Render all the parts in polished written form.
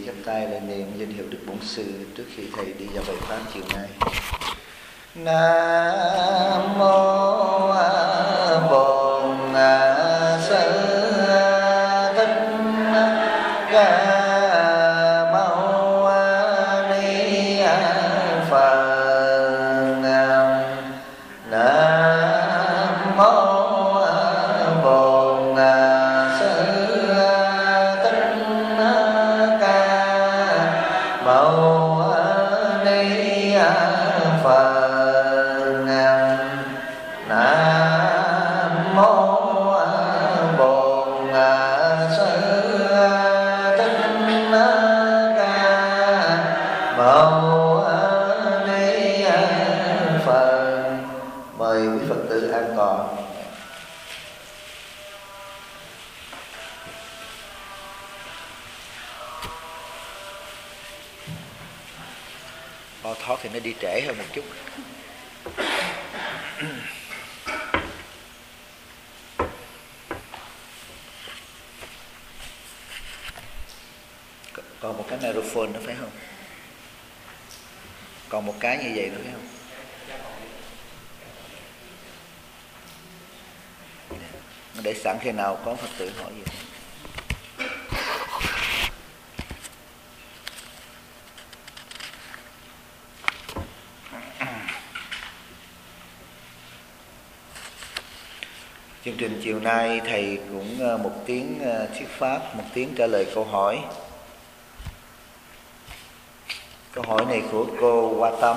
chắp tay lên niệm danh hiệu Đức Bổn Sư trước khi thầy đi vào bài pháp chiều nay. Nam mô Bổn Sư Thích Ca Mâu Ni Phật. Nam mô Bổn Sư Thích Ca Mâu Ni Phật. Nam mô Bổn Sư Thích Ca Mâu Ni Phật. Mời quý Phật tử an toàn. Bao thoát thì nó đi trễ hơn một chút. Còn một cái microphone nữa phải không? Còn một cái như vậy nữa phải không? Để sẵn khi nào có Phật tử hỏi gì. Chương trình chiều nay thầy cũng một tiếng thuyết pháp, một tiếng trả lời câu hỏi. Câu hỏi này của cô Hoa Tâm.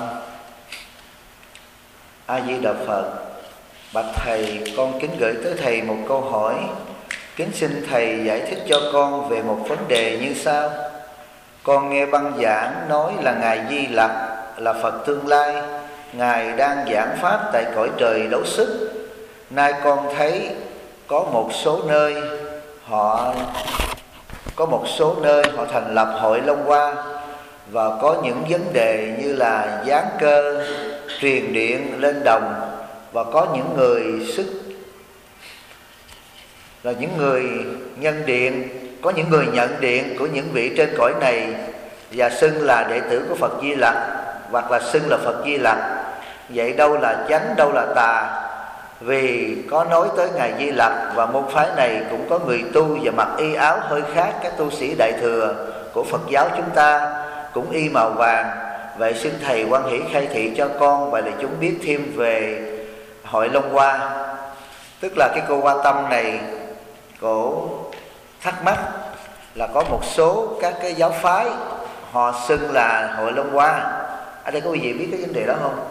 A Di Đà Phật. Bạch thầy, con kính gửi tới thầy một câu hỏi. Kính xin thầy giải thích cho con về một vấn đề như sau. Con nghe băng giảng nói là Ngài Di Lặc là Phật tương lai, Ngài đang giảng pháp tại cõi trời Đấu Sức. Nay con thấy có một số nơi họ thành lập hội Long Hoa, và có những vấn đề như là giáng cơ, truyền điện lên đồng, và có những người nhân điện, có những người nhận điện của những vị trên cõi này và xưng là đệ tử của Phật Di Lặc, hoặc là xưng là Phật Di Lặc. Vậy đâu là chánh, đâu là tà? Vì có nói tới Ngài Di Lặc, và môn phái này cũng có người tu và mặc y áo hơi khác các tu sĩ đại thừa của Phật giáo chúng ta, cũng y màu vàng. Vậy xin thầy hoan hỷ khai thị cho con và để chúng biết thêm về hội Long Hoa. Tức là cái cô Hoa Tâm này, cổ thắc mắc là có một số các cái giáo phái họ xưng là hội Long Hoa. Ở đây có quý vị biết cái vấn đề đó không?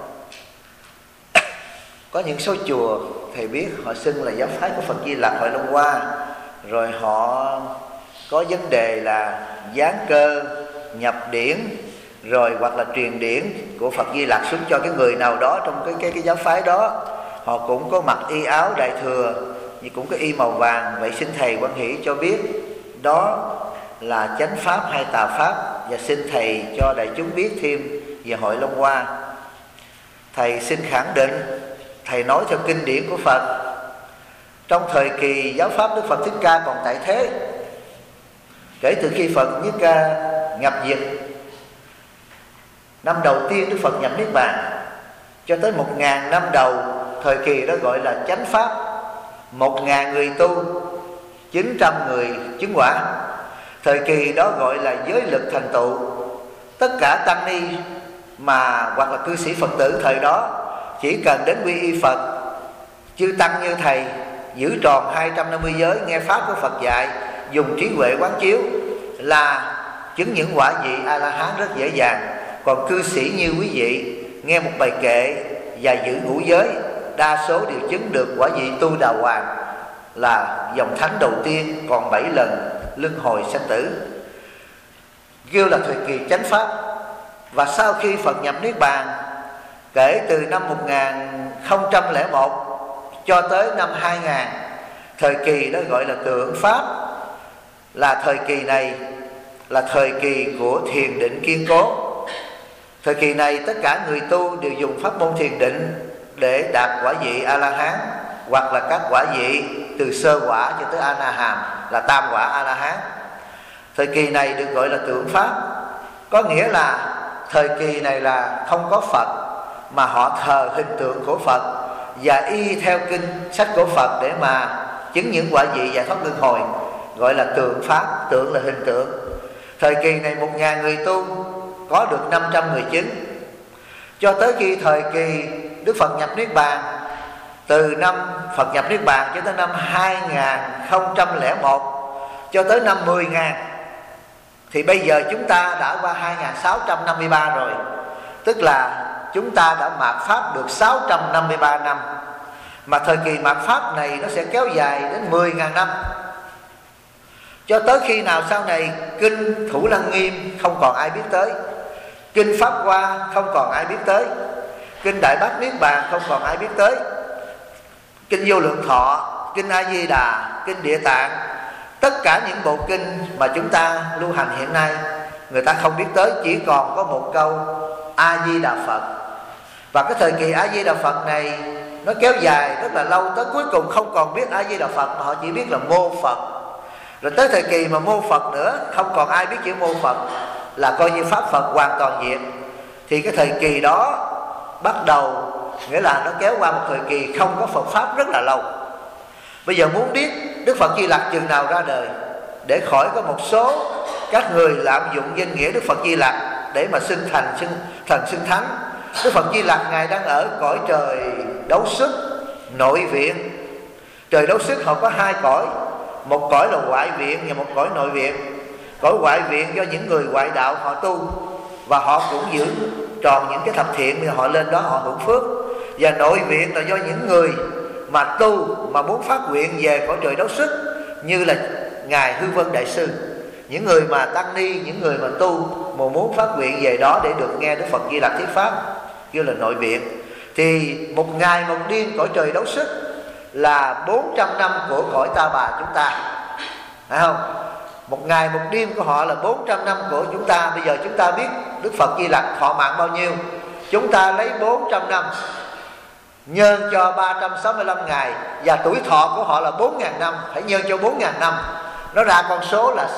Có những số chùa thầy biết họ xưng là giáo phái của Phật Di Lặc hội Long Hoa, rồi họ có vấn đề là giáng cơ, nhập điển, rồi hoặc là truyền điển của Phật Di Lặc xuống cho cái người nào đó trong cái giáo phái đó. Họ cũng có mặc y áo đại thừa, nhưng cũng có y màu vàng. Vậy xin thầy hoan hỷ cho biết đó là chánh pháp hay tà pháp, và xin thầy cho đại chúng biết thêm về hội Long Hoa. Thầy xin khẳng định, thầy nói theo kinh điển của Phật. Trong thời kỳ giáo pháp Đức Phật Thích Ca còn tại thế, kể từ khi Phật Nhất Ca nhập diệt, năm đầu tiên Đức Phật nhập Niết Bàn, cho tới 1000 năm đầu, thời kỳ đó gọi là chánh pháp. 1000 người tu, 900 người chứng quả. Thời kỳ đó gọi là giới lực thành tựu. Tất cả tăng ni mà hoặc là cư sĩ Phật tử thời đó chỉ cần đến quy y Phật, chư tăng như thầy giữ tròn 250 giới, nghe pháp của Phật dạy, dùng trí huệ quán chiếu là chứng những quả vị A-la-hán rất dễ dàng. Còn cư sĩ như quý vị nghe một bài kệ và giữ ngũ giới, đa số đều chứng được quả vị tu đà hoàng, là dòng thánh đầu tiên, còn 7 lần luân hồi sanh tử, kêu là thời kỳ chánh pháp. Và sau khi Phật nhập Niết Bàn, kể từ năm 1001 cho tới năm 2000, thời kỳ đó gọi là tượng pháp. Là thời kỳ này là thời kỳ của thiền định kiên cố. Thời kỳ này tất cả người tu đều dùng pháp môn thiền định để đạt quả vị A-la-hán, hoặc là các quả vị từ sơ quả cho tới A-na-hàm là tam quả A-la-hán. Thời kỳ này được gọi là tượng Pháp, có nghĩa là thời kỳ này là không có Phật, mà họ thờ hình tượng của Phật và y theo kinh sách của Phật để mà chứng những quả vị giải thoát luân hồi, gọi là tượng Pháp. Tượng là hình tượng. Thời kỳ này 1000 người tu, có được 500 người chứng. Cho tới khi thời kỳ Đức Phật nhập Niết Bàn, từ năm Phật nhập Niết Bàn cho tới năm 2001 cho tới năm 10.000, thì bây giờ chúng ta đã qua 2653 rồi. Tức là chúng ta đã mạt Pháp được 653 năm. Mà thời kỳ mạt Pháp này nó sẽ kéo dài đến 10.000 năm, cho tới khi nào sau này kinh Thủ Lăng Nghiêm không còn ai biết tới, kinh Pháp Hoa không còn ai biết tới, kinh Đại Bát Niết Bàn không còn ai biết tới, kinh Vô Lượng Thọ, kinh A Di Đà, kinh Địa Tạng, tất cả những bộ kinh mà chúng ta lưu hành hiện nay người ta không biết tới, chỉ còn có một câu A Di Đà Phật. Và cái thời kỳ A Di Đà Phật này nó kéo dài rất là lâu, tới cuối cùng không còn biết A Di Đà Phật mà họ chỉ biết là mô Phật. Rồi tới thời kỳ mà mô Phật nữa, không còn ai biết chữ mô Phật, là coi như Pháp Phật hoàn toàn diệt. Thì cái thời kỳ đó bắt đầu, nghĩa là nó kéo qua một thời kỳ không có Phật Pháp rất là lâu. Bây giờ muốn biết Đức Phật Di Lặc chừng nào ra đời, để khỏi có một số các người lạm dụng danh nghĩa Đức Phật Di Lặc để mà xưng thành, thần xưng thánh. Đức Phật Di Lặc Ngài đang ở cõi trời Đấu Sức, nội viện. Trời Đấu Sức họ có hai cõi, một cõi là ngoại viện và một cõi nội viện. Cõi ngoại viện do những người ngoại đạo họ tu, và họ cũng giữ tròn những cái thập thiện, thì họ lên đó họ hưởng phước. Và nội viện là do những người mà tu mà muốn phát nguyện về cõi trời Đấu Sức, như là Ngài Hư Vân Đại Sư, những người mà tăng ni, những người mà tu mà muốn phát nguyện về đó để được nghe Đức Phật Di Lặc thuyết pháp, kêu là nội viện. Thì một ngày một đêm cõi trời Đấu Sức là 400 năm của cõi Ta Bà chúng ta, phải không? Một ngày một đêm của họ là 400 năm của chúng ta. Bây giờ chúng ta biết Đức Phật Di Lặc thọ mạng bao nhiêu, chúng ta lấy 400 năm nhân cho 365 ngày, và tuổi thọ của họ là 4.000 năm, phải nhân cho 4.000 năm, nó ra con số là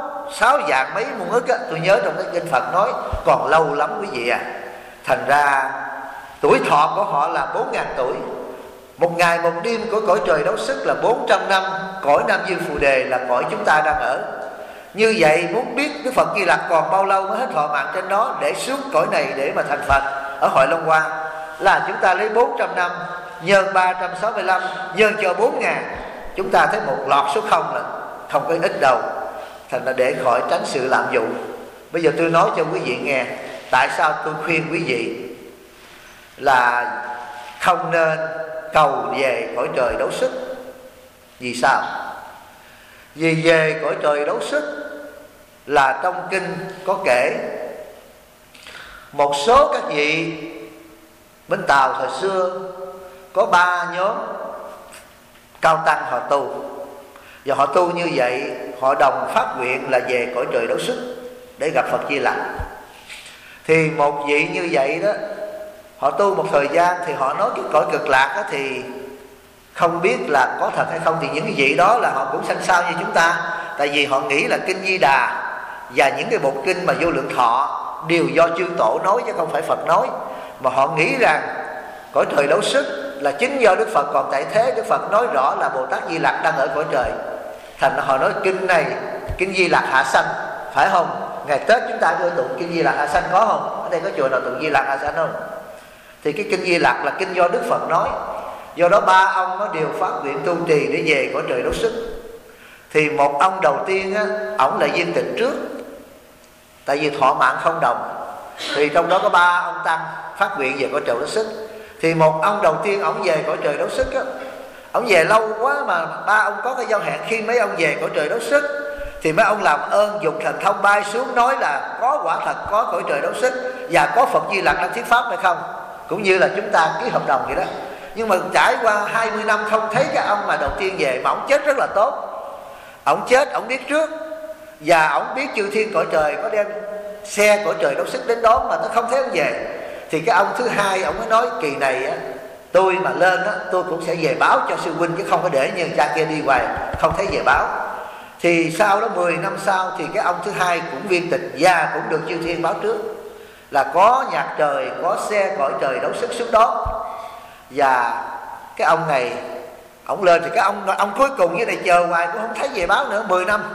6 vạn mấy muôn ức á. Tôi nhớ trong cái kinh Phật nói còn lâu lắm quý vị à. Thành ra tuổi thọ của họ là 4.000 tuổi. Một ngày một đêm của cõi trời Đấu Sức là 400 năm. Cõi Nam Dương Phù Đề là cõi chúng ta đang ở. Như vậy muốn biết Đức Phật Di Lặc còn bao lâu mới hết thọ mạng trên đó để xuống cõi này để mà thành Phật ở Hội Long Hoa, là chúng ta lấy 400 năm nhân 365 nhân cho 4.000, chúng ta thấy một lọt số không là không có ít đâu. Thành ra để khỏi tránh sự lạm dụng, bây giờ tôi nói cho quý vị nghe tại sao tôi khuyên quý vị là không nên cầu về cõi trời Đấu Sức. Vì sao? Vì về cõi trời Đấu Sức là trong kinh có kể một số các vị bên Tàu thời xưa có 3 nhóm cao tăng họ tu, và họ tu như vậy họ đồng phát nguyện là về cõi trời Đấu Sức để gặp Phật Di Lặc. Thì một vị như vậy đó, họ tu một thời gian thì họ nói cái cõi Cực Lạc đó thì không biết là có thật hay không. Thì những cái vị đó là họ cũng sanh sao như chúng ta, tại vì họ nghĩ là kinh Di Đà và những cái bộ kinh mà Vô Lượng Thọ đều do chư tổ nói chứ không phải Phật nói. Mà họ nghĩ rằng cõi trời Đấu Sức là chính do Đức Phật còn tại thế. Đức Phật nói rõ là Bồ Tát Di Lặc đang ở cõi trời. Thành ra họ nói kinh này, kinh Di Lặc hạ sanh, phải không? Ngày Tết chúng ta đưa tụng kinh Di Lặc hạ sanh có không? Ở đây có chùa nào tụng Di Lặc hạ sanh không? Thì cái kinh Di Lặc là kinh do Đức Phật nói. Do đó 3 ông nó đều phát nguyện tu trì để về cõi trời Đấu Sức. Thì một ông đầu tiên á, ổng là viên tịch trước, tại vì thọ mạng không đồng. Thì trong đó có 3 ông tăng phát nguyện về cõi trời Đấu Sức. Thì một ông đầu tiên ổng về cõi trời Đấu Sức á, ổng về lâu quá mà 3 ông có cái giao hẹn khi mấy ông về cõi trời Đấu Sức thì mấy ông làm ơn dùng thần thông bay xuống nói là có quả thật có cõi trời Đấu Sức và có Phật Di Lặc đang thuyết pháp hay không, cũng như là chúng ta ký hợp đồng vậy đó. Nhưng mà trải qua 20 năm không thấy cái ông mà đầu tiên về, mà ông chết rất là tốt. Ông chết, ông biết trước, và ông biết chư thiên cõi trời có đem xe cõi trời Đấu Sức đến đón mà nó không thấy ông về. Thì cái ông thứ hai ông mới nói kỳ này á, tôi mà lên á, tôi cũng sẽ về báo cho sư huynh, chứ không có để như cha kia đi hoài không thấy về báo. Thì sau đó 10 năm sau thì cái ông thứ hai cũng viên tịch và cũng được chư thiên báo trước là có nhạc trời, có xe cõi trời đấu sức xuống đón. Và cái ông này ông lên thì cái ông cuối cùng như này chờ hoài cũng không thấy về báo nữa, 10 năm.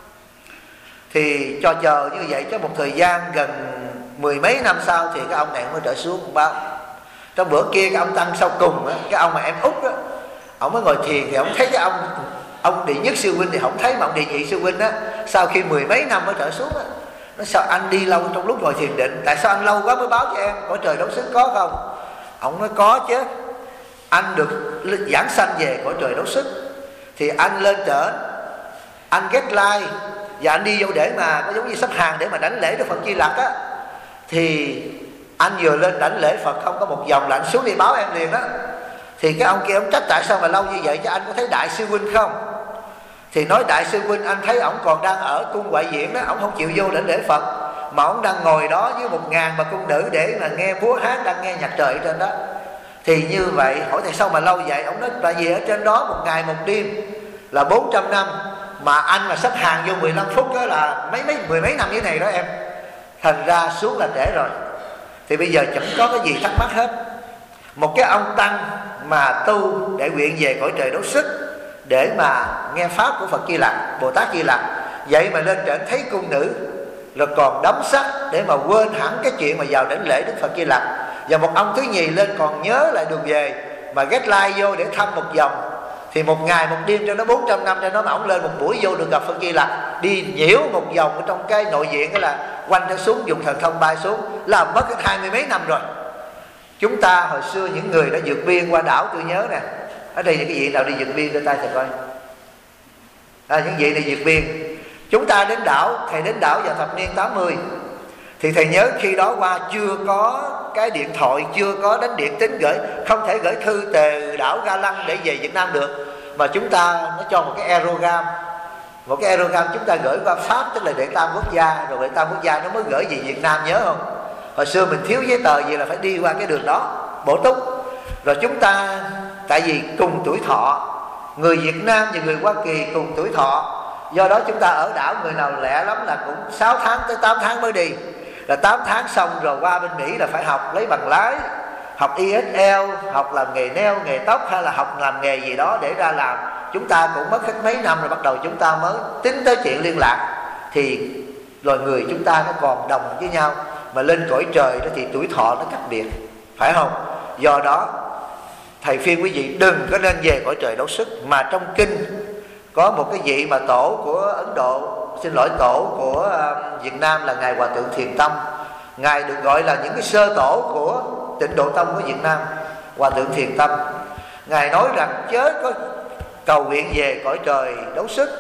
Thì cho chờ như vậy cho một thời gian gần 10 mấy năm sau thì cái ông này mới trở xuống ông báo. Trong bữa kia cái ông tăng sau cùng á, cái ông mà em út á, ông mới ngồi thiền thì ông thấy cái ông đệ nhất sư huynh thì không thấy, mà ông đệ nhị sư huynh á sau khi 10 mấy năm mới trở xuống á, nó sao anh đi lâu trong lúc ngồi thiền định, tại sao anh lâu quá mới báo cho em cõi trời đấu sức có không? Ông nói có chứ, anh được giảng sanh về cõi trời đấu sức thì anh lên trển, anh get like và anh đi vô để mà có giống như sắp hàng để mà đảnh lễ Đức Phật Di Lặc á, thì anh vừa lên đảnh lễ Phật không có một vòng là anh xuống đi báo em liền đó. Thì cái ông kia ông trách tại sao mà lâu như vậy, cho anh có thấy đại sư huynh không? Thì nói đại sư huynh anh thấy ổng còn đang ở cung ngoại viện đó, ổng không chịu vô đảnh lễ Phật, mà ổng đang ngồi đó với 1000 bà cung nữ để mà nghe múa hát, đang nghe nhạc trời ở trên đó. Thì như vậy hỏi tại sao mà lâu vậy? Ông nói tại vì ở trên đó một ngày một đêm là 400 năm, mà anh mà sắp hàng vô 15 phút đó là mười mấy năm như này đó em, thành ra xuống là trễ rồi. Thì bây giờ chẳng có cái gì thắc mắc hết. Một cái ông tăng mà tu để nguyện về cõi trời đấu sức để mà nghe pháp của Phật Di Lặc, Bồ Tát Di Lặc, vậy mà lên trển thấy cung nữ rồi còn đắm sắc để mà quên hẳn cái chuyện mà vào đảnh lễ Đức Phật Di Lặc. Và một ông thứ nhì lên còn nhớ lại đường về mà get like vô để thăm một vòng. Thì một ngày một đêm cho nó 400 năm cho nó, mà ông lên một buổi vô được gặp Phật Di Lặc, đi nhiễu một vòng ở trong cái nội viện, cái là quanh nó xuống, dùng thần thông bay xuống, làm mất 20 mấy năm rồi. Chúng ta hồi xưa những người đã vượt biên qua đảo, tôi nhớ nè, ở đây những cái vị nào đi vượt biên đưa tay thầy coi. Những vị này vượt biên. Chúng ta đến đảo, thầy đến đảo vào thập niên 80. Thì thầy nhớ khi đó qua chưa có cái điện thoại, chưa có đánh điện tín gửi, không thể gửi thư từ đảo Ga Lăng để về Việt Nam được, mà chúng ta nó cho một cái aerogram. Một cái aerogram chúng ta gửi qua Pháp, tức là Đệ Tam Quốc gia, rồi Đệ Tam Quốc gia nó mới gửi về Việt Nam, nhớ không? Hồi xưa mình thiếu giấy tờ gì là phải đi qua cái đường đó, bổ túc. Rồi chúng ta, tại vì cùng tuổi thọ, người Việt Nam và người Hoa Kỳ cùng tuổi thọ, do đó chúng ta ở đảo người nào lẹ lắm là cũng 6 tháng tới 8 tháng mới đi. Là 8 tháng xong rồi qua bên Mỹ là phải học lấy bằng lái, học ESL, học làm nghề nail, nghề tóc, hay là học làm nghề gì đó để ra làm. Chúng ta cũng mất hết mấy năm rồi bắt đầu chúng ta mới tính tới chuyện liên lạc. Thì loài người chúng ta nó còn đồng với nhau, mà lên cõi trời đó thì tuổi thọ nó cách biệt, phải không? Do đó thầy khuyên quý vị đừng có nên về cõi trời đấu sức. Mà trong kinh có một cái vị mà tổ của Ấn Độ, tổ của Việt Nam là Ngài Hòa Thượng Thiền Tâm. Ngài được gọi là những cái sơ tổ của Tịnh Độ Tông của Việt Nam, Hòa Thượng Thiền Tâm. Ngài nói rằng chớ có cầu nguyện về cõi trời đấu sức,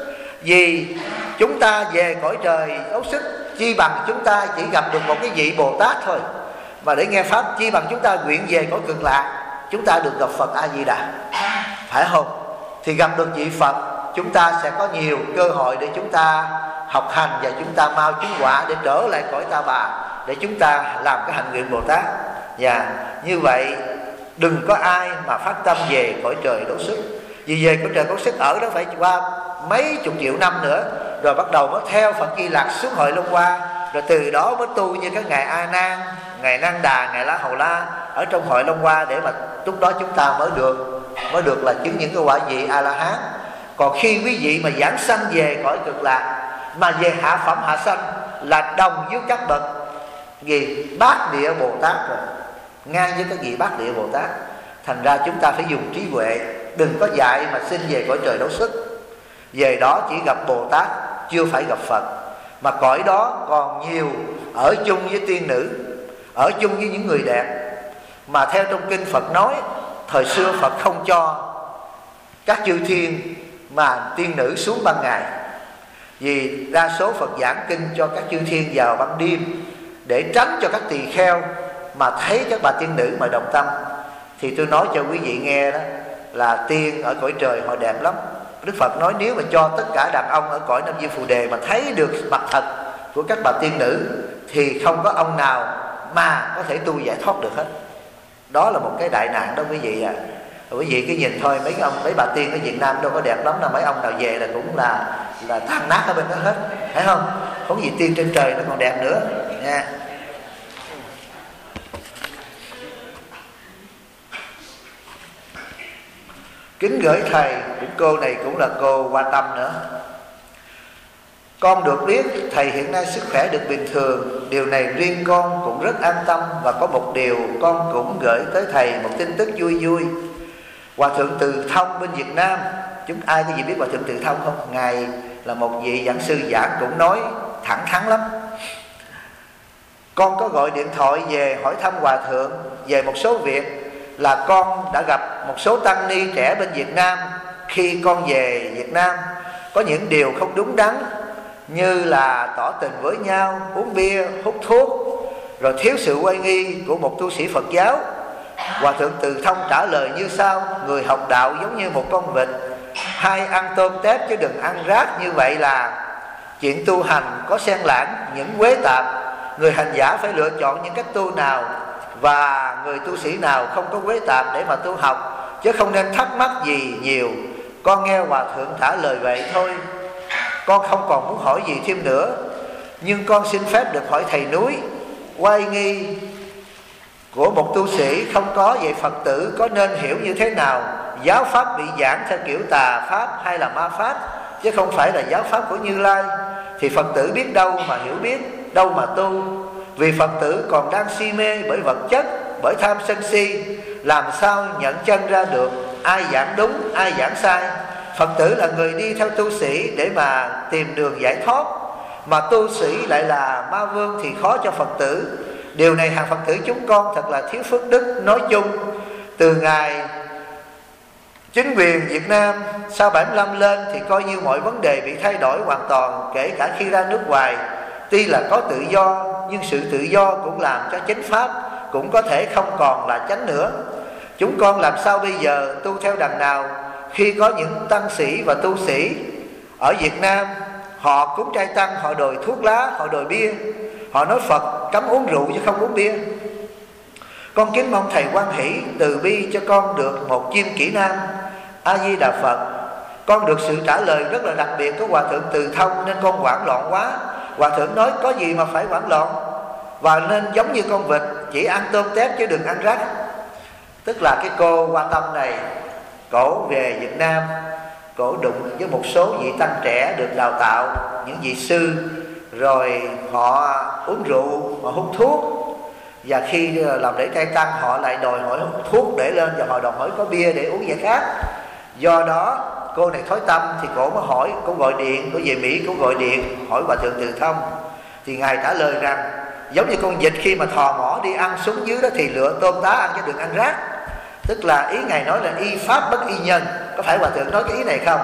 vì chúng ta về cõi trời đấu sức chi bằng chúng ta chỉ gặp được một cái vị Bồ Tát thôi, mà để nghe pháp chi bằng chúng ta nguyện về cõi Cực Lạc, chúng ta được gặp Phật A Di Đà, phải không? Thì gặp được vị Phật, chúng ta sẽ có nhiều cơ hội để chúng ta học hành và chúng ta mau chứng quả để trở lại cõi Ta Bà, để chúng ta làm cái hạnh nguyện Bồ Tát. Và như vậy đừng có ai mà phát tâm về cõi trời đấu sức, vì về cõi trời đấu sức ở đó phải qua mấy chục triệu năm nữa, rồi bắt đầu mới theo Phật Di Lặc xuống Hội Long Hoa, rồi từ đó mới tu như các ngài A Nan, ngài Năng Đà, ngài La Hầu La ở trong Hội Long Hoa, để mà lúc đó chúng ta mới được là chứng những cái quả vị A La Hán. Còn khi quý vị mà giảng sanh về cõi Cực Lạc, mà về hạ phẩm hạ sanh là đồng với các bậc gì Bát Địa Bồ Tát rồi, ngang với các vị Bát Địa Bồ Tát. Thành ra chúng ta phải dùng trí huệ, đừng có dạy mà xin về cõi trời đấu sức. Về đó chỉ gặp Bồ Tát, chưa phải gặp Phật. Mà cõi đó còn nhiều ở chung với tiên nữ, ở chung với những người đẹp. Mà theo trong kinh Phật nói, thời xưa Phật không cho các chư thiên mà tiên nữ xuống ban ngày, vì đa số Phật giảng kinh cho các chư thiên vào ban đêm, để tránh cho các tỳ kheo mà thấy các bà tiên nữ mà đồng tâm. Thì tôi nói cho quý vị nghe đó, là tiên ở cõi trời họ đẹp lắm. Đức Phật nói nếu mà cho tất cả đàn ông ở cõi Nam Diêm Phù Đề mà thấy được mặt thật của các bà tiên nữ, thì không có ông nào mà có thể tu giải thoát được hết. Đó là một cái đại nạn đó quý vị ạ. Quý vị cứ nhìn thôi, mấy bà tiên ở Việt Nam đâu có đẹp lắm, là mấy ông nào về là cũng là là tan nát ở bên đó hết, phải không? Không gì tiên trên trời nó còn đẹp nữa nha. Kính gửi thầy, cũng cô này cũng là cô Hoa Tâm nữa. Con được biết thầy hiện nay sức khỏe được bình thường. Điều này riêng con cũng rất an tâm. Và có một điều con cũng gửi tới thầy một tin tức vui vui. Hòa thượng Từ Thông bên Việt Nam, chúng ai có gì biết Hòa thượng Từ Thông không? Ngài là một vị giảng sư giảng cũng nói thẳng thắn lắm. Con có gọi điện thoại về hỏi thăm Hòa thượng về một số việc, là con đã gặp một số tăng ni trẻ bên Việt Nam. Khi con về Việt Nam có những điều không đúng đắn, như là tỏ tình với nhau, uống bia, hút thuốc, rồi thiếu sự oai nghi của một tu sĩ Phật giáo. Hòa thượng Từ Thông trả lời như sau: người học đạo giống như một con vịt, hay ăn tôm tép chứ đừng ăn rác. Như vậy là chuyện tu hành có xen lẫn những uế tạp. Người hành giả phải lựa chọn những cách tu nào và người tu sĩ nào không có uế tạp để mà tu học, chứ không nên thắc mắc gì nhiều. Con nghe Hòa thượng trả lời vậy thôi, con không còn muốn hỏi gì thêm nữa. Nhưng con xin phép được hỏi thầy núi, oai nghi của một tu sĩ không có, vậy Phật tử có nên hiểu như thế nào? Giáo pháp bị giảng theo kiểu tà pháp hay là ma pháp, chứ không phải là giáo pháp của Như Lai. Thì Phật tử biết đâu mà hiểu biết, đâu mà tu. Vì Phật tử còn đang si mê bởi vật chất, bởi tham sân si, làm sao nhận chân ra được ai giảng đúng, ai giảng sai. Phật tử là người đi theo tu sĩ để mà tìm đường giải thoát, mà tu sĩ lại là ma vương thì khó cho Phật tử. Điều này hàng Phật tử chúng con thật là thiếu phước đức nói chung. Từ ngày chính quyền Việt Nam sau 75 lên thì coi như mọi vấn đề bị thay đổi hoàn toàn, kể cả khi ra nước ngoài. Tuy là có tự do, nhưng sự tự do cũng làm cho chánh pháp cũng có thể không còn là chánh nữa. Chúng con làm sao bây giờ, tu theo đằng nào, khi có những tăng sĩ và tu sĩ ở Việt Nam, họ cúng trai tăng, họ đòi thuốc lá, họ đòi bia, họ nói Phật cấm uống rượu chứ không uống bia. Con kính mong thầy hoan hỷ từ bi cho con được một chim kỹ nam. A Di Đà Phật. Con được sự trả lời rất là đặc biệt của Hòa thượng Từ Thông nên con hoảng loạn quá. Hòa thượng nói có gì mà phải hoảng loạn, và nên giống như con vịt, chỉ ăn tôm tép chứ đừng ăn rác. Tức là cái cô Hoa Tâm này, cổ về Việt Nam, cổ đụng với một số vị tăng trẻ được đào tạo, những vị sư, rồi họ uống rượu, họ hút thuốc, và khi làm lễ trai tăng họ lại đòi hỏi hút thuốc để lên, và họ đòi hỏi có bia để uống giải khát. Do đó cô này thối tâm thì cổ mới hỏi, cổ gọi điện, cổ về Mỹ, cổ gọi điện hỏi Hòa thượng Từ Thông. Thì ngài trả lời rằng giống như con vịt khi mà thò mỏ đi ăn xuống dưới đó thì lựa tôm tá ăn chứ đừng ăn rác. Tức là ý ngài nói là y pháp bất y nhân. Có phải Hòa thượng nói cái ý này không?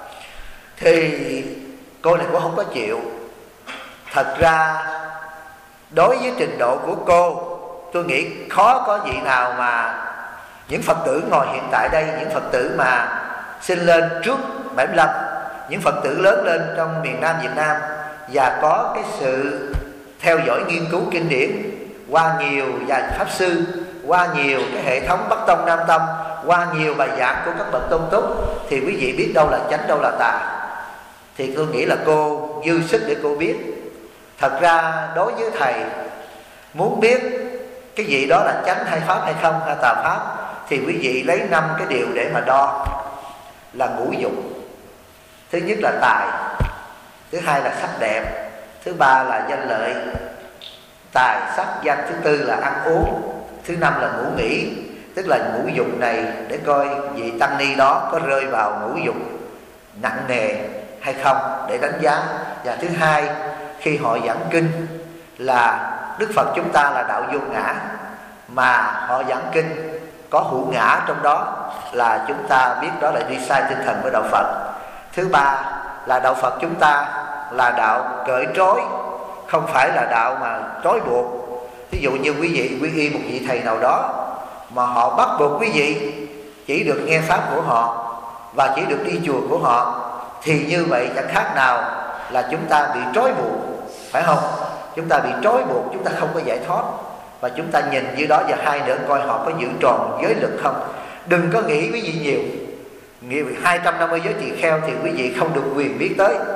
Thì cô này cũng không có chịu. Thật ra đối với trình độ của cô, tôi nghĩ khó có vị nào mà những Phật tử ngồi hiện tại đây, những Phật tử mà sinh lên trước 75, những Phật tử lớn lên trong miền Nam Việt Nam và có cái sự theo dõi nghiên cứu kinh điển qua nhiều và pháp sư, qua nhiều cái hệ thống Bắc Tông Nam Tông, qua nhiều bài giảng của các bậc tôn túc, thì quý vị biết đâu là chánh, đâu là tà. Thì tôi nghĩ là cô dư sức để cô biết. Thật ra đối với thầy, muốn biết cái gì đó là chánh hay pháp hay không, hay tà pháp, thì quý vị lấy 5 cái điều để mà đo. Là ngũ dục, thứ nhất là tài, thứ hai là sắc đẹp, thứ ba là danh lợi, tài sắc danh, thứ tư là ăn uống, thứ năm là ngủ nghỉ. Tức là ngũ dục này để coi vị tăng ni đó có rơi vào ngũ dục nặng nề hay không để đánh giá. Và thứ hai, khi họ giảng kinh là Đức Phật chúng ta là đạo vô ngã, mà họ giảng kinh có hữu ngã trong đó, là chúng ta biết đó là đi sai tinh thần với đạo Phật. Thứ ba là đạo Phật chúng ta là đạo cởi trói, không phải là đạo mà trói buộc. Ví dụ như quý vị quy y một vị thầy nào đó mà họ bắt buộc quý vị chỉ được nghe pháp của họ và chỉ được đi chùa của họ, thì như vậy chẳng khác nào là chúng ta bị trói buộc, phải không? Chúng ta bị trói buộc, chúng ta không có giải thoát. Và chúng ta nhìn dưới đó, và hai nữa coi họ có giữ tròn giới lực không. Đừng có nghĩ quý vị nhiều, nghĩ 250 giới tỳ kheo thì quý vị không được quyền biết tới.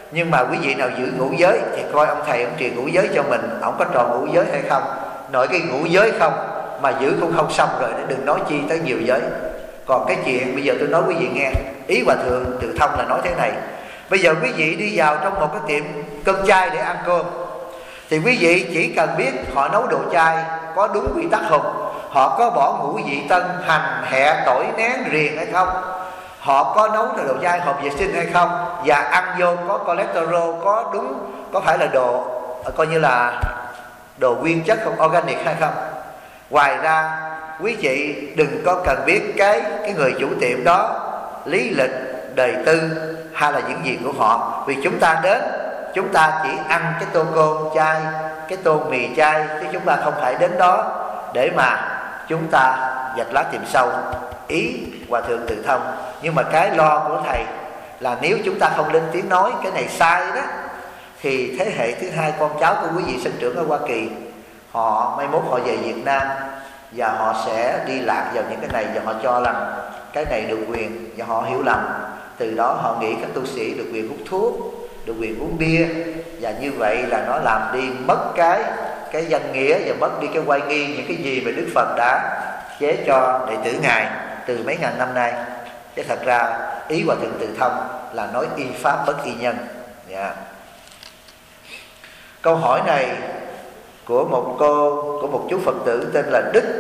Nhưng mà quý vị nào giữ ngũ giới thì coi ông thầy ông truyền ngũ giới cho mình, ông có tròn ngũ giới hay không. Nội cái ngũ giới không mà giữ cũng không xong rồi, để đừng nói chi tới nhiều giới. Còn cái chuyện bây giờ tôi nói quý vị nghe, ý Hòa Thượng Từ Thông là nói thế này. Bây giờ quý vị đi vào trong một cái tiệm cơm chay để ăn cơm, thì quý vị chỉ cần biết họ nấu đồ chay có đúng quy tắc không, họ có bỏ ngũ vị tân, hành, hẹ, tỏi, nén, riềng hay không, họ có nấu đồ chay hợp vệ sinh hay không, và ăn vô có cholesterol, có đúng, có phải là đồ coi như là đồ nguyên chất không, organic hay không. Ngoài ra quý vị đừng có cần biết cái người chủ tiệm đó lý lịch, đời tư hay là những gì của họ. Vì chúng ta đến, chúng ta chỉ ăn cái tô cơm chay, cái tô mì chay, chứ chúng ta không phải đến đó để mà chúng ta vạch lá tìm sâu. Ý Hòa Thượng Từ Thông. Nhưng mà cái lo của thầy là nếu chúng ta không lên tiếng nói cái này sai đó, thì thế hệ thứ hai con cháu của quý vị sinh trưởng ở Hoa Kỳ, họ mai mốt họ về Việt Nam và họ sẽ đi lạc vào những cái này, và họ cho rằng cái này được quyền, và họ hiểu lầm. Từ đó họ nghĩ các tu sĩ được quyền hút thuốc, được quyền uống bia, và như vậy là nó làm đi mất cái danh nghĩa và mất đi cái oai nghi, những cái gì mà Đức Phật đã chế cho đệ tử Ngài từ mấy ngàn năm nay. Chứ thật ra ý Hòa Thượng Từ Thông là nói y pháp bất y nhân. Câu hỏi này của một chú Phật tử tên là Đức.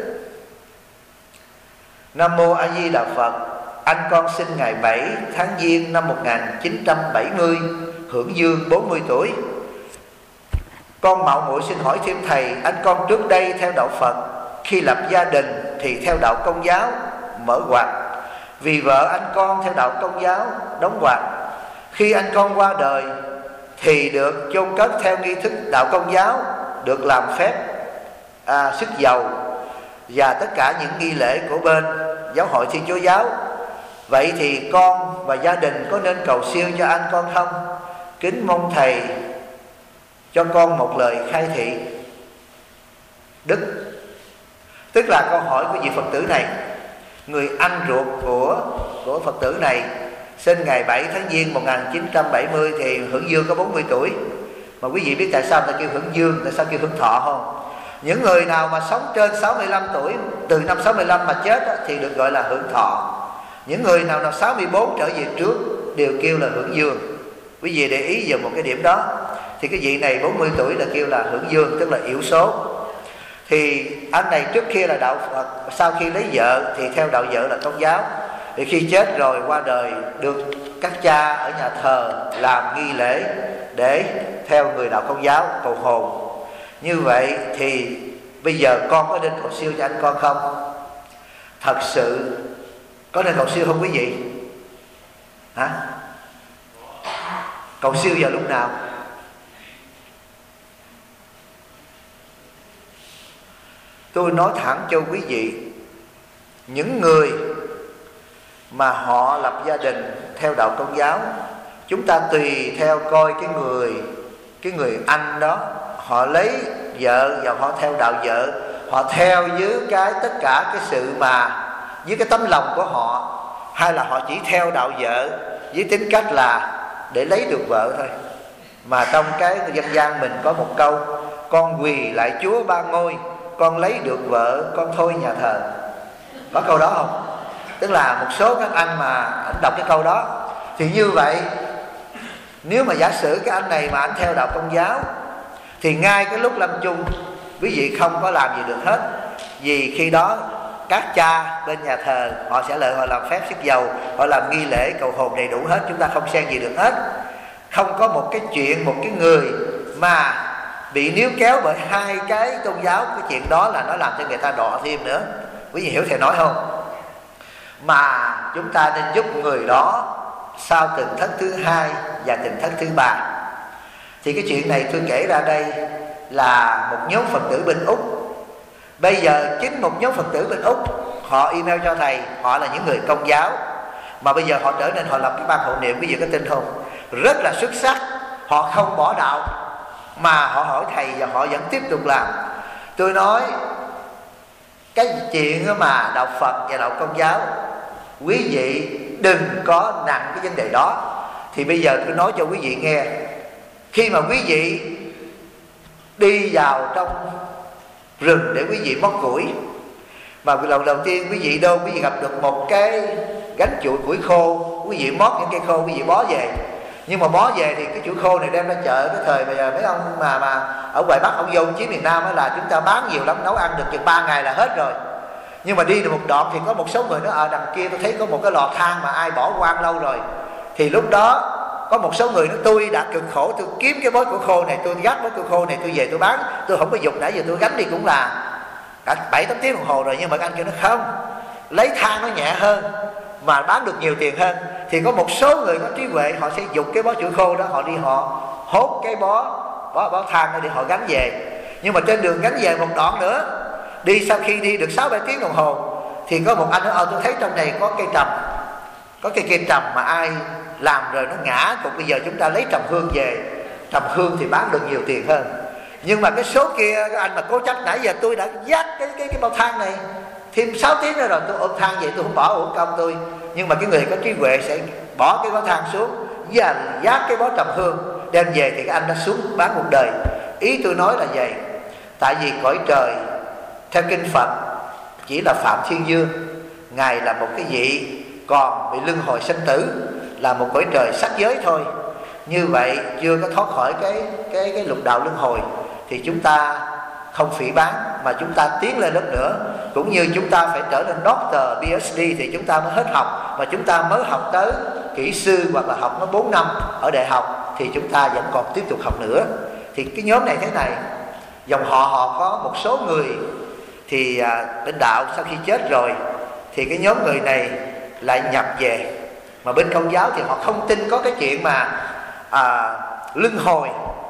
Nam mô A Di Đà Phật. Anh con sinh ngày 7 tháng Giêng năm 1970, hưởng dương 40 tuổi. Con mạo muội xin hỏi thêm thầy, anh con trước đây theo đạo Phật, khi lập gia đình thì theo đạo Công giáo mở ngoặt. Vì vợ anh con theo đạo Công giáo đóng ngoặt. Khi anh con qua đời thì được chôn cất theo nghi thức đạo Công giáo, được làm phép sức dầu và tất cả những nghi lễ của bên Giáo hội Thiên Chúa giáo. Vậy thì con và gia đình có nên cầu siêu cho anh con không? Kính mong thầy cho con một lời khai thị. Đức, tức là câu hỏi của vị Phật tử này, người anh ruột của Phật tử này, sinh ngày 7 tháng Giêng 1970 thì hưởng dương có 40 tuổi. Mà quý vị biết tại sao ta kêu hưởng dương, tại sao kêu hưởng thọ không? Những người nào mà sống trên 65 tuổi, từ năm 65 mà chết thì được gọi là hưởng thọ. Những người nào 64 trở về trước đều kêu là hưởng dương. Quý vị để ý vào một cái điểm đó. Thì cái vị này 40 tuổi là kêu là hưởng dương, tức là yểu số. Thì anh này trước kia là đạo Phật, sau khi lấy vợ thì theo đạo vợ là Công giáo. Thì khi chết rồi qua đời được các cha ở nhà thờ làm nghi lễ để theo người đạo Công giáo cầu hồn. Như vậy thì bây giờ con có nên cầu siêu cho anh con không? Thật sự có nên cầu siêu không quý vị? Hả? Cầu siêu vào lúc nào? Tôi nói thẳng cho quý vị, những người mà họ lập gia đình theo đạo Công giáo, chúng ta tùy theo coi cái người anh đó, họ lấy vợ và họ theo đạo vợ, họ theo với tất cả cái sự mà với cái tấm lòng của họ, hay là họ chỉ theo đạo vợ với tính cách là để lấy được vợ thôi. Mà trong cái dân gian mình có một câu, con quỳ lại Chúa ba ngôi, con lấy được vợ con thôi nhà thờ. Có câu đó không? Tức là một số các anh mà anh đọc cái câu đó, thì như vậy nếu mà giả sử cái anh này mà anh theo đạo Công giáo thì ngay cái lúc lâm chung quý vị không có làm gì được hết. Vì khi đó các cha bên nhà thờ họ sẽ lại họ làm phép sức dầu, họ làm nghi lễ cầu hồn đầy đủ hết, chúng ta không xen gì được hết. Không có một cái chuyện một cái người mà bị níu kéo bởi hai cái tôn giáo, cái chuyện đó là nó làm cho người ta đọa thêm nữa. Quý vị hiểu thầy nói không? Mà chúng ta nên giúp người đó sau tình thất thứ hai và tình thất thứ ba. Thì cái chuyện này tôi kể ra đây là một nhóm Phật tử bên Úc. Bây giờ chính một nhóm Phật tử bên Úc họ email cho thầy, họ là những người Công giáo mà bây giờ họ trở nên họ lập cái ban hộ niệm, quý vị có tin không? Rất là xuất sắc. Họ không bỏ đạo mà họ hỏi thầy và họ vẫn tiếp tục làm. Tôi nói cái chuyện mà đạo Phật và đạo Công giáo, quý vị đừng có nặng cái vấn đề đó. Thì bây giờ tôi nói cho quý vị nghe, khi mà quý vị đi vào trong rừng để quý vị mót củi, mà lần đầu tiên quý vị gặp được một cái gánh chuỗi củi khô, quý vị mót những cây khô quý vị bó về. Nhưng mà bó về thì cái chuỗi khô này đem ra chợ, cái thời bây giờ mấy ông mà ở ngoài Bắc ông vô chí miền Nam là chúng ta bán nhiều lắm, nấu ăn được chừng 3 ngày là hết rồi. Nhưng mà đi được một đoạn thì có một số người nó ở đằng kia tôi thấy có một cái lò than mà ai bỏ quang lâu rồi. Thì lúc đó có một số người nói tôi đã cực khổ, tôi kiếm cái bó củi khô này, tôi gác bó củi khô này, tôi về tôi bán, tôi không có dùng, nãy giờ tôi gánh đi cũng là cả 7-8 tiếng đồng hồ rồi. Nhưng mà anh kêu nó không, lấy than nó nhẹ hơn mà bán được nhiều tiền hơn. Thì có một số người có trí huệ, họ sẽ dùng cái bó củi khô đó, họ đi họ hốt cái bó than đó để họ gánh về. Nhưng mà trên đường gánh về một đoạn nữa, đi sau khi đi được 6-7 tiếng đồng hồ thì có một anh nói tôi thấy trong này có cây trầm, có cây trầm mà ai làm rồi nó ngã, còn bây giờ chúng ta lấy trầm hương về, trầm hương thì bán được nhiều tiền hơn. Nhưng mà cái số kia, cái anh mà cố chấp, nãy giờ tôi đã dắt cái bao than này thêm 6 tiếng nữa rồi, tôi ôm than vậy tôi không bỏ uổng công tôi. Nhưng mà cái người có trí huệ sẽ bỏ cái bó than xuống và dắt cái bó trầm hương đem về, thì cái anh đã xuống bán một đời. Ý tôi nói là vậy, tại vì cõi trời theo kinh Phật chỉ là Phạm Thiên Dương, Ngài là một cái vị còn bị luân hồi sinh tử, là một cõi trời sắc giới thôi. Như vậy chưa có thoát khỏi cái lục đạo luân hồi, thì chúng ta không phỉ báng mà chúng ta tiến lên lớp nữa. Cũng như chúng ta phải trở nên Doctor, PhD thì chúng ta mới hết học, mà chúng ta mới học tới kỹ sư hoặc là học nó 4 năm ở đại học thì chúng ta vẫn còn tiếp tục học nữa. Thì cái nhóm này thế này, dòng họ có một số người thì bên đạo sau khi chết rồi thì cái nhóm người này lại nhập về. Mà bên Công giáo thì họ không tin có cái chuyện mà luân hồi,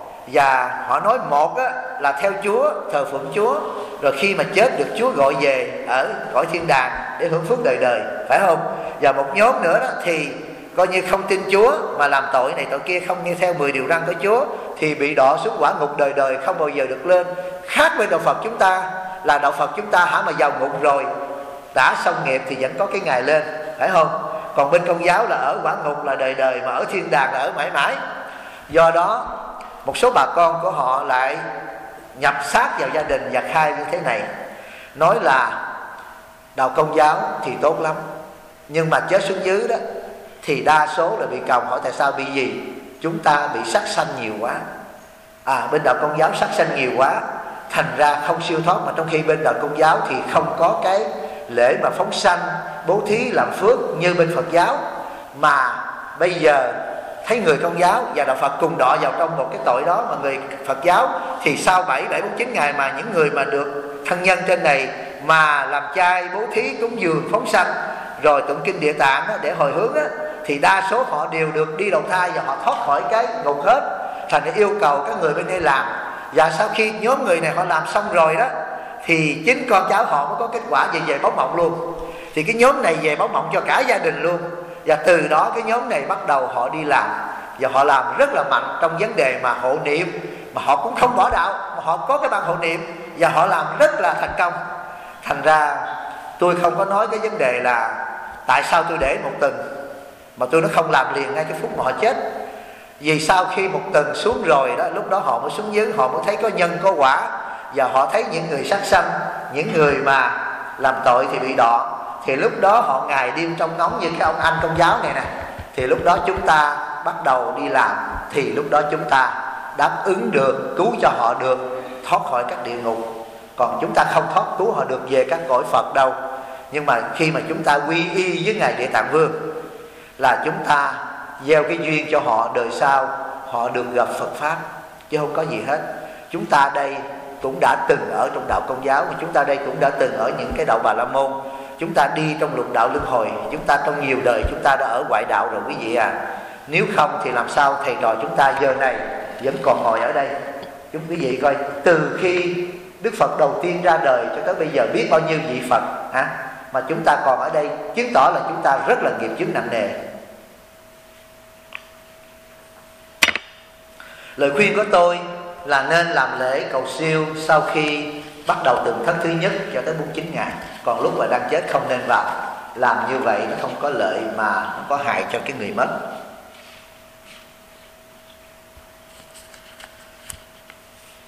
và họ nói một là theo Chúa, thờ phượng Chúa, rồi khi mà chết được Chúa gọi về ở cõi thiên đàng để hưởng phước đời đời, phải không? Và một nhóm nữa đó thì coi như không tin Chúa mà làm tội này tội kia, không nghe theo 10 điều răn của Chúa, thì bị đọa xuống quả ngục đời đời, không bao giờ được lên. Khác với đạo Phật chúng ta, là đạo Phật chúng ta hả mà vào ngục rồi đã xong nghiệp thì vẫn có cái ngày lên, phải không? Còn bên Công giáo là ở quả ngục là đời đời, mà ở thiên đàng là ở mãi mãi. Do đó một số bà con của họ lại nhập xác vào gia đình và khai như thế này, nói là đạo Công giáo thì tốt lắm, nhưng mà chết xuống dưới đó thì đa số là bị còng. Hỏi tại sao? Bị gì? Chúng ta bị sát sanh nhiều quá. Bên đạo Công giáo sát sanh nhiều quá, thành ra không siêu thoát. Mà trong khi bên đạo Công giáo thì không có cái lễ mà phóng sanh, bố thí, làm phước như bên Phật giáo. Mà bây giờ thấy người Công giáo và đạo Phật cùng đọa vào trong một cái tội đó. Mà người Phật giáo thì sau 7-49 ngày mà những người mà được thân nhân trên này mà làm chay, bố thí, cúng dường, phóng sanh, rồi tụng kinh Địa Tạng để hồi hướng thì đa số họ đều được đi đầu thai và họ thoát khỏi cái ngục hết. Thành ra yêu cầu các người bên đây làm. Và sau khi nhóm người này họ làm xong rồi đó thì chính con cháu họ mới có kết quả về báo mộng luôn. Thì cái nhóm này về báo mộng cho cả gia đình luôn. Và từ đó cái nhóm này bắt đầu họ đi làm, và họ làm rất là mạnh trong vấn đề mà hộ niệm. Mà họ cũng không bỏ đạo, mà họ có cái ban hộ niệm và họ làm rất là thành công. Thành ra tôi không có nói cái vấn đề là tại sao tôi để một tuần mà tôi nó không làm liền ngay cái phút mà họ chết. Vì sau khi một tuần xuống rồi đó, lúc đó họ mới xuống dưới, họ mới thấy có nhân có quả, và họ thấy những người sát sanh, những người mà làm tội thì bị đọa. Thì lúc đó họ ngày đêm trong ngóng như cái ông anh Công giáo này nè. Thì lúc đó chúng ta bắt đầu đi làm, thì lúc đó chúng ta đáp ứng được, cứu cho họ được thoát khỏi các địa ngục. Còn chúng ta không thoát cứu họ được về các cõi Phật đâu. Nhưng mà khi mà chúng ta quy y với Ngài Địa Tạng Vương là chúng ta gieo cái duyên cho họ đời sau họ được gặp Phật Pháp, chứ không có gì hết. Chúng ta đây cũng đã từng ở trong đạo Công giáo, mà chúng ta đây cũng đã từng ở những cái đạo Bà La Môn. Chúng ta đi trong lục đạo luân hồi, chúng ta trong nhiều đời chúng ta đã ở ngoại đạo rồi quý vị à. Nếu không thì làm sao thầy trò chúng ta giờ này vẫn còn ngồi ở đây. Chúng quý vị coi, từ khi Đức Phật đầu tiên ra đời cho tới bây giờ biết bao nhiêu vị Phật mà chúng ta còn ở đây, chứng tỏ là chúng ta rất là nghiệp chướng nặng nề. Lời khuyên của tôi là nên làm lễ cầu siêu sau khi bắt đầu từ tháng thứ nhất cho tới 49 ngày. Còn lúc mà đang chết không nên vào. Làm như vậy nó không có lợi mà không có hại cho cái người mất.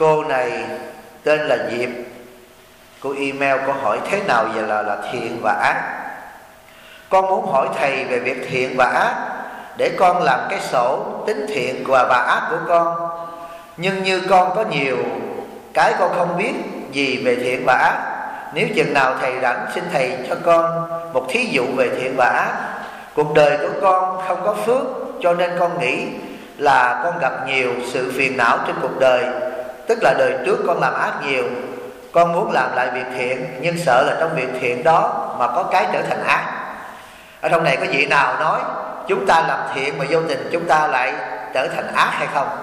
Cô này tên là Diệp. Cô email cô hỏi thế nào vậy là thiện và ác. Con muốn hỏi thầy về việc thiện và ác để con làm cái sổ tính thiện và ác của con. Nhưng như con có nhiều cái con không biết gì về thiện và ác. Nếu chừng nào thầy rảnh, xin thầy cho con một thí dụ về thiện và ác. Cuộc đời của con không có phước, cho nên con nghĩ là con gặp nhiều sự phiền não trên cuộc đời. Tức là đời trước con làm ác nhiều. Con muốn làm lại việc thiện, nhưng sợ là trong việc thiện đó mà có cái trở thành ác. Ở trong này có vị nào nói chúng ta làm thiện mà vô tình chúng ta lại trở thành ác hay không?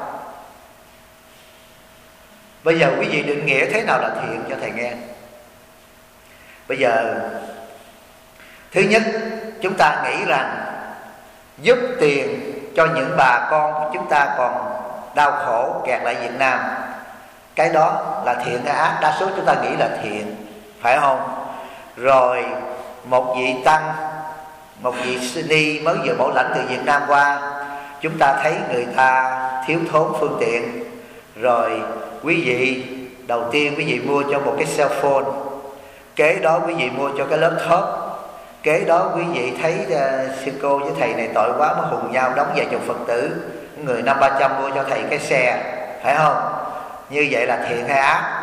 Bây giờ quý vị định nghĩa thế nào là thiện cho thầy nghe. Bây giờ thứ nhất, chúng ta nghĩ rằng giúp tiền cho những bà con của chúng ta còn đau khổ kẹt lại Việt Nam, cái đó là thiện hay ác? Đa số chúng ta nghĩ là thiện, phải không? Rồi một vị tăng, một vị sư ni mới vừa bảo lãnh từ Việt Nam qua, chúng ta thấy người ta thiếu thốn phương tiện, rồi quý vị đầu tiên quý vị mua cho một cái cell phone, kế đó quý vị mua cho cái laptop, kế đó quý vị thấy sư cô với thầy này tội quá mà hùng nhau đóng vài chục Phật tử, người 500-300 mua cho thầy cái xe, phải không? Như vậy là thiện hay ác?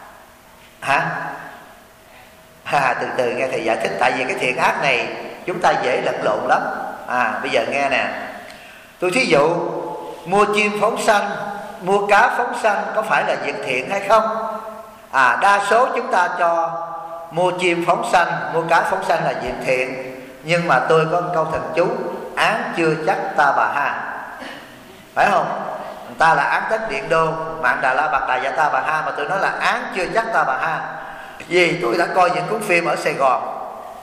Hả? Từ từ nghe thầy giải thích. Tại vì cái thiện ác này chúng ta dễ lẫn lộn lắm. Bây giờ nghe nè. Tôi thí dụ mua chim phóng sanh, mua cá phóng sanh có phải là việc thiện hay không? Đa số chúng ta cho mua chim phóng sanh, mua cá phóng sanh là việc thiện. Nhưng mà tôi có một câu thần chú: án chưa chắc ta bà ha, phải không? Người ta là án tất điện đô, mạng Đà La Bạc Đà Dạ Ta Bà Ha, mà tôi nói là án chưa chắc ta bà ha. Vì tôi đã coi những cuốn phim ở Sài Gòn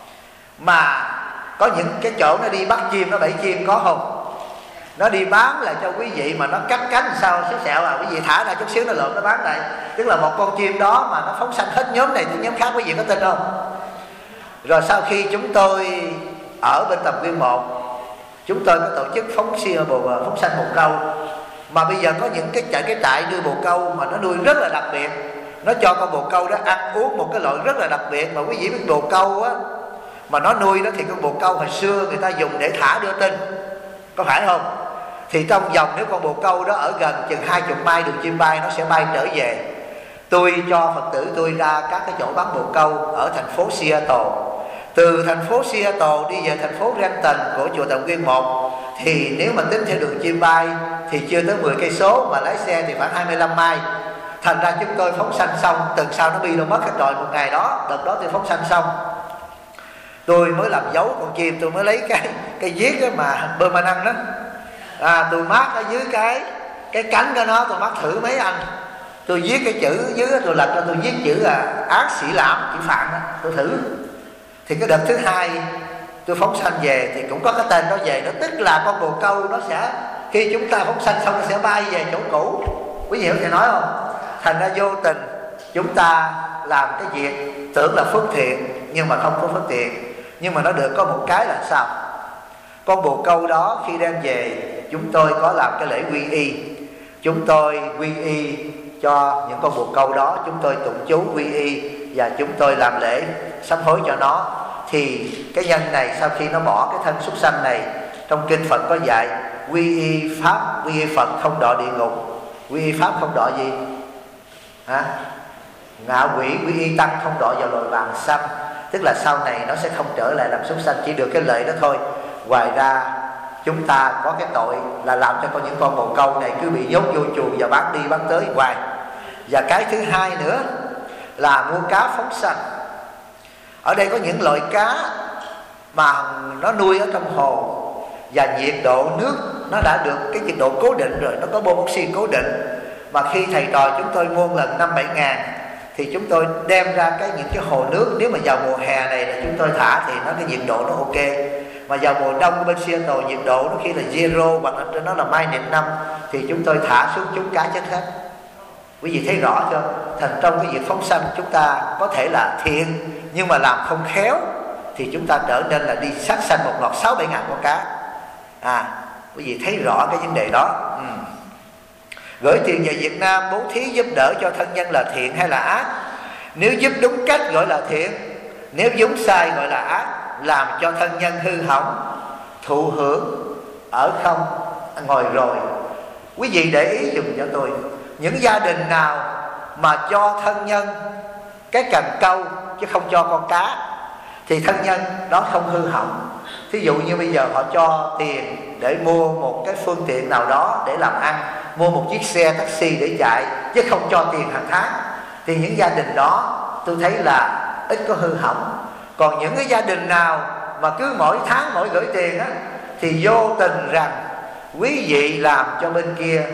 mà có những cái chỗ nó đi bắt chim, nó bẫy chim, có không? Nó đi bán lại cho quý vị mà nó cắt cánh sao xíu xẹo quý vị thả ra chút xíu nó lộn nó bán lại. Tức là một con chim đó mà nó phóng sanh hết nhóm này tới nhóm khác, quý vị có tin không? Rồi sau khi chúng tôi ở bên Tầm Quyên 1, chúng tôi có tổ chức phóng sanh bồ câu. Mà bây giờ có những cái trại nuôi bồ câu mà nó nuôi rất là đặc biệt. Nó cho con bồ câu đó ăn uống một cái loại rất là đặc biệt. Mà quý vị biết bồ câu á, mà nó nuôi đó thì con bồ câu hồi xưa người ta dùng để thả đưa tin, có phải không? Thì trong vòng nếu con bồ câu đó ở gần chừng 20 mai đường chim bay, nó sẽ bay trở về. Tôi cho Phật tử tôi ra các cái chỗ bán bồ câu ở thành phố Seattle. Từ thành phố Seattle đi về thành phố Renton của chùa Tầm Quyên 1 thì nếu mà tính theo đường chim bay thì chưa tới 10 cây số, mà lái xe thì khoảng 25 mai. Thành ra chúng tôi phóng sanh xong, tuần sau nó bi đâu mất hết rồi. Một ngày đó, đợt đó tôi phóng sanh xong, tôi mới làm dấu con chim, tôi mới lấy cái viết đó mà bơm ăn đó, tôi mát ở dưới cái cánh của nó, tôi mát thử mấy anh. Tôi viết cái chữ dưới, tôi lật ra tôi viết chữ ác sĩ lãm, chữ Phạm đó, tôi thử. Thì cái đợt thứ hai tôi phóng sanh về thì cũng có cái tên đó về. Nó tức là con bồ câu nó sẽ, khi chúng ta phóng sanh xong nó sẽ bay về chỗ cũ. Quý vị hiểu thầy nói không? Thành ra vô tình chúng ta làm cái việc tưởng là phước thiện nhưng mà không có phước thiện. Nhưng mà nó được có một cái là sao? Con bồ câu đó khi đem về, chúng tôi có làm cái lễ quy y. Chúng tôi quy y cho những con bồ câu đó, chúng tôi tụng chú quy y và chúng tôi làm lễ sám hối cho nó. Thì cái nhân này sau khi nó bỏ cái thân súc sanh này, trong kinh Phật có dạy quy y pháp, quy y Phật không đọa địa ngục. Quy y pháp không đọa gì? Ngạ quỷ. Quy y tăng không đọa vào loài vàng xăm. Tức là sau này nó sẽ không trở lại làm súc sanh, chỉ được cái lợi đó thôi. Ngoài ra chúng ta có cái tội là làm cho những con bồ câu này cứ bị nhốt vô chuồng và bán đi bán tới hoài. Và cái thứ hai nữa là mua cá phóng sanh. Ở đây có những loại cá mà nó nuôi ở trong hồ, và nhiệt độ nước nó đã được cái nhiệt độ cố định rồi, nó có bơm oxy cố định. Mà khi thầy trò chúng tôi mua lần 5-7 ngàn thì chúng tôi đem ra những cái hồ nước. Nếu mà vào mùa hè này là chúng tôi thả thì cái nhiệt độ nó ok. Mà vào mùa đông bên Seattle nhiệt độ nó khi là 0 hoặc là nó là -5 thì chúng tôi thả xuống chúng cá chết hết. Quý vị thấy rõ chưa? Thành trong cái việc phóng sanh chúng ta có thể là thiện, nhưng mà làm không khéo thì chúng ta trở nên là đi sát sanh một loạt 6-7 ngàn con cá. Quý vị thấy rõ cái vấn đề đó. gửi tiền về Việt Nam bố thí giúp đỡ cho thân nhân là thiện hay là ác? Nếu giúp đúng cách gọi là thiện, nếu giống sai gọi là ác. Làm cho thân nhân hư hỏng, thụ hưởng ở không ngồi rồi. Quý vị để ý dùm cho tôi, những gia đình nào mà cho thân nhân cái cần câu chứ không cho con cá thì thân nhân đó không hư hỏng. Thí dụ như bây giờ họ cho tiền để mua một cái phương tiện nào đó để làm ăn, mua một chiếc xe taxi để chạy, chứ không cho tiền hàng tháng, thì những gia đình đó tôi thấy là ít có hư hỏng. Còn những cái gia đình nào mà cứ mỗi tháng mỗi gửi tiền á, thì vô tình rằng quý vị làm cho bên kia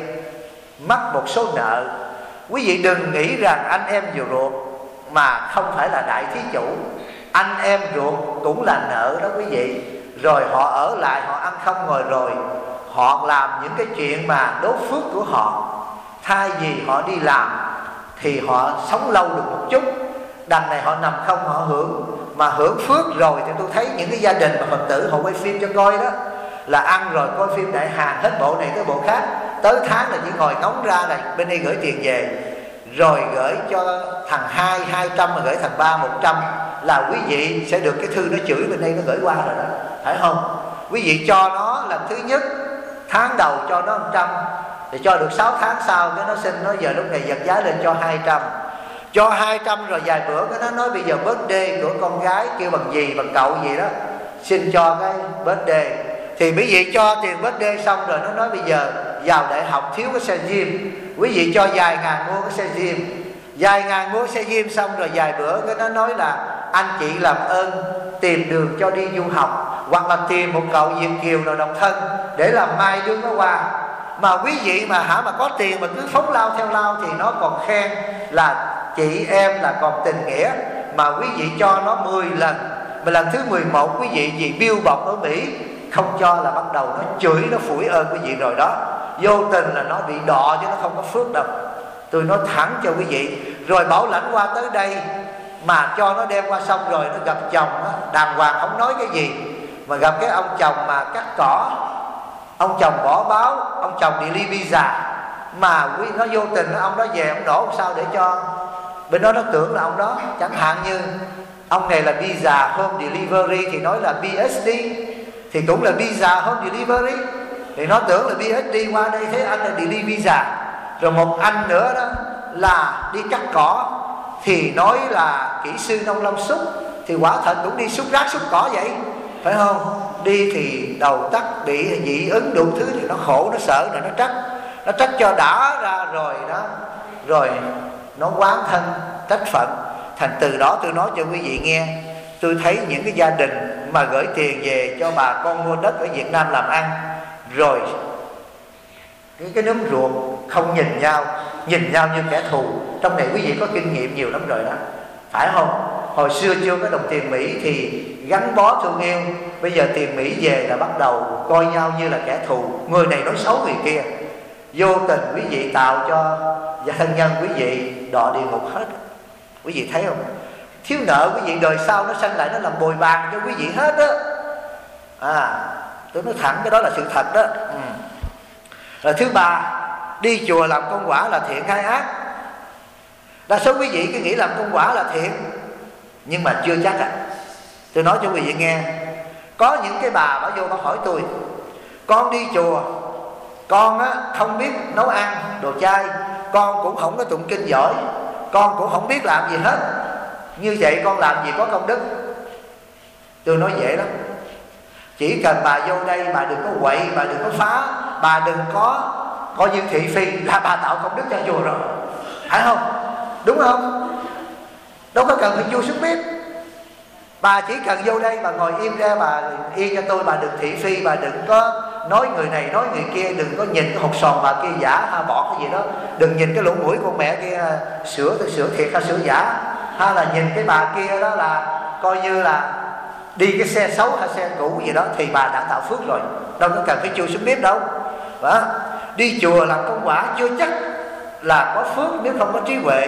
mắc một số nợ. Quý vị đừng nghĩ rằng anh em ruột mà không phải là đại thí chủ, anh em ruột cũng là nợ đó quý vị. Rồi họ ở lại, họ ăn không ngồi rồi, họ làm những cái chuyện mà đố phước của họ. Thay vì họ đi làm thì họ sống lâu được một chút, đằng này họ nằm không họ hưởng. Mà hưởng phước rồi thì tôi thấy những cái gia đình mà Phật tử họ quay phim cho coi đó, là ăn rồi coi phim đại hàng hết bộ này tới bộ khác, tới tháng là chỉ ngồi ngóng ra là bên đây gửi tiền về, rồi gửi cho thằng 200 mà gửi thằng 3 100 là quý vị sẽ được cái thư nó chửi bên đây nó gửi qua rồi đó, phải không? Quý vị cho nó lần thứ nhất tháng đầu cho nó 100, thì cho được 6 tháng sau cái nó xin nó giờ lúc này giật giá lên cho 200. Cho 200 rồi vài bữa cái nó nói bây giờ birthday của con gái kêu bằng gì bằng cậu gì đó, xin cho cái birthday. Thì quý vị cho tiền birthday xong rồi nó nói bây giờ vào đại học thiếu cái xe gym, quý vị cho vài ngàn mua cái xe gym. Vài ngàn mua xe gym xong rồi vài bữa cái nó nói là anh chị làm ơn tìm đường cho đi du học, hoặc là tìm một cậu Việt kiều nào độc thân để làm mai đưa nó qua. Mà quý vị mà có tiền mà cứ phóng lao theo lao thì nó còn khen là chị em là còn tình nghĩa. Mà quý vị cho nó 10 lần, mà lần thứ 11 quý vị vì biêu bọc ở Mỹ không cho là bắt đầu nó chửi, nó phủi ơn quý vị rồi đó. Vô tình là nó bị đọ chứ nó không có phước đâu. Tôi nói thẳng cho quý vị. Rồi bảo lãnh qua tới đây mà cho nó đem qua xong rồi nó gặp chồng đó, đàng hoàng không nói cái gì, mà gặp cái ông chồng mà cắt cỏ, ông chồng bỏ báo, ông chồng đi visa, mà nó vô tình ông đó về ông đổ sao để cho bên đó nó tưởng là ông đó. Chẳng hạn như ông này là visa home delivery thì nói là BSD, thì cũng là visa home delivery, thì nó tưởng là BSD qua đây thấy anh là delivery visa. Rồi một anh nữa đó là đi cắt cỏ thì nói là kỹ sư nông lâm súc, thì quả thật cũng đi xúc rác xúc cỏ vậy, phải không? Đi thì đầu tắt bị dị ứng đủ thứ thì nó khổ, nó sợ rồi nó trách cho đã ra rồi đó, rồi nó oán thân trách phận. Thành từ đó tôi nói cho quý vị nghe, tôi thấy những cái gia đình mà gửi tiền về cho bà con mua đất ở Việt Nam làm ăn, rồi cái nhóm ruột không nhìn nhau như kẻ thù. Trong này quý vị có kinh nghiệm nhiều lắm rồi đó, phải không? Hồi xưa chưa có đồng tiền Mỹ thì gắn bó thương yêu, bây giờ tiền Mỹ về là bắt đầu coi nhau như là kẻ thù, người này nói xấu người kia. Vô tình quý vị tạo cho và thân nhân quý vị đọa địa ngục hết. Quý vị thấy không? Thiếu nợ quý vị đời sau nó sanh lại nó làm bồi bàn cho quý vị hết đó. Tôi nói thẳng cái đó là sự thật đó. Rồi thứ ba, đi chùa làm công quả là thiện hay ác? Đa số quý vị cứ nghĩ làm công quả là thiện, nhưng mà chưa chắc á. Tôi nói cho quý vị nghe, có những cái bà vô bà hỏi tôi, con đi chùa, con á không biết nấu ăn đồ chay, con cũng không có tụng kinh giỏi, con cũng không biết làm gì hết, như vậy con làm gì có công đức? Tôi nói dễ lắm. Chỉ cần bà vô đây, bà đừng có quậy, bà đừng có phá, bà đừng có coi như thị phi là bà tạo công đức cho chùa rồi, phải không? Đúng không? Đâu có cần phải vua xuống bếp. Bà chỉ cần vô đây, bà ngồi im ra, bà yên cho tôi, bà đừng thị phi, bà đừng có nói người này nói người kia, đừng có nhìn cái hột sòn bà kia giả ha, bỏ cái gì đó, đừng nhìn cái lỗ mũi con mẹ kia sửa thiệt hay sửa giả, hay là nhìn cái bà kia đó là coi như là đi cái xe xấu hay xe cũ gì đó, thì bà đã tạo phước rồi, đâu có cần phải chui xuống bếp đâu. Đó. Đi chùa làm công quả chưa chắc là có phước nếu không có trí huệ.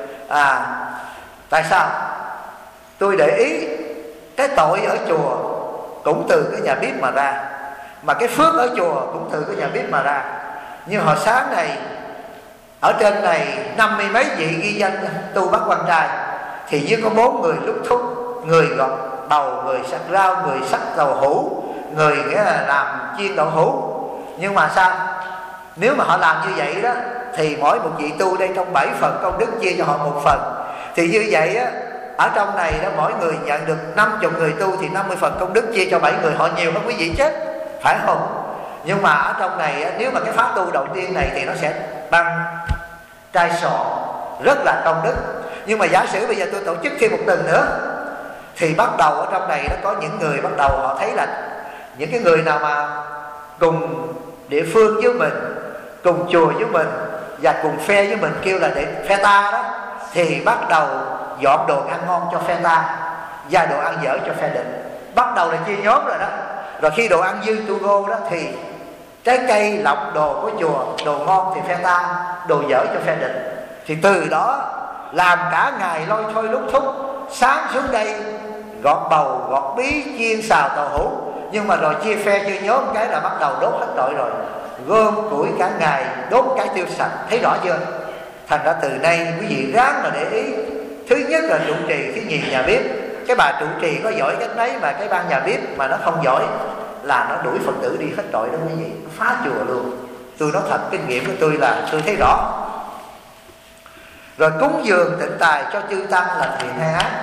Tại sao? Tôi để ý cái tội ở chùa cũng từ cái nhà bếp mà ra, mà cái phước ở chùa cũng từ cái nhà bếp mà ra. Như hồi sáng này Ở trên này 50 mấy vị ghi danh tu Bát Quan Trai, thì như có 4 người lúc thúc, người gọt bầu, người sắc rau, người sắc đậu hũ, người nghĩa là làm chiên đậu hũ. Nhưng mà sao? Nếu mà họ làm như vậy đó, thì mỗi một vị tu đây trong 7 phần công đức chia cho họ 1 phần. Thì như vậy á, ở trong này đó mỗi người nhận được 50 người tu, thì 50 phần công đức chia cho 7 người, họ nhiều hơn quý vị chết, phải không? Nhưng mà ở trong này á, nếu mà cái pháp tu đầu tiên này thì nó sẽ bằng trai sọ, rất là công đức. Nhưng mà giả sử bây giờ tôi tổ chức thêm một tuần nữa, thì bắt đầu ở trong này nó có những người bắt đầu họ thấy là những cái người nào mà cùng địa phương với mình, cùng chùa với mình và cùng phe với mình, kêu là để phe ta đó, thì bắt đầu dọn đồ ăn ngon cho phe ta và đồ ăn dở cho phe địch. Bắt đầu là chia nhóm rồi đó. Rồi khi đồ ăn dư tu gô đó, thì trái cây lọc đồ của chùa, đồ ngon thì phe ta, đồ dở cho phe địch. Thì từ đó làm cả ngày lôi thôi lúc thúc. Sáng xuống đây gọt bầu, gọt bí, chiên xào tàu hũ. Nhưng mà rồi chia phe chia nhóm cái là bắt đầu đốt hết tội rồi, gom củi cả ngày, đốt cái tiêu sạch. Thấy rõ chưa? Thành ra từ nay quý vị ráng mà để ý. Thứ nhất là trụ trì, thứ nhì nhà bếp. Cái bà trụ trì có giỏi cách nấy, mà cái ban nhà bếp mà nó không giỏi là nó đuổi Phật tử đi hết tội đó quý vị, nó phá chùa luôn. Tôi nói thật, kinh nghiệm của tôi là tôi thấy rõ. Rồi cúng dường tịnh tài cho chư tăng là thiện hay ác?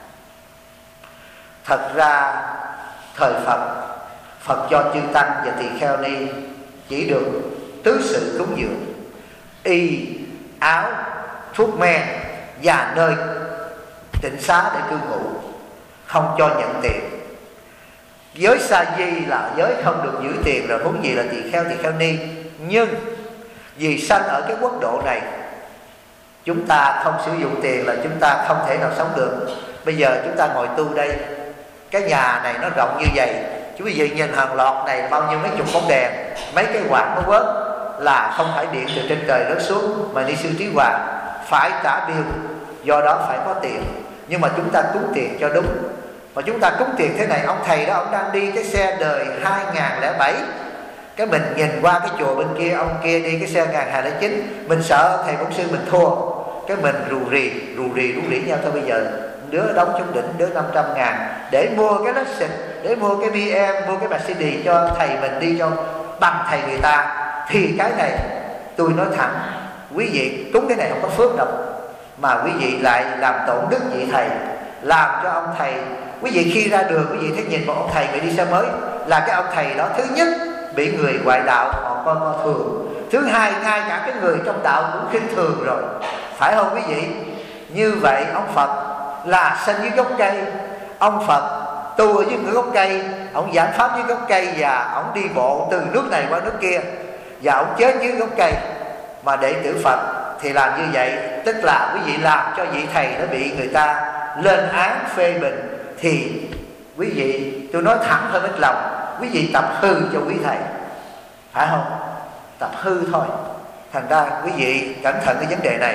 Thật ra thời Phật cho chư tăng và tỳ kheo ni chỉ được tứ sự cúng dường: y, áo, thuốc men và nơi tịnh xá để cư ngụ, không cho nhận tiền. Giới sa di là giới không được giữ tiền, rồi huống gì là tỳ kheo ni. Nhưng vì sanh ở cái quốc độ này, chúng ta không sử dụng tiền là chúng ta không thể nào sống được. Bây giờ chúng ta ngồi tu đây, cái nhà này nó rộng như vậy, chú quý vị nhìn hàng loạt này bao nhiêu mấy chục bóng đèn, mấy cái quạt nó quớt, là không phải điện từ trên trời rớt xuống, mà Ni Sư Trí Hòa phải trả bill, do đó phải có tiền. Nhưng mà chúng ta cúng tiền cho đúng. Mà chúng ta cúng tiền thế này, ông thầy đó ông đang đi cái xe đời 2007, cái mình nhìn qua cái chùa bên kia, ông kia đi cái xe 2009, mình sợ thầy bổn sư mình thua, cái mình rù rì nhau. Thôi bây giờ đứa đóng chống đỉnh, đứa 500.000 để mua cái xịt, để mua cái BM, mua cái Mercedes cho thầy mình đi cho bằng thầy người ta. Thì cái này tôi nói thẳng, quý vị cúng cái này không có phước đâu, mà quý vị lại làm tổn đức vị thầy, làm cho ông thầy. Quý vị khi ra đường quý vị thấy nhìn một ông thầy người đi xe mới, là cái ông thầy đó thứ nhất bị người ngoại đạo họ coi thường, thứ hai ngay cả cái người trong đạo cũng khinh thường rồi, phải không quý vị? Như vậy ông Phật là sinh dưới gốc cây, ông Phật tu ở dưới gốc cây, ông giảng pháp dưới gốc cây, và ông đi bộ từ nước này qua nước kia, và ông chết dưới gốc cây. Mà đệ tử Phật thì làm như vậy, tức là quý vị làm cho vị thầy nó bị người ta lên án phê bình, thì quý vị, tôi nói thẳng hơi ít lòng, quý vị tập hư cho quý thầy, phải không? Tập hư thôi. Thành ra quý vị cẩn thận cái vấn đề này.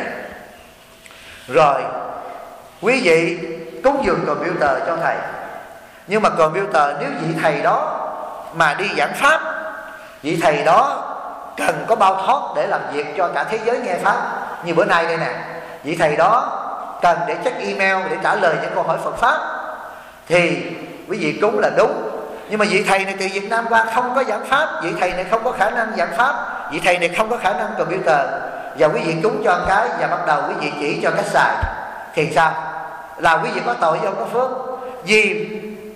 Rồi quý vị cúng dường computer cho thầy, nhưng mà computer nếu vị thầy đó mà đi giảng pháp, vị thầy đó cần có bao thoát để làm việc cho cả thế giới nghe pháp. Như bữa nay đây nè, vị thầy đó cần để check email để trả lời những câu hỏi Phật pháp, thì quý vị cúng là đúng. Nhưng mà vị thầy này từ Việt Nam qua không có giảng pháp, vị thầy này không có khả năng giảng pháp, vị thầy này không có khả năng computer, và quý vị cúng cho cái và bắt đầu quý vị chỉ cho cách xài, thì sao? Là quý vị có tội chứ không có phước. Vì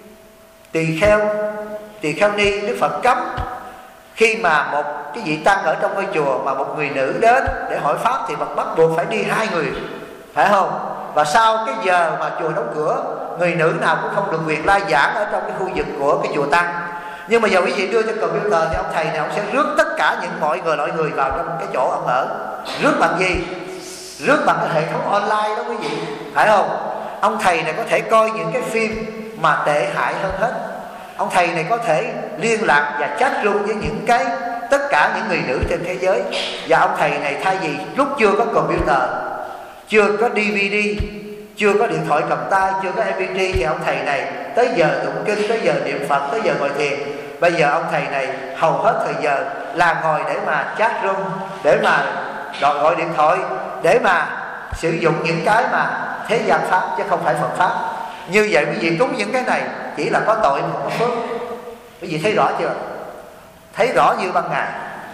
tỳ kheo ni Đức Phật cấm khi mà một cái vị tăng ở trong ngôi chùa mà một người nữ đến để hỏi pháp thì bắt buộc phải đi 2 người, phải không? Và sau cái giờ mà chùa đóng cửa, người nữ nào cũng không được quyền la giảng ở trong cái khu vực của cái chùa tăng. Nhưng mà giờ quý vị đưa cho computer thì ông thầy này ông sẽ rước tất cả những mọi người vào trong cái chỗ ông ở. Rước bằng gì? Rước bằng cái hệ thống online đó quý vị, phải không? Ông thầy này có thể coi những cái phim mà tệ hại hơn hết. Ông thầy này có thể liên lạc và chat room với tất cả những người nữ trên thế giới. Và ông thầy này thay vì lúc chưa có computer, chưa có DVD, chưa có điện thoại cầm tay, chưa có MP3, thì ông thầy này tới giờ tụng kinh, tới giờ niệm Phật, tới giờ ngồi thiền. Bây giờ ông thầy này hầu hết thời giờ là ngồi để mà chat room, để mà gọi điện thoại để mà sử dụng những cái mà thế gian pháp chứ không phải Phật pháp. Như vậy quý vị cúng những cái này chỉ là có tội mà không có phước. Quý vị thấy rõ chưa? Thấy rõ như ban ngày.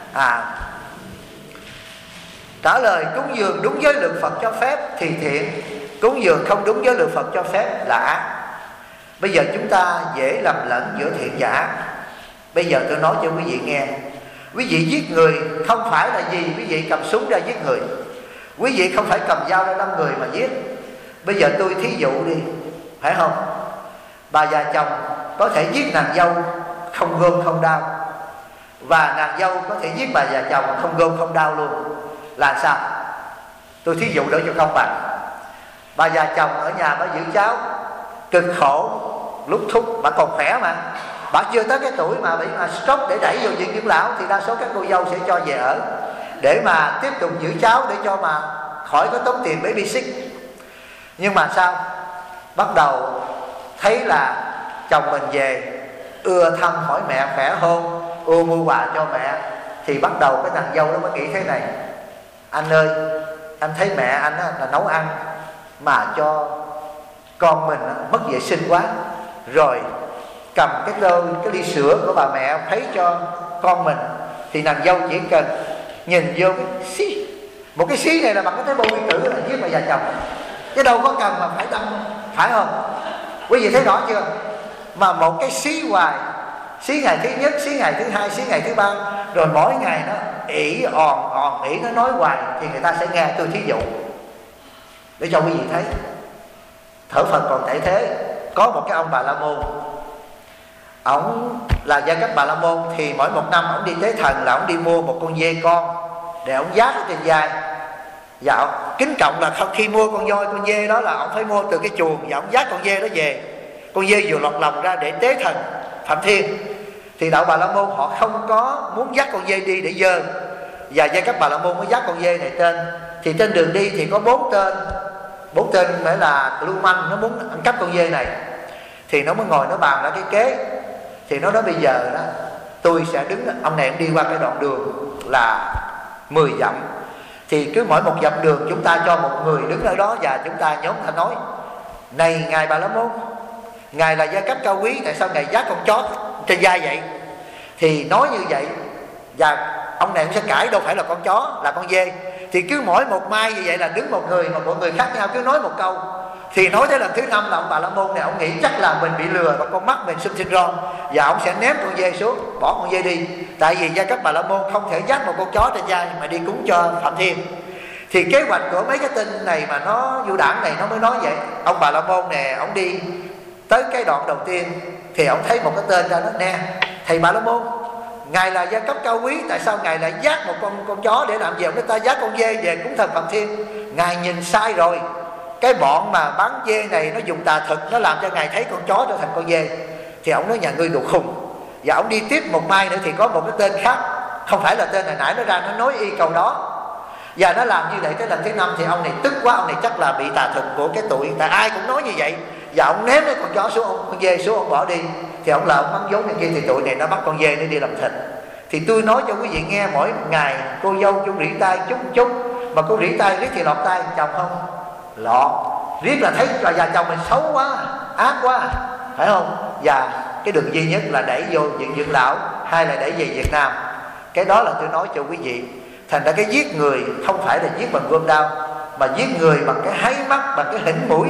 Trả lời cúng dường đúng với luật Phật cho phép thì thiện, cúng dường không đúng với luật Phật cho phép là ác. Bây giờ chúng ta dễ lầm lẫn giữa thiện và ác. Bây giờ tôi nói cho quý vị nghe. Quý vị giết người không phải là gì quý vị cầm súng ra giết người. Quý vị không phải cầm dao ra đâm người mà giết. Bây giờ tôi thí dụ đi, phải không? Bà già chồng có thể giết nàng dâu không gươm không đao, và nàng dâu có thể giết bà già chồng không gươm không đao luôn. Là sao? Tôi thí dụ để cho công bằng. Bà già chồng ở nhà bà giữ cháu cực khổ, lúc thúc bà còn khỏe mà, bà chưa tới cái tuổi mà bị stroke để đẩy vô viện dưỡng lão, thì đa số các cô dâu sẽ cho về ở để mà tiếp tục giữ cháu, để cho mà khỏi có tốn tiền baby sick. Nhưng mà sao? Bắt đầu thấy là chồng mình về ưa thăm hỏi mẹ khỏe không, ưa mua quà cho mẹ, thì bắt đầu cái nàng dâu nó mới nghĩ thế này: anh ơi, anh thấy mẹ anh là nấu ăn mà cho con mình mất vệ sinh quá, rồi cầm cái ly sữa của bà mẹ thấy cho con mình, thì nàng dâu chỉ cần nhìn vô cái xí, một cái xí này là bằng cái tế bào nguyên tử là giết bà già chồng, chứ đâu có cần mà phải đâm, phải không? Quý vị thấy rõ chưa? Mà một cái xí hoài, xí ngày thứ nhất, xí ngày thứ hai, xí ngày thứ ba, rồi mỗi ngày nó ỉ òn ỉ, nó nói hoài thì người ta sẽ nghe. Tôi thí dụ để cho quý vị thấy thở Phật còn tại thế. Có một cái ông Bà La Môn, ổng là gia cấp Bà La Môn, thì mỗi một năm ổng đi tế thần là ổng đi mua một con dê con để ổng vác ở trên vai. Dạ, kính trọng là khi mua con voi con dê đó là ổng phải mua từ cái chuồng, và ổng vác con dê đó về. Con dê vừa lọt lòng ra để tế thần Phạm Thiên. Thì đạo Bà La Môn họ không có muốn dắt con dê đi để dơ, và gia cấp Bà La Môn mới dắt con dê này trên. Thì trên đường đi thì có bốn tên mới là lưu manh, nó muốn ăn cắp con dê này. Thì nó mới ngồi nó bàn ra cái kế. Thì nó nói bây giờ đó tôi sẽ đứng, ông này đi qua cái đoạn đường là 10 dặm, thì cứ mỗi một dặm đường chúng ta cho một người đứng ở đó, và chúng ta nhóm ta nói: này ngài Bà La Môn, ngài là gia cấp cao quý, tại sao ngài dắt con chó trên vai vậy? Thì nói như vậy, và ông này cũng sẽ cãi đâu phải là con chó, là con dê. Thì cứ mỗi một mai như vậy là đứng một người, mà mọi người khác nhau cứ nói một câu. Thì nói tới lần thứ 5 là ông Bà La Môn này ông nghĩ chắc là mình bị lừa và con mắt mình syndrome, và ông sẽ ném con dê xuống, bỏ con dê đi. Tại vì gia cấp Bà La Môn không thể dắt một con chó trên vai mà đi cúng cho Phạm Thiên. Thì kế hoạch của mấy cái tin này mà nó vô đảng này nó mới nói vậy. Ông Bà La Môn nè, ông đi tới cái đoạn đầu tiên thì ông thấy một cái tên ra, nó nè thầy Bà La Môn, ngài là gia cấp cao quý, tại sao ngài lại dắt một con chó để làm gì? Người ta dắt con dê về cúng thần Phạm Thiên. Ngài nhìn sai rồi, cái bọn mà bán dê này nó dùng tà thực, nó làm cho ngài thấy con chó trở thành con dê. Thì ông nói nhà ngươi đồ khùng. Và ông đi tiếp một mai nữa thì có một cái tên khác, không phải là tên hồi nãy nó ra, nó nói y câu đó. Và nó làm như vậy tới lần thứ 5 thì ông này tức quá, ông này chắc là bị tà thực của cái tụi, tại ai cũng nói như vậy. Và ông ném cái con chó xuống, con dê xuống, ông bỏ đi. Thì ông là ông mắng vốn này kia, thì tụi này nó bắt con dê nó đi làm thịt. Thì tôi nói cho quý vị nghe, mỗi ngày cô dâu chung rỉ tay chút, mà cô rỉ tay riết thì lọt tay chồng không? Lọt. Riết là thấy là già chồng mình xấu quá, ác quá, phải không? Và cái đường duy nhất là đẩy vô viện dưỡng lão, hay là đẩy về Việt Nam. Cái đó là tôi nói cho quý vị. Thành ra cái giết người không phải là giết bằng gươm đao, mà giết người bằng cái háy mắt, bằng cái hỉnh mũi.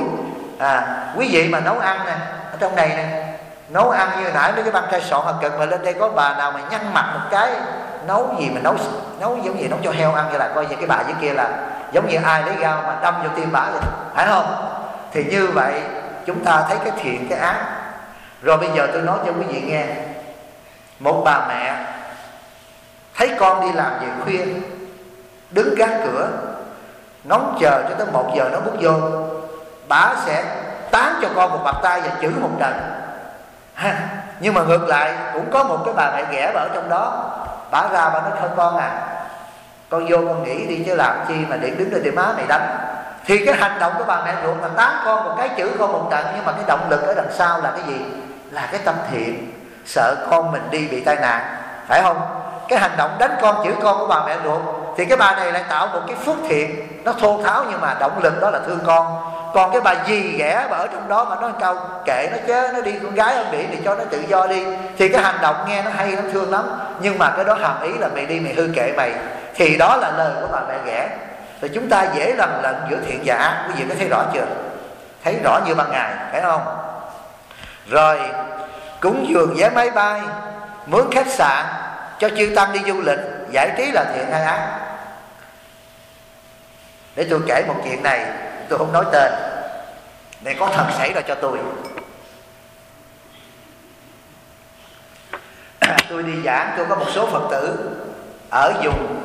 Quý vị mà nấu ăn nè, ở trong này nè, nấu ăn như nãy mấy cái băng cây sọn hoặc cực mà lên đây có bà nào mà nhăn mặt một cái, nấu gì mà nấu giống gì nấu cho heo ăn, như là coi như cái bà dưới kia là giống như ai lấy dao mà đâm vô tim bà vậy, phải không? Thì như vậy chúng ta thấy cái thiện cái ác. Rồi bây giờ tôi nói cho quý vị nghe, một bà mẹ thấy con đi làm về khuya, đứng gác cửa ngóng chờ cho tới 1 giờ nó bước vô, bà sẽ tán cho con một bạt tay và chửi một trận. Nhưng mà ngược lại cũng có một cái bà mẹ ghẻ ở trong đó, bà ra bà nói: thôi con à, con vô con nghỉ đi chứ làm chi mà để đứng lên để má mày đánh. Thì cái hành động của bà mẹ ruột là tán con một cái, chửi con một trận, nhưng mà cái động lực ở đằng sau là cái gì? Là cái tâm thiện, sợ con mình đi bị tai nạn, phải không? cái hành động đánh con, chửi con của bà mẹ ruột, thì cái bà này lại tạo một cái phước thiện, nó thô tháo nhưng mà động lực đó là thương con. Còn cái bà dì ghẻ bà ở trong đó mà nói câu kệ nó chứ, nó đi con gái ông Mỹ thì cho nó tự do đi, thì cái hành động nghe nó hay, nó thương lắm, nhưng mà cái đó hàm ý là mày đi mày hư kệ mày, thì đó là lời của bà mẹ ghẻ. Rồi chúng ta dễ lầm lẫn giữa thiện và ác. Quý vị có thấy rõ chưa? Thấy rõ như ban ngày, phải không? Rồi cúng dường vé máy bay, mướn khách sạn cho chư tăng đi du lịch, giải trí là thiện hay ác? Để tôi kể một chuyện này, tôi không nói tên, để có thật xảy ra cho tôi. Tôi đi giảng, tôi có một số Phật tử ở vùng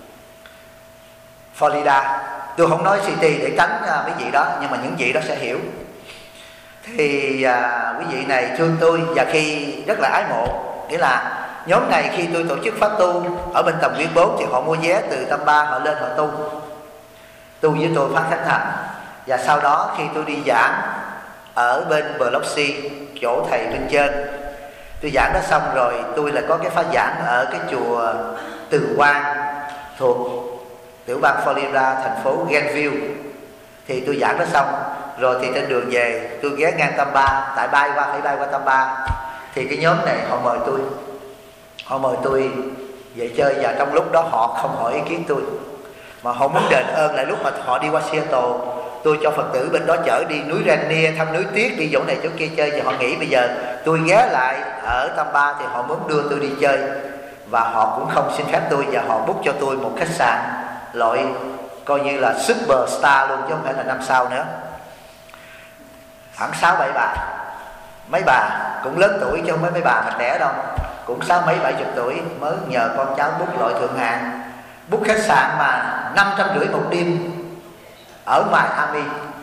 Florida, tôi không nói city để tránh mấy vị đó, nhưng mà những vị đó sẽ hiểu. Thì quý vị này thương tôi và khi rất là ái mộ, nghĩa là nhóm này khi tôi tổ chức pháp tu ở bên Tầm Nguyên 4 thì họ mua vé từ Tâm Ba họ lên họ tu với tôi phát thánh thành. Và sau đó khi tôi đi giảng ở bên Biloxi, chỗ thầy bên trên, tôi giảng đó xong rồi tôi là có cái phát giảng ở cái chùa Từ Quang thuộc tiểu bang Florida, thành phố Gainesville. Thì tôi giảng đó xong rồi thì trên đường về tôi ghé ngang Tâm Ba, tại phải bay qua Tâm Ba, thì cái nhóm này họ mời tôi về chơi. Và trong lúc đó họ không hỏi ý kiến tôi, mà họ muốn đền ơn lại lúc mà họ đi qua Seattle, tôi cho Phật tử bên đó chở đi núi Rainier, thăm núi Tuyết, đi chỗ này chỗ kia chơi. Và họ nghĩ bây giờ tôi ghé lại ở Tâm Ba thì họ muốn đưa tôi đi chơi, và họ cũng không xin phép tôi, và họ book cho tôi một khách sạn loại coi như là superstar luôn chứ không phải là 5 sao nữa, khoảng 6-7 bà. Mấy bà cũng lớn tuổi chứ không phải mấy bà thật đẻ đâu, cũng 60-70 tuổi, mới nhờ con cháu book loại thượng hạng, book khách sạn mà 550 một đêm ở Miami.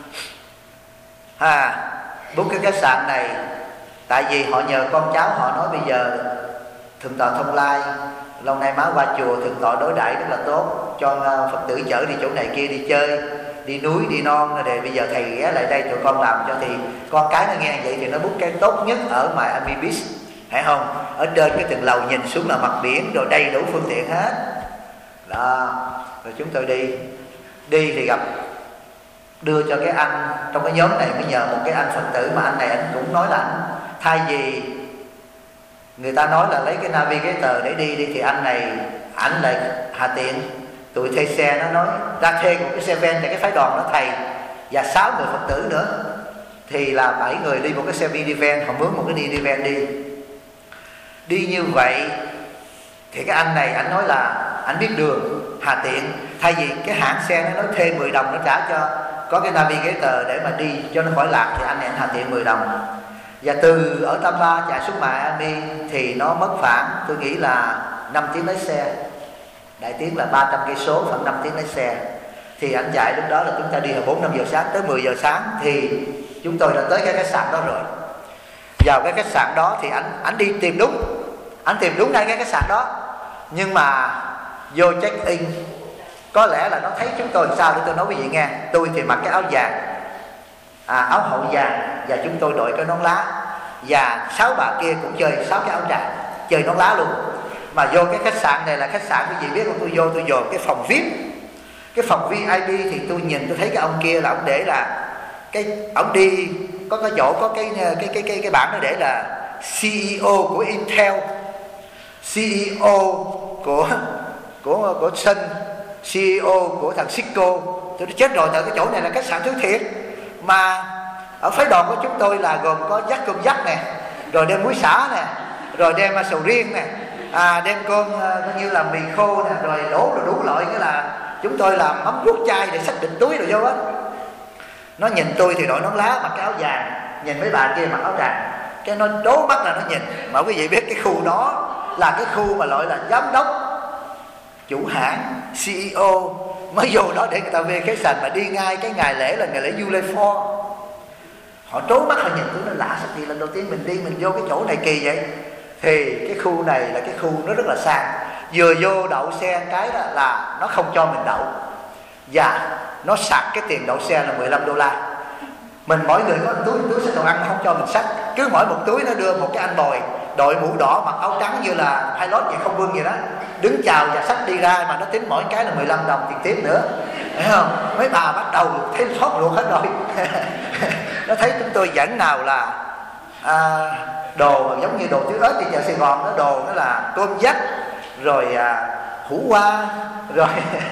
Book cái khách sạn này tại vì họ nhờ con cháu, họ nói bây giờ Thượng tọa Thông Lai lâu nay má qua chùa, Thượng tọa đối đãi rất là tốt, cho Phật tử chở đi chỗ này kia đi chơi, đi núi đi non, để bây giờ thầy ghé lại đây tụi con làm cho. Thì con cái nó nghe vậy thì nó book cái tốt nhất ở Miami Beach, phải không? Ở trên cái tầng lầu nhìn xuống là mặt biển, rồi đầy đủ phương tiện hết đó. Rồi chúng tôi đi thì gặp, đưa cho cái anh trong cái nhóm này, mới nhờ một cái anh Phật tử, mà anh này anh cũng nói là anh thay vì người ta nói là lấy cái navigator để đi thì anh này ảnh lại hà tiện, tụi thuê xe nó nói ra thuê một cái xe van cho cái phái đoàn đó thầy và 6 người Phật tử nữa, thì là 7 người đi một cái xe minivan, họ mướn một cái minivan đi như vậy. Thì cái anh này anh nói là anh biết đường, hà tiện, thay vì cái hãng xe nó nói thuê 10 đồng nó trả cho có cái navigator để mà đi cho nó khỏi lạc, thì anh này anh hà tiện 10 đồng. Và từ ở Tam Ba chạy xuống Miami thì nó mất khoảng tôi nghĩ là 5 tiếng lái xe, đại tiến là 300 cây số, khoảng 5 tiếng lái xe. Thì anh chạy lúc đó là chúng ta đi hồi 4-5 giờ sáng, tới 10 giờ sáng thì chúng tôi đã tới cái khách sạn đó rồi. Vào cái khách sạn đó thì anh đi tìm đúng, anh tìm đúng ngay cái khách sạn đó, nhưng mà vô check in có lẽ là nó thấy chúng tôi làm sao để tôi nói quý vị nghe. Tôi thì mặc cái áo vàng, áo hậu vàng, và chúng tôi đội cái nón lá, và 6 bà kia cũng chơi 6 cái áo tràng, chơi nón lá luôn. Mà vô cái khách sạn này là khách sạn quý vị biết không, tôi vô tôi dồn cái phòng VIP, cái phòng VIP thì tôi nhìn tôi thấy cái ông kia là ông để là cái ông đi có cái chỗ có cái bảng nó để là CEO của Intel, CEO của Sun, CEO của thằng Cisco. Tôi nói chết rồi, tại cái chỗ này là khách sạn thứ thiệt. Mà ở phái đoàn của chúng tôi là gồm có dắt cơm dắt nè, rồi đem muối xả nè, rồi đem sầu riêng nè, đem cơm như là mì khô nè, rồi đổ rồi đủ loại, cái là chúng tôi làm mắm ruốc chai để xách định túi rồi vô á. Nó nhìn tôi thì đội nón lá mặc cái áo vàng, nhìn mấy bà kia mặc áo tràng, cái nó đố mắt là nó nhìn. Mà quý vị biết cái khu đó là cái khu mà gọi là giám đốc, chủ hãng, CEO mới vô đó để người ta về cái sành, mà đi ngay cái ngày lễ là ngày lễ July 4. Họ trố mắt họ nhìn tôi, nó lạ sao kỳ lần đầu tiên mình đi mình vô cái chỗ này kỳ vậy. Thì cái khu này là cái khu nó rất là sang, vừa vô đậu xe cái đó là nó không cho mình đậu, và nó sạc cái tiền đậu xe là $15. Mình mỗi người có một túi xách đồ ăn, nó không cho mình xách, cứ mỗi một túi nó đưa một cái anh bồi đội mũ đỏ mặc áo trắng như là pilot vậy không quân vậy đó, đứng chào và xách đi ra, mà nó tính mỗi cái là 15 đồng tiền tiếp nữa, thấy không? Mấy bà bắt đầu thấy thoát ruột hết rồi. Nó thấy chúng tôi dẫn nào là đồ giống như đồ tứ ớt trên chợ Sài Gòn đó, đồ nó là tôm dắt rồi hủ qua rồi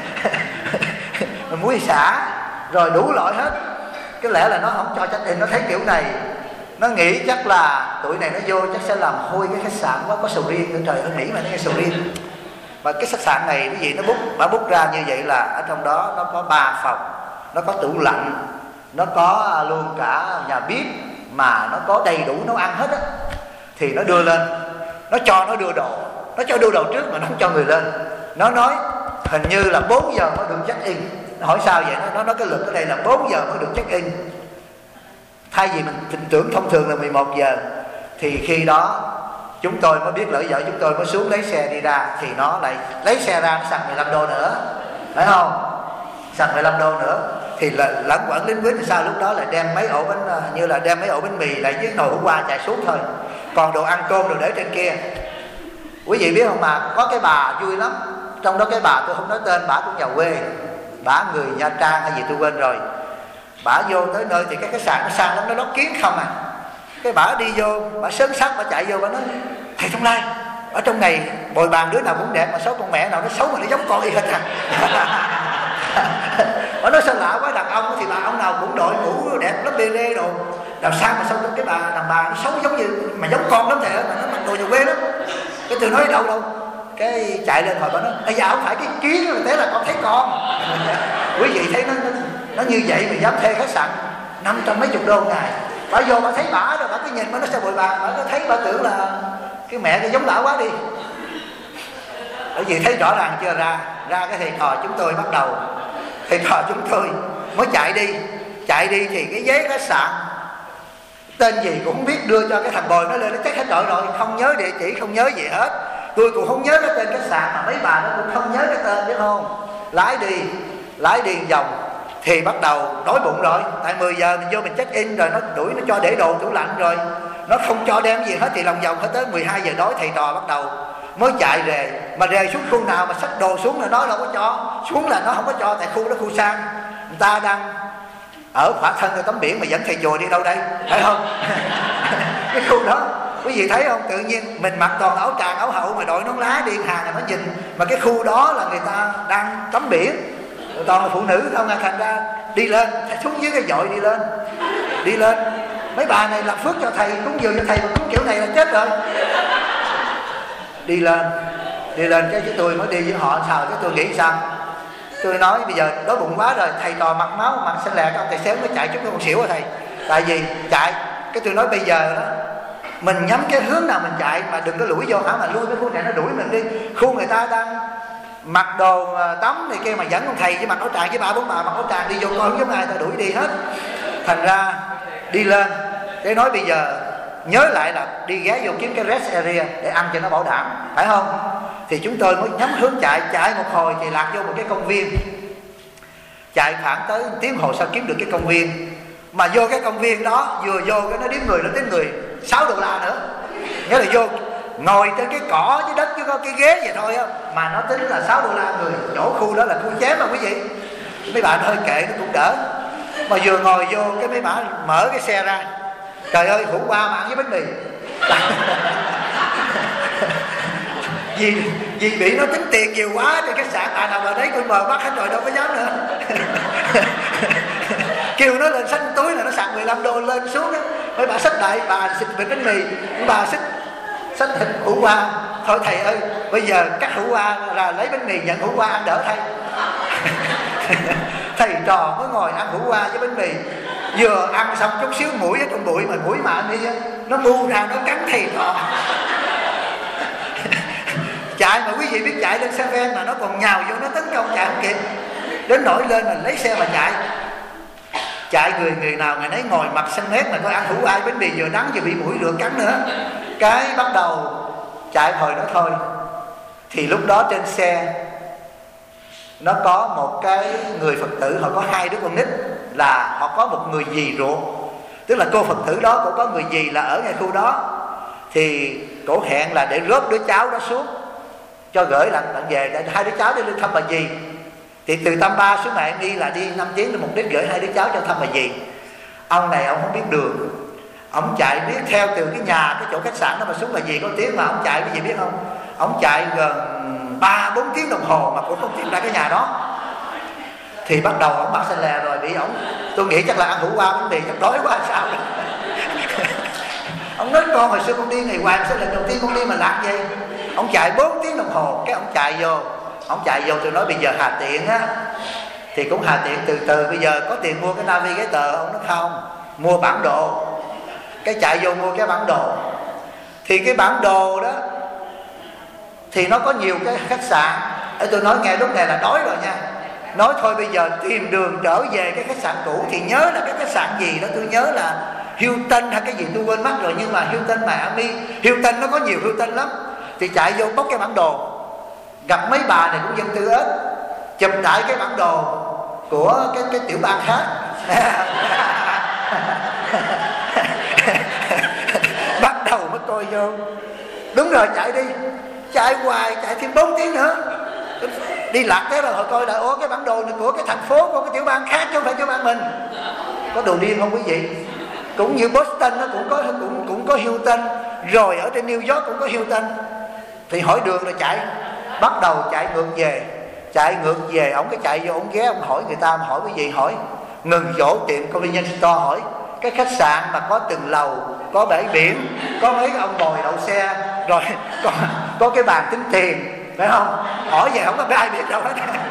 muối xả rồi đủ loại hết. Cái lẽ là nó không cho check in, nó thấy kiểu này nó nghĩ chắc là tụi này nó vô chắc sẽ làm hôi cái khách sạn quá, có sầu riêng nữa. Trời ơi, Mỹ mà nó nghe sầu riêng. Mà cái khách sạn này cái gì nó bút ra như vậy là ở trong đó nó có 3 phòng, nó có tủ lạnh, nó có luôn cả nhà bếp, mà nó có đầy đủ nấu ăn hết á. Thì nó đưa lên, nó cho nó đưa đồ, nó cho đưa đồ trước mà nó không cho người lên. Nó nói hình như là 4 giờ mới được check in. Nó hỏi sao vậy? Nó nói cái luật ở đây là 4 giờ mới được check in, thay vì mình tưởng thông thường là 11 giờ. Thì khi đó chúng tôi mới biết lỗi dở, chúng tôi mới xuống lấy xe đi ra, thì nó lại lấy xe ra, nó sặc 15 đô nữa, phải không? Sặc 15 đô nữa. Thì lẫn quẩn lính quýt thì sao? Lúc đó là đem mấy ổ bánh, như là đem mấy ổ bánh mì lại với nồi hủ qua chạy xuống thôi, còn đồ ăn cơm đồ để trên kia. Quý vị biết không, mà có cái bà vui lắm. Trong đó cái bà tôi không nói tên, bà cũng nhà quê, bà người Nha Trang hay gì tôi quên rồi. Bà vô tới nơi thì cái sàn nó sang lắm, nó lót kiến không à. Cái bà đi vô, bà sớm sắc, bà chạy vô, bà nói thầy Thông Lai, ở trong này bồi bàn đứa nào cũng đẹp, mà số con mẹ nào nó xấu mà nó giống con y hết à. Bà nói sao lạ quá, đàn ông thì bà ông nào cũng đội mũ đẹp lắm, bê lê đồ, làm sao mà sao cái bà đàn bà nó xấu giống như mà giống con lắm thầy, mà nó mặc đồ nhà quê lắm. Cái tôi nói đâu cái chạy lên hỏi bà nói bây giờ không phải cái kiến rồi, thế là con thấy con. Quý vị thấy nó như vậy mà dám thuê khách sạn 500 mấy chục đô ngày. Bà vô bà thấy bả rồi, bà cứ nhìn bà nó sao bồi bàn, bà cứ thấy bà tưởng là cái mẹ cái giống lão quá đi. Bởi vì thấy rõ ràng chưa, ra cái thầy trò chúng tôi bắt đầu, thầy trò chúng tôi mới chạy đi thì cái giấy khách sạn tên gì cũng không biết, đưa cho cái thằng bồi nó lên, nó check hết rồi, không nhớ địa chỉ, không nhớ gì hết. Tôi cũng không nhớ cái tên khách sạn, mà mấy bà nó cũng không nhớ cái tên, biết không? Lái đi vòng thì bắt đầu đói bụng rồi, tại 10 giờ mình vô mình check in rồi, nó đuổi, nó cho để đồ tủ lạnh rồi, nó không cho đem gì hết, thì lòng vòng phải tới 12 giờ đói. Thầy trò bắt đầu mới chạy rề, mà rề xuống khu nào mà xách đồ xuống là nó đâu có cho xuống, là nó không có cho, tại khu đó khu sang, người ta đang ở khỏa thân ở tấm biển mà dẫn thầy chùa đi đâu đây, phải không? Cái khu đó quý vị thấy không, tự nhiên mình mặc toàn áo tràng áo hậu mà đội nón lá đi hàng là nó nhìn, mà cái khu đó là người ta đang tắm biển, toàn là phụ nữ không à, thành ra đi lên xuống dưới cái dội đi lên. Mấy bà này làm phước cho thầy, cúng dường cho thầy mà cúng kiểu này là chết rồi. Đi lên cái tôi mới đi với họ sao, cái tôi nghĩ sao, tôi nói bây giờ đói bụng quá rồi, thầy trò mặc máu mặc xanh lẹ, các ông tài xế mới chạy chút cái con xỉu rồi thầy, tại vì chạy. Cái tôi nói bây giờ đó mình nhắm cái hướng nào mình chạy, mà đừng có lủi vô hả, mà lui cái khu này nó đuổi mình đi. Khu người ta đang mặc đồ tắm này kia mà dẫn ông thầy với mặc áo tràng với 3-4 bà mặc áo tràng đi vô coi không giống ai, ta đuổi đi hết. Thành ra đi lên để nói bây giờ nhớ lại là đi ghé vô kiếm cái rest area để ăn cho nó bảo đảm, phải không? Thì chúng tôi mới nhắm hướng chạy một hồi thì lạc vô một cái công viên. Chạy khoảng tới 1 tiếng hồ sau kiếm được cái công viên. Mà vô cái công viên đó vừa vô cái nó đếm người, nó tính người $6 nữa. Nghĩa là vô ngồi trên cái cỏ dưới đất chứ có cái ghế vậy thôi á, mà nó tính là $6 người. Chỗ khu đó là khu chém mà quý vị. Mấy bạn hơi kệ nó cũng đỡ. Mà vừa ngồi vô cái mấy bạn mở cái xe ra, trời ơi hủ qua mà ăn với bánh mì. Vì bị nó tính tiền nhiều quá thì khách sạn nào mà đấy con bờ bắt hết rồi, đâu có dám nữa. Kêu nó lên xách túi là nó sạc 15 đô lên xuống đó. Mấy bà xách đại, bà xịt bánh mì, bà xách thịt hủ qua. Thôi thầy ơi, bây giờ cắt hủ qua là lấy bánh mì nhận hủ qua ăn đỡ thầy. Thầy trò mới ngồi ăn hủ qua với bánh mì. Vừa ăn xong chút xíu mũi ở trong bụi, mà mũi mà anh đi nó bu ra nó cắn thầy trò. Chạy mà quý vị biết chạy lên xe ven mà nó còn nhào vô nó tấn công, chạy không kịp. Đến nổi lên mình lấy xe mà chạy người nào người nấy ngồi mặt xanh mét mà coi ăn hủ ai bánh mì vừa đắng vừa bị mũi rượt cắn nữa. Cái bắt đầu chạy hồi đó thôi. Thì lúc đó trên xe nó có một cái người Phật tử, họ có 2 đứa con nít, là họ có một người dì ruột, tức là cô Phật tử đó cũng có người dì là ở ngay khu đó. thì cổ hẹn là để rớt đứa cháu đó xuống cho gửi là bạn về để hai đứa cháu đi lên thăm bà dì. Thì từ Tam Ba xuống Mẹ Nghi là đi 5 tiếng, là mục đích gửi hai đứa cháu cho thăm bà dì. Ông này ông không biết đường, ông chạy biết theo từ cái nhà cái chỗ khách sạn đó mà xuống bà dì có tiếng, mà ông chạy cái gì biết không? Ông chạy gần 3-4 tiếng đồng hồ mà cũng không tìm ra cái nhà đó. Thì bắt đầu ông bắt xe lè rồi, bị ông, tôi nghĩ chắc là ăn hủ qua vấn đề, chắc đói quá sao. Ông nói con hồi xưa con đi ngày Hoàng sao lần đầu tiên con đi mà lạc vậy. Ông chạy 4 tiếng đồng hồ, cái ông chạy vô, tôi nói bây giờ Hà Tiện á thì cũng Hà Tiện từ từ, bây giờ có tiền mua cái navigator. Ông nói không, mua bản đồ. Cái chạy vô mua cái bản đồ, thì cái bản đồ đó thì nó có nhiều cái khách sạn. Tôi nói nghe lúc này là đói rồi nha. Nói thôi bây giờ tìm đường trở về cái khách sạn cũ. Thì nhớ là cái khách sạn gì đó, tôi nhớ là Hilton hay cái gì tôi quên mất rồi, nhưng mà Hilton Miami, Hilton nó có nhiều Hilton lắm. Thì chạy vô bóc cái bản đồ, gặp mấy bà này cũng dân tư ếch, chụp lại cái bản đồ của cái tiểu bang khác. Bắt đầu mới coi vô, đúng rồi, chạy đi, chạy hoài, chạy thêm 4 tiếng nữa, đi lạc thế rồi họ coi lại, ủa cái bản đồ này của cái thành phố, của cái tiểu bang khác chứ không phải tiểu bang mình. Có đồ điên không quý vị? Cũng như Boston nó cũng có Hilton, rồi ở trên New York cũng có Hilton. Thì hỏi đường rồi chạy, bắt đầu chạy ngược về, ông cái chạy vô, ông ghé, ông hỏi người ta, hỏi quý vị, hỏi ngừng chỗ tiệm convenience store, hỏi cái khách sạn mà có từng lầu, có bãi biển, có mấy cái ông bồi đậu xe, rồi có cái bàn tính tiền, phải không? Hỏi về không có ai biết đâu hết.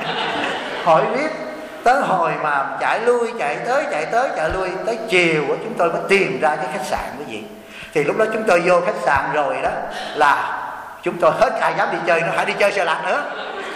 Hỏi biết tới hồi mà chạy lui, chạy tới chạy lui, tới chiều chúng tôi mới tìm ra cái khách sạn quý vị. Thì lúc đó chúng tôi vô khách sạn rồi đó là chúng tôi hết ai dám đi chơi nữa, hãy đi chơi xe lạc nữa.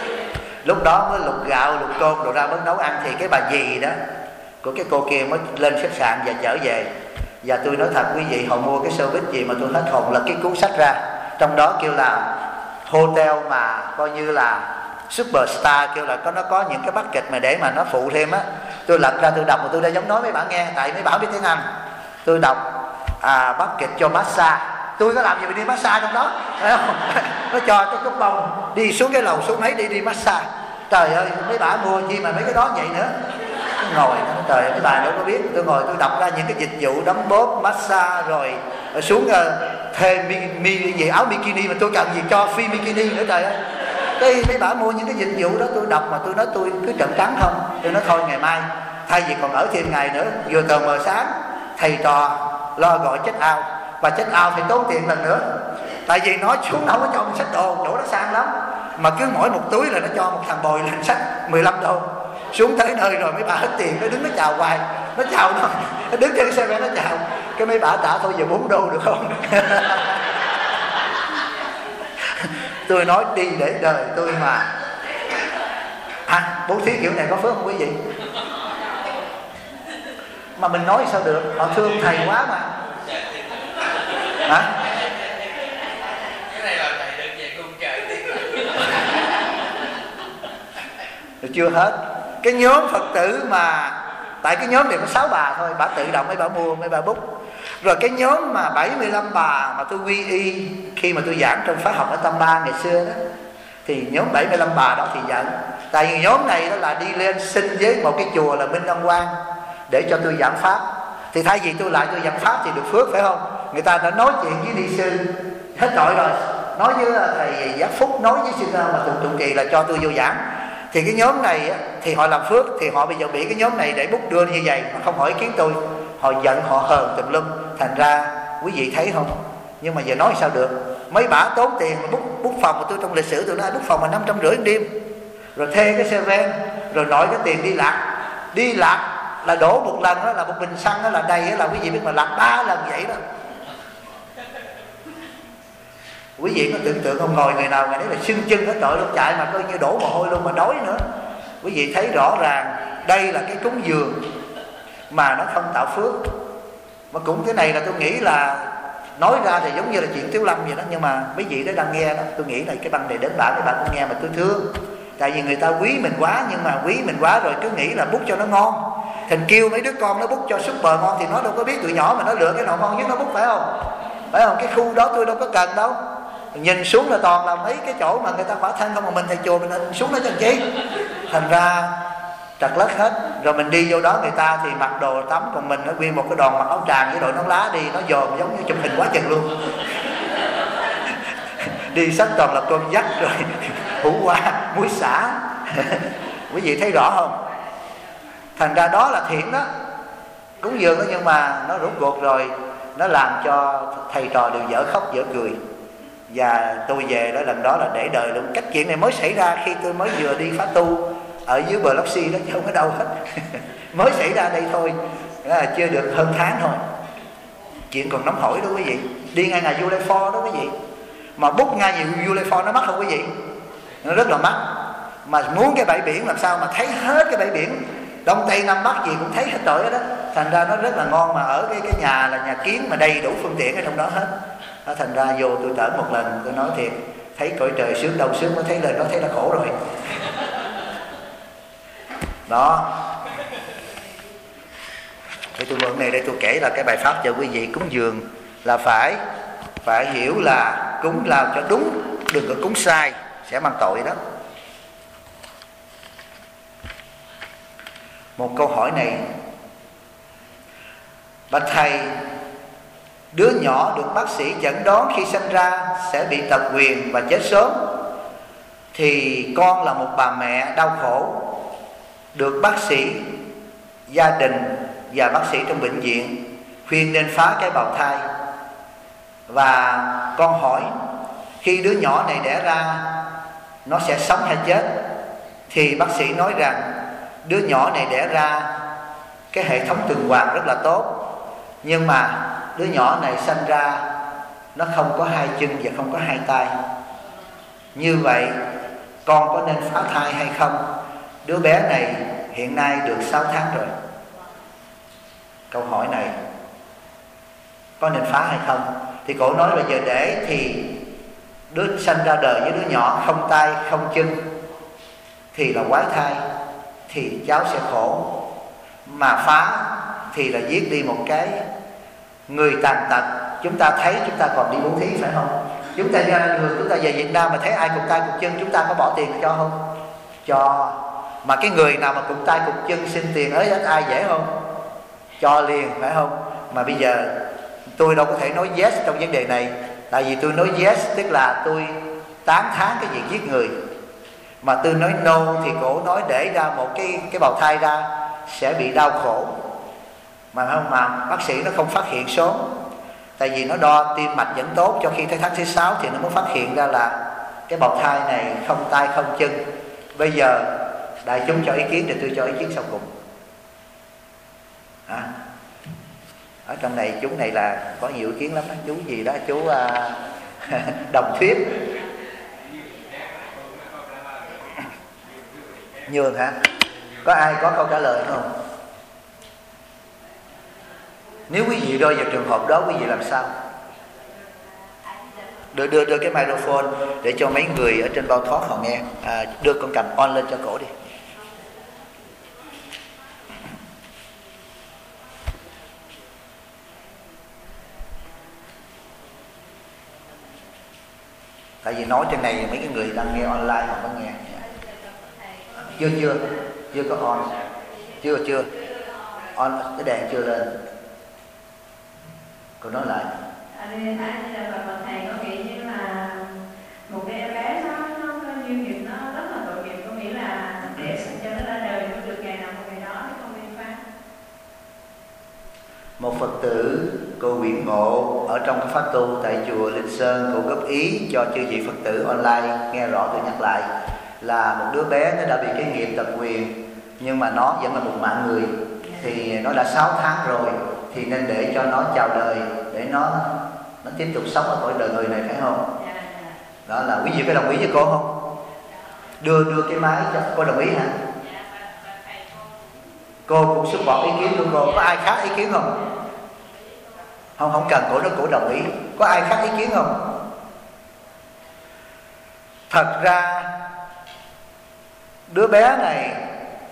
Lúc đó mới lục gạo lục cơm rồi ra mới nấu ăn. Thì cái bà dì đó của cái cô kia mới lên khách sạn và trở về. Và tôi nói thật quý vị, họ mua cái service gì mà tôi hết hồn, là cái cuốn sách ra, trong đó kêu là hotel mà coi như là superstar, kêu là nó có những cái bucket mà để mà nó phụ thêm á. Tôi lật ra tôi đọc mà tôi đã giống nói mấy bạn nghe, tại mấy bạn biết tiếng Anh. Tôi đọc bucket cho massage. Tôi có làm gì mà đi massage trong đó, phải không? Nó cho cái cúp bông đi xuống cái lầu xuống mấy đi massage. Trời ơi, mấy bà mua chi mà mấy cái đó vậy nữa. Tôi ngồi, trời ơi, mấy bà đâu có biết. Tôi ngồi tôi đọc ra những cái dịch vụ đấm bóp, massage, rồi xuống thuê gì áo bikini mà tôi cần gì cho free bikini nữa, trời ơi. Cái mấy bà mua những cái dịch vụ đó tôi đọc mà tôi nói tôi cứ trận trắng không. Tôi nói thôi ngày mai thay vì còn ở thêm ngày nữa, vừa tờ mờ sáng thầy trò lo gọi check out, và check out thì tốn tiền lần nữa. Tại vì nó xuống nó không có cho mình xách đồ, chỗ đó sang lắm, mà cứ mỗi một túi là nó cho một thằng bồi lên xách 15 đô. Xuống tới nơi rồi mấy bà hết tiền, nó đứng nó chào hoài, nó chào nó đứng trên xe nó chào, cái mấy bà trả thôi giờ 4 đô được không? Tôi nói đi để đời tôi mà bố thí kiểu này có phước không quý vị? Mà mình nói sao được, họ thương thầy quá mà. Hả? Cái này là thầy được về cung trời rồi chưa hết. Cái nhóm Phật tử mà, tại cái nhóm này có 6 bà thôi, bà tự động mấy bà mua, mấy bà bút. Rồi cái nhóm mà 75 bà mà tôi quy y khi mà tôi giảng trong khóa học ở Tam Ba ngày xưa đó, thì nhóm 75 bà đó thì giận. Tại vì nhóm này đó là đi lên xin với một cái chùa là Minh Ân Quang để cho tôi giảng pháp. Thì thay vì tôi giảng pháp thì được phước, phải không? Người ta đã nói chuyện với ni sư hết tội rồi, nói với thầy Giác Phúc, nói với sư mà trụ trì là cho tôi vô giảng. Thì cái nhóm này thì họ làm phước, thì họ bây giờ bị cái nhóm này để bút đưa như vậy mà không hỏi ý kiến tôi, họ giận, họ hờn tùm lum. Thành ra quý vị thấy không? Nhưng mà giờ nói sao được, mấy bả tốn tiền mà bút phòng, mà tôi trong lịch sử tôi nói bút phòng là 550 đêm, rồi thuê cái xe ven, rồi nội cái tiền đi lạc là đổ một lần đó là một bình xăng đó là đầy đó, là quý vị biết mà lạc 3 lần vậy đó. Quý vị có tưởng tượng không, ngồi người nào ngày đấy là sưng chân hết tội luôn, chạy mà coi như đổ mồ hôi luôn, mà đói nữa. Quý vị thấy rõ ràng đây là cái cúng dường mà nó không tạo phước. Mà cũng cái này là tôi nghĩ là nói ra thì giống như là chuyện Tiếu Lâm vậy đó, nhưng mà mấy vị đó đang nghe đó, tôi nghĩ là cái băng này đến bạn các bạn cũng nghe mà tôi thương. Tại vì người ta quý mình quá, nhưng mà quý mình quá rồi cứ nghĩ là bút cho nó ngon, thành kêu mấy đứa con nó bút cho super ngon, thì nó đâu có biết tụi nhỏ mà nó lựa cái nào ngon nhất nó bút, phải không? phải không? Cái khu đó tôi đâu có cần đâu, nhìn xuống là toàn là mấy cái chỗ mà người ta khỏa thân không, mà mình thầy chùa mình xuống đó cho làm chi. Thành ra trật lất hết. Rồi mình đi vô đó, người ta thì mặc đồ tắm, còn mình nó nguyên một cái đoàn mặc áo tràng với đội nón lá đi, nó dòm giống như chụp hình quá chừng luôn. Đi sách toàn là cơm dắt rồi hủ qua muối xả. Quý vị thấy rõ không? Thành ra đó là thiện đó, cúng dường đó, nhưng mà nó rút cuộc rồi nó làm cho thầy trò đều dở khóc dở cười. Và tôi về đó lần đó là để đời luôn. Cách chuyện này mới xảy ra khi tôi mới vừa đi phá tu ở dưới bờ Lóc Xi đó, chứ không có đâu hết. Mới xảy ra đây thôi, chưa được hơn tháng thôi. Chuyện còn nóng hổi đó quý vị. Đi ngay ngày Vua Lê Pho đó quý vị, mà book ngay nhiều Vua Lê Pho nó mắc không quý vị? Nó rất là mắc. Mà muốn cái bãi biển làm sao mà thấy hết cái bãi biển, Đông Tây Nam Bắc gì cũng thấy hết trọi đó. Thành ra nó rất là ngon, mà ở cái nhà là nhà kiến mà đầy đủ phương tiện ở trong đó hết. Đó, thành ra vô tôi trở một lần, tôi nói thiệt, thấy cõi trời sướng đâu sướng mới thấy lời nó thấy là khổ rồi. Đó. Thì tôi mượn này để tôi kể là cái bài pháp cho quý vị. Cúng dường là phải hiểu là cúng làm cho đúng, đừng có cúng sai, sẽ mang tội đó. Một câu hỏi này: bạch thầy, đứa nhỏ được bác sĩ chẩn đoán khi sinh ra sẽ bị tật nguyền và chết sớm, thì con là một bà mẹ đau khổ, được bác sĩ, gia đình và bác sĩ trong bệnh viện khuyên nên phá cái bào thai. Và con hỏi, khi đứa nhỏ này đẻ ra nó sẽ sống hay chết? Thì bác sĩ nói rằng đứa nhỏ này đẻ ra cái hệ thống tuần hoàn rất là tốt, nhưng mà đứa nhỏ này sinh ra nó không có hai chân và không có hai tay. Như vậy con có nên phá thai hay không? Đứa bé này hiện nay được 6 tháng rồi. Câu hỏi này có nên phá hay không? Thì cổ nói là giờ để thì đứa sinh ra đời với đứa nhỏ không tay không chân thì là quái thai, thì cháu sẽ khổ. Mà phá thì là giết đi một cái người tàn tật. Chúng ta thấy chúng ta còn đi bố thí phải không? Chúng ta ra đường, chúng ta về Việt Nam mà thấy ai cụt tay cụt chân, chúng ta có bỏ tiền cho không? Cho. Mà cái người nào mà cụt tay cụt chân xin tiền ới ít ai dễ không? Cho liền phải không? Mà bây giờ tôi đâu có thể nói yes trong vấn đề này. Tại vì tôi nói yes tức là tôi tán thán cái việc giết người, mà tôi nói no thì cổ nói để ra một cái bào thai ra sẽ bị đau khổ. Mà không, mà bác sĩ nó không phát hiện sớm. Tại vì nó đo tim mạch vẫn tốt, cho khi tới tháng thứ 6 thì nó mới phát hiện ra là cái bào thai này không tay không chân. Bây giờ đại chúng cho ý kiến thì tôi cho ý kiến sau cùng. Ở trong này chú này là có nhiều ý kiến lắm đó. Chú gì đó, chú Đồng Thuyết Nhường hả? Có ai có câu trả lời không? Nếu quý vị rơi vào trường hợp đó, quý vị làm sao? Đưa cái microphone để cho mấy người ở trên bao thoát họ nghe. Đưa con cầm on lên cho cổ đi. Tại vì nói trên này mấy cái người đang nghe online họ có nghe. Chưa có on. Chưa on, cái đèn chưa lên. Cô nói lại. Thầy có nghĩ như là một cái em bé nó có duyên nghiệp, nó rất là tội nghiệp, có nghĩa là để cho nó ra đời nó được ngày nào một ngày đó thì không nên phá. Một Phật tử cô Nguyễn Ngộ ở trong cái pháp tu tại chùa Linh Sơn, cô góp ý cho chư vị Phật tử online nghe rõ. Tôi nhắc lại là một đứa bé nó đã bị cái nghiệp tật nguyền, nhưng mà nó vẫn là một mạng người, thì nó đã 6 tháng rồi thì nên để cho nó chào đời, để nó tiếp tục sống ở cõi đời người này, phải không? Đó là quý vị có đồng ý với cô không? Đưa cái máy cho cô, đồng ý hả? Cô cũng support ý kiến của cô. Có ai khác ý kiến không? Không cần, cổ nói cổ đồng ý. Có ai khác ý kiến không? Thật ra đứa bé này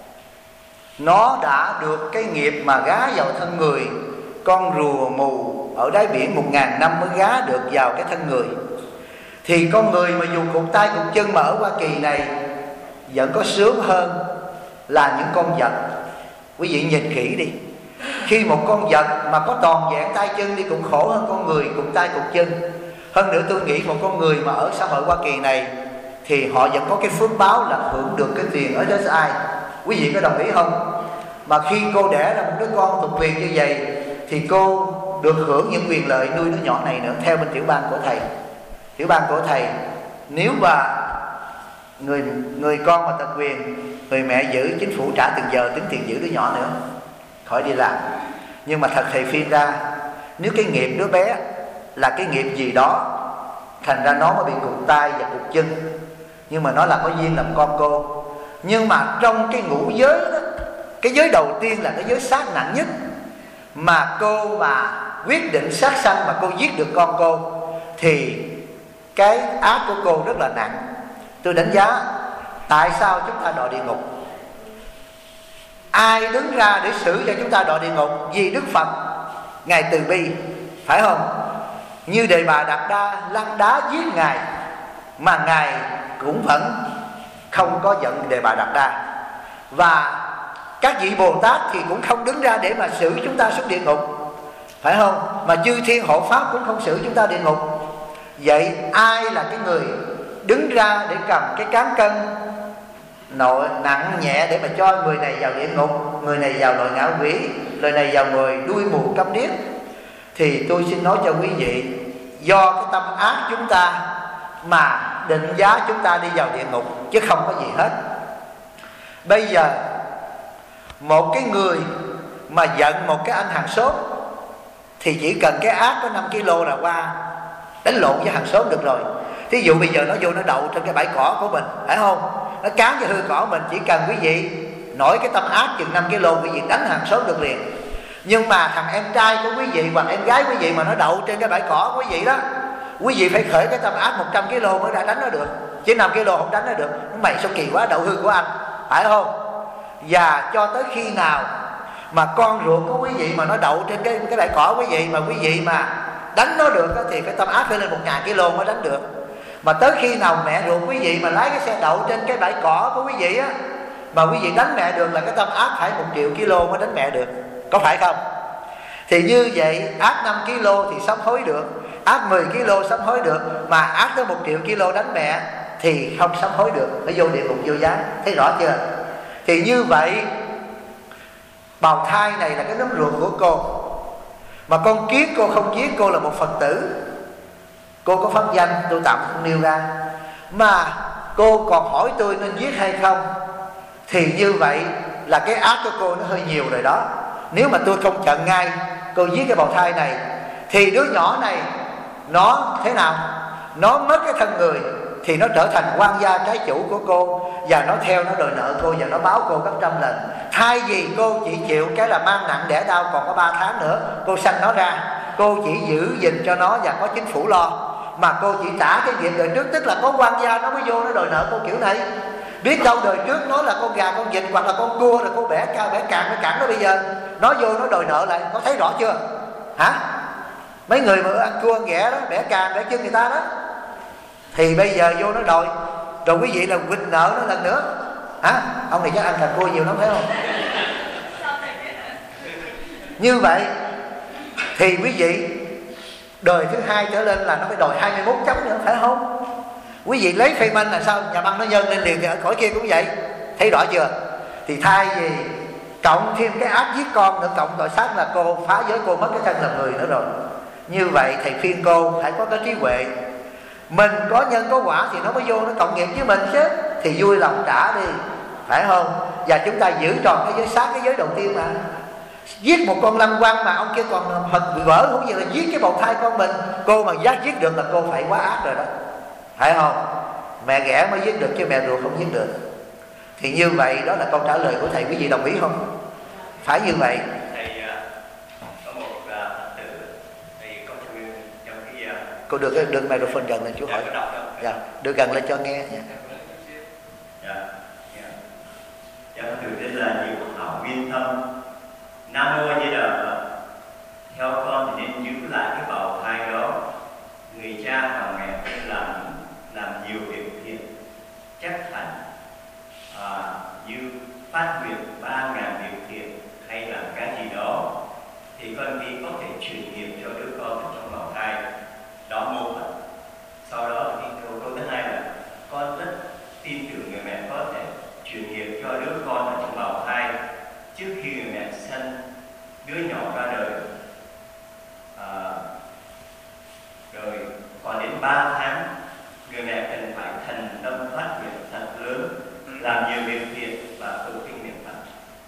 nó đã được cái nghiệp mà gá vào thân người, con rùa mù ở đáy biển 1000 năm mới gá được vào cái thân người. Thì con người mà dùng cụt tay cụt chân mà ở Hoa Kỳ này vẫn có sướng hơn là những con vật. Quý vị nhìn kỹ đi, khi một con vật mà có toàn vẹn tay chân đi cũng khổ hơn con người cụt tay cụt chân. Hơn nữa tôi nghĩ một con người mà ở xã hội Hoa Kỳ này thì họ vẫn có cái phước báo là hưởng được cái tiền ở đất ai. Quý vị có đồng ý không? Mà khi cô đẻ ra một đứa con thuộc quyền như vậy thì cô được hưởng những quyền lợi nuôi đứa nhỏ này nữa. Theo bên tiểu bang của thầy, tiểu bang của thầy, nếu mà người con mà tật quyền, người mẹ giữ, chính phủ trả từng giờ tính tiền giữ đứa nhỏ nữa, khỏi đi làm. Nhưng mà thật thầy phiên ra, nếu cái nghiệp đứa bé là cái nghiệp gì đó, thành ra nó mới bị cụt tay và cụt chân, nhưng mà nó là có duyên làm con cô. Nhưng mà trong cái ngũ giới đó, cái giới đầu tiên là cái giới sát nặng nhất, mà cô mà quyết định sát sanh mà cô giết được con cô thì cái ác của cô rất là nặng. Tôi đánh giá tại sao chúng ta đọa địa ngục. Ai đứng ra để xử cho chúng ta đọa địa ngục? Vì Đức Phật, Ngài từ bi, phải không? Như Đề Bà Đạt Đa lăn đá giết Ngài mà Ngài cũng vẫn không có giận Đề Bà Đạt Đa. Và các vị Bồ Tát thì cũng không đứng ra để mà xử chúng ta xuống địa ngục, phải không? Mà chư thiên hộ pháp cũng không xử chúng ta địa ngục. Vậy ai là cái người đứng ra để cầm cái cán cân nội nặng nhẹ để mà cho người này vào địa ngục, người này vào nội ngạ quỷ, người này vào người đuôi mù câm điếc? Thì tôi xin nói cho quý vị, do cái tâm ác chúng ta mà định giá chúng ta đi vào địa ngục, chứ không có gì hết. Bây giờ một cái người mà giận một cái anh hàng xóm thì chỉ cần cái ác có 5 kg là qua đánh lộn với hàng xóm được rồi. Thí dụ bây giờ nó vô nó đậu trên cái bãi cỏ của mình, phải không? Nó cán cho hư cỏ mình, chỉ cần quý vị nổi cái tâm ác chừng 5 kg, quý vị đánh hàng xóm được liền. Nhưng mà thằng em trai của quý vị hoặc em gái quý vị mà nó đậu trên cái bãi cỏ của quý vị đó, quý vị phải khởi cái tâm ác 100 kg mới đã đánh nó được, chứ 5 kg không đánh nó được. Mày sao kỳ quá, đậu hư của anh, phải không? Và cho tới khi nào mà con ruột của quý vị mà nó đậu trên cái bãi cỏ quý vị, mà quý vị mà đánh nó được thì cái tâm ác phải lên 1000 kg mới đánh được. Mà tới khi nào mẹ ruột quý vị mà lái cái xe đậu trên cái bãi cỏ của quý vị á, mà quý vị đánh mẹ được là cái tâm ác phải 1 triệu kg mới đánh mẹ được, có phải không? Thì như vậy ác 5 kg thì sám hối được, ác 10 kg sám hối được, mà ác tới 1 triệu kg đánh mẹ thì không sám hối được, phải vô địa ngục vô gián. Thấy rõ chưa? Thì như vậy bào thai này là cái nấm ruột của cô, mà con kiến cô không giết, cô là một Phật tử, cô có pháp danh tôi tạm không nêu ra, mà cô còn hỏi tôi nên giết hay không, thì như vậy là cái ác của cô nó hơi nhiều rồi đó. Nếu mà tôi không chặn ngay cô giết cái bào thai này thì đứa nhỏ này nó thế nào? Nó mất cái thân người thì nó trở thành quan gia trái chủ của cô, và nó theo nó đòi nợ cô và nó báo cô gấp trăm lần. Thay vì cô chỉ chịu cái là mang nặng đẻ đau, còn có 3 tháng nữa cô sanh nó ra, cô chỉ giữ gìn cho nó và có chính phủ lo, mà cô chỉ trả cái nghiệp đời trước, tức là có quan gia nó mới vô nó đòi nợ cô kiểu này. Biết đâu đời trước nó là con gà con vịt hoặc là con cua, là cô bẻ cao bẻ càng nó cản nó, bây giờ nó vô nó đòi nợ lại. Có thấy rõ chưa hả? Mấy người mà ăn cua ăn ghẻ đó, bẻ càng bẻ chân người ta đó, thì bây giờ vô nó đòi, rồi quý vị là quỵt nợ nó lần nữa hả? Ông này chắc ăn thằng cua nhiều lắm phải không? Như vậy thì quý vị đời thứ 2 trở lên là nó phải đòi 21 chấm nữa, phải không? Quý vị lấy phê manh là sao? Nhà băng nó nhân lên liền, thì ở cõi kia cũng vậy. Thấy rõ chưa? Thì thay vì cộng thêm cái ác giết con nữa, cộng tội sát là cô phá giới, cô mất cái thân làm người nữa rồi. Như vậy thầy khuyên cô phải có cái trí huệ. Mình có nhân có quả thì nó mới vô nó cộng nghiệp với mình chứ, thì vui lòng trả đi, phải không? Và chúng ta giữ tròn cái giới sát, cái giới đầu tiên mà. Giết một con lâm quan mà ông kia còn hận vỡ, không gì là giết cái bào thai con mình. Cô mà dám giết được là cô phải quá ác rồi đó, phải không? Mẹ ghẻ mới giết được chứ mẹ ruột không giết được. Thì như vậy đó là câu trả lời của thầy, quý vị đồng ý không? Phải như vậy. Thầy có một Phật tử thì có trong cái cô được microphone gần lên chú hỏi. Dạ, đưa gần lên cho nghe nha. Dạ, Phật tử tên là Diệu Hảo Viên Tâm. Nam mô A Di Đà Phật. Theo con thì nên giữ lại phát nguyện 3.000 việc thiện hay làm cái gì đó thì con nghĩ có thể truyền nghiệp cho đứa con ở trong bào thai đó mô Phật. Sau đó thì câu thứ hai là con rất tin tưởng người mẹ có thể truyền nghiệp cho đứa con ở trong bào thai trước khi người mẹ sinh đứa nhỏ ra đời. Rồi còn đến 3 tháng người mẹ cần phải thành tâm phát nguyện thật lớn, làm nhiều việc thiện và tụng kinh niệm Phật.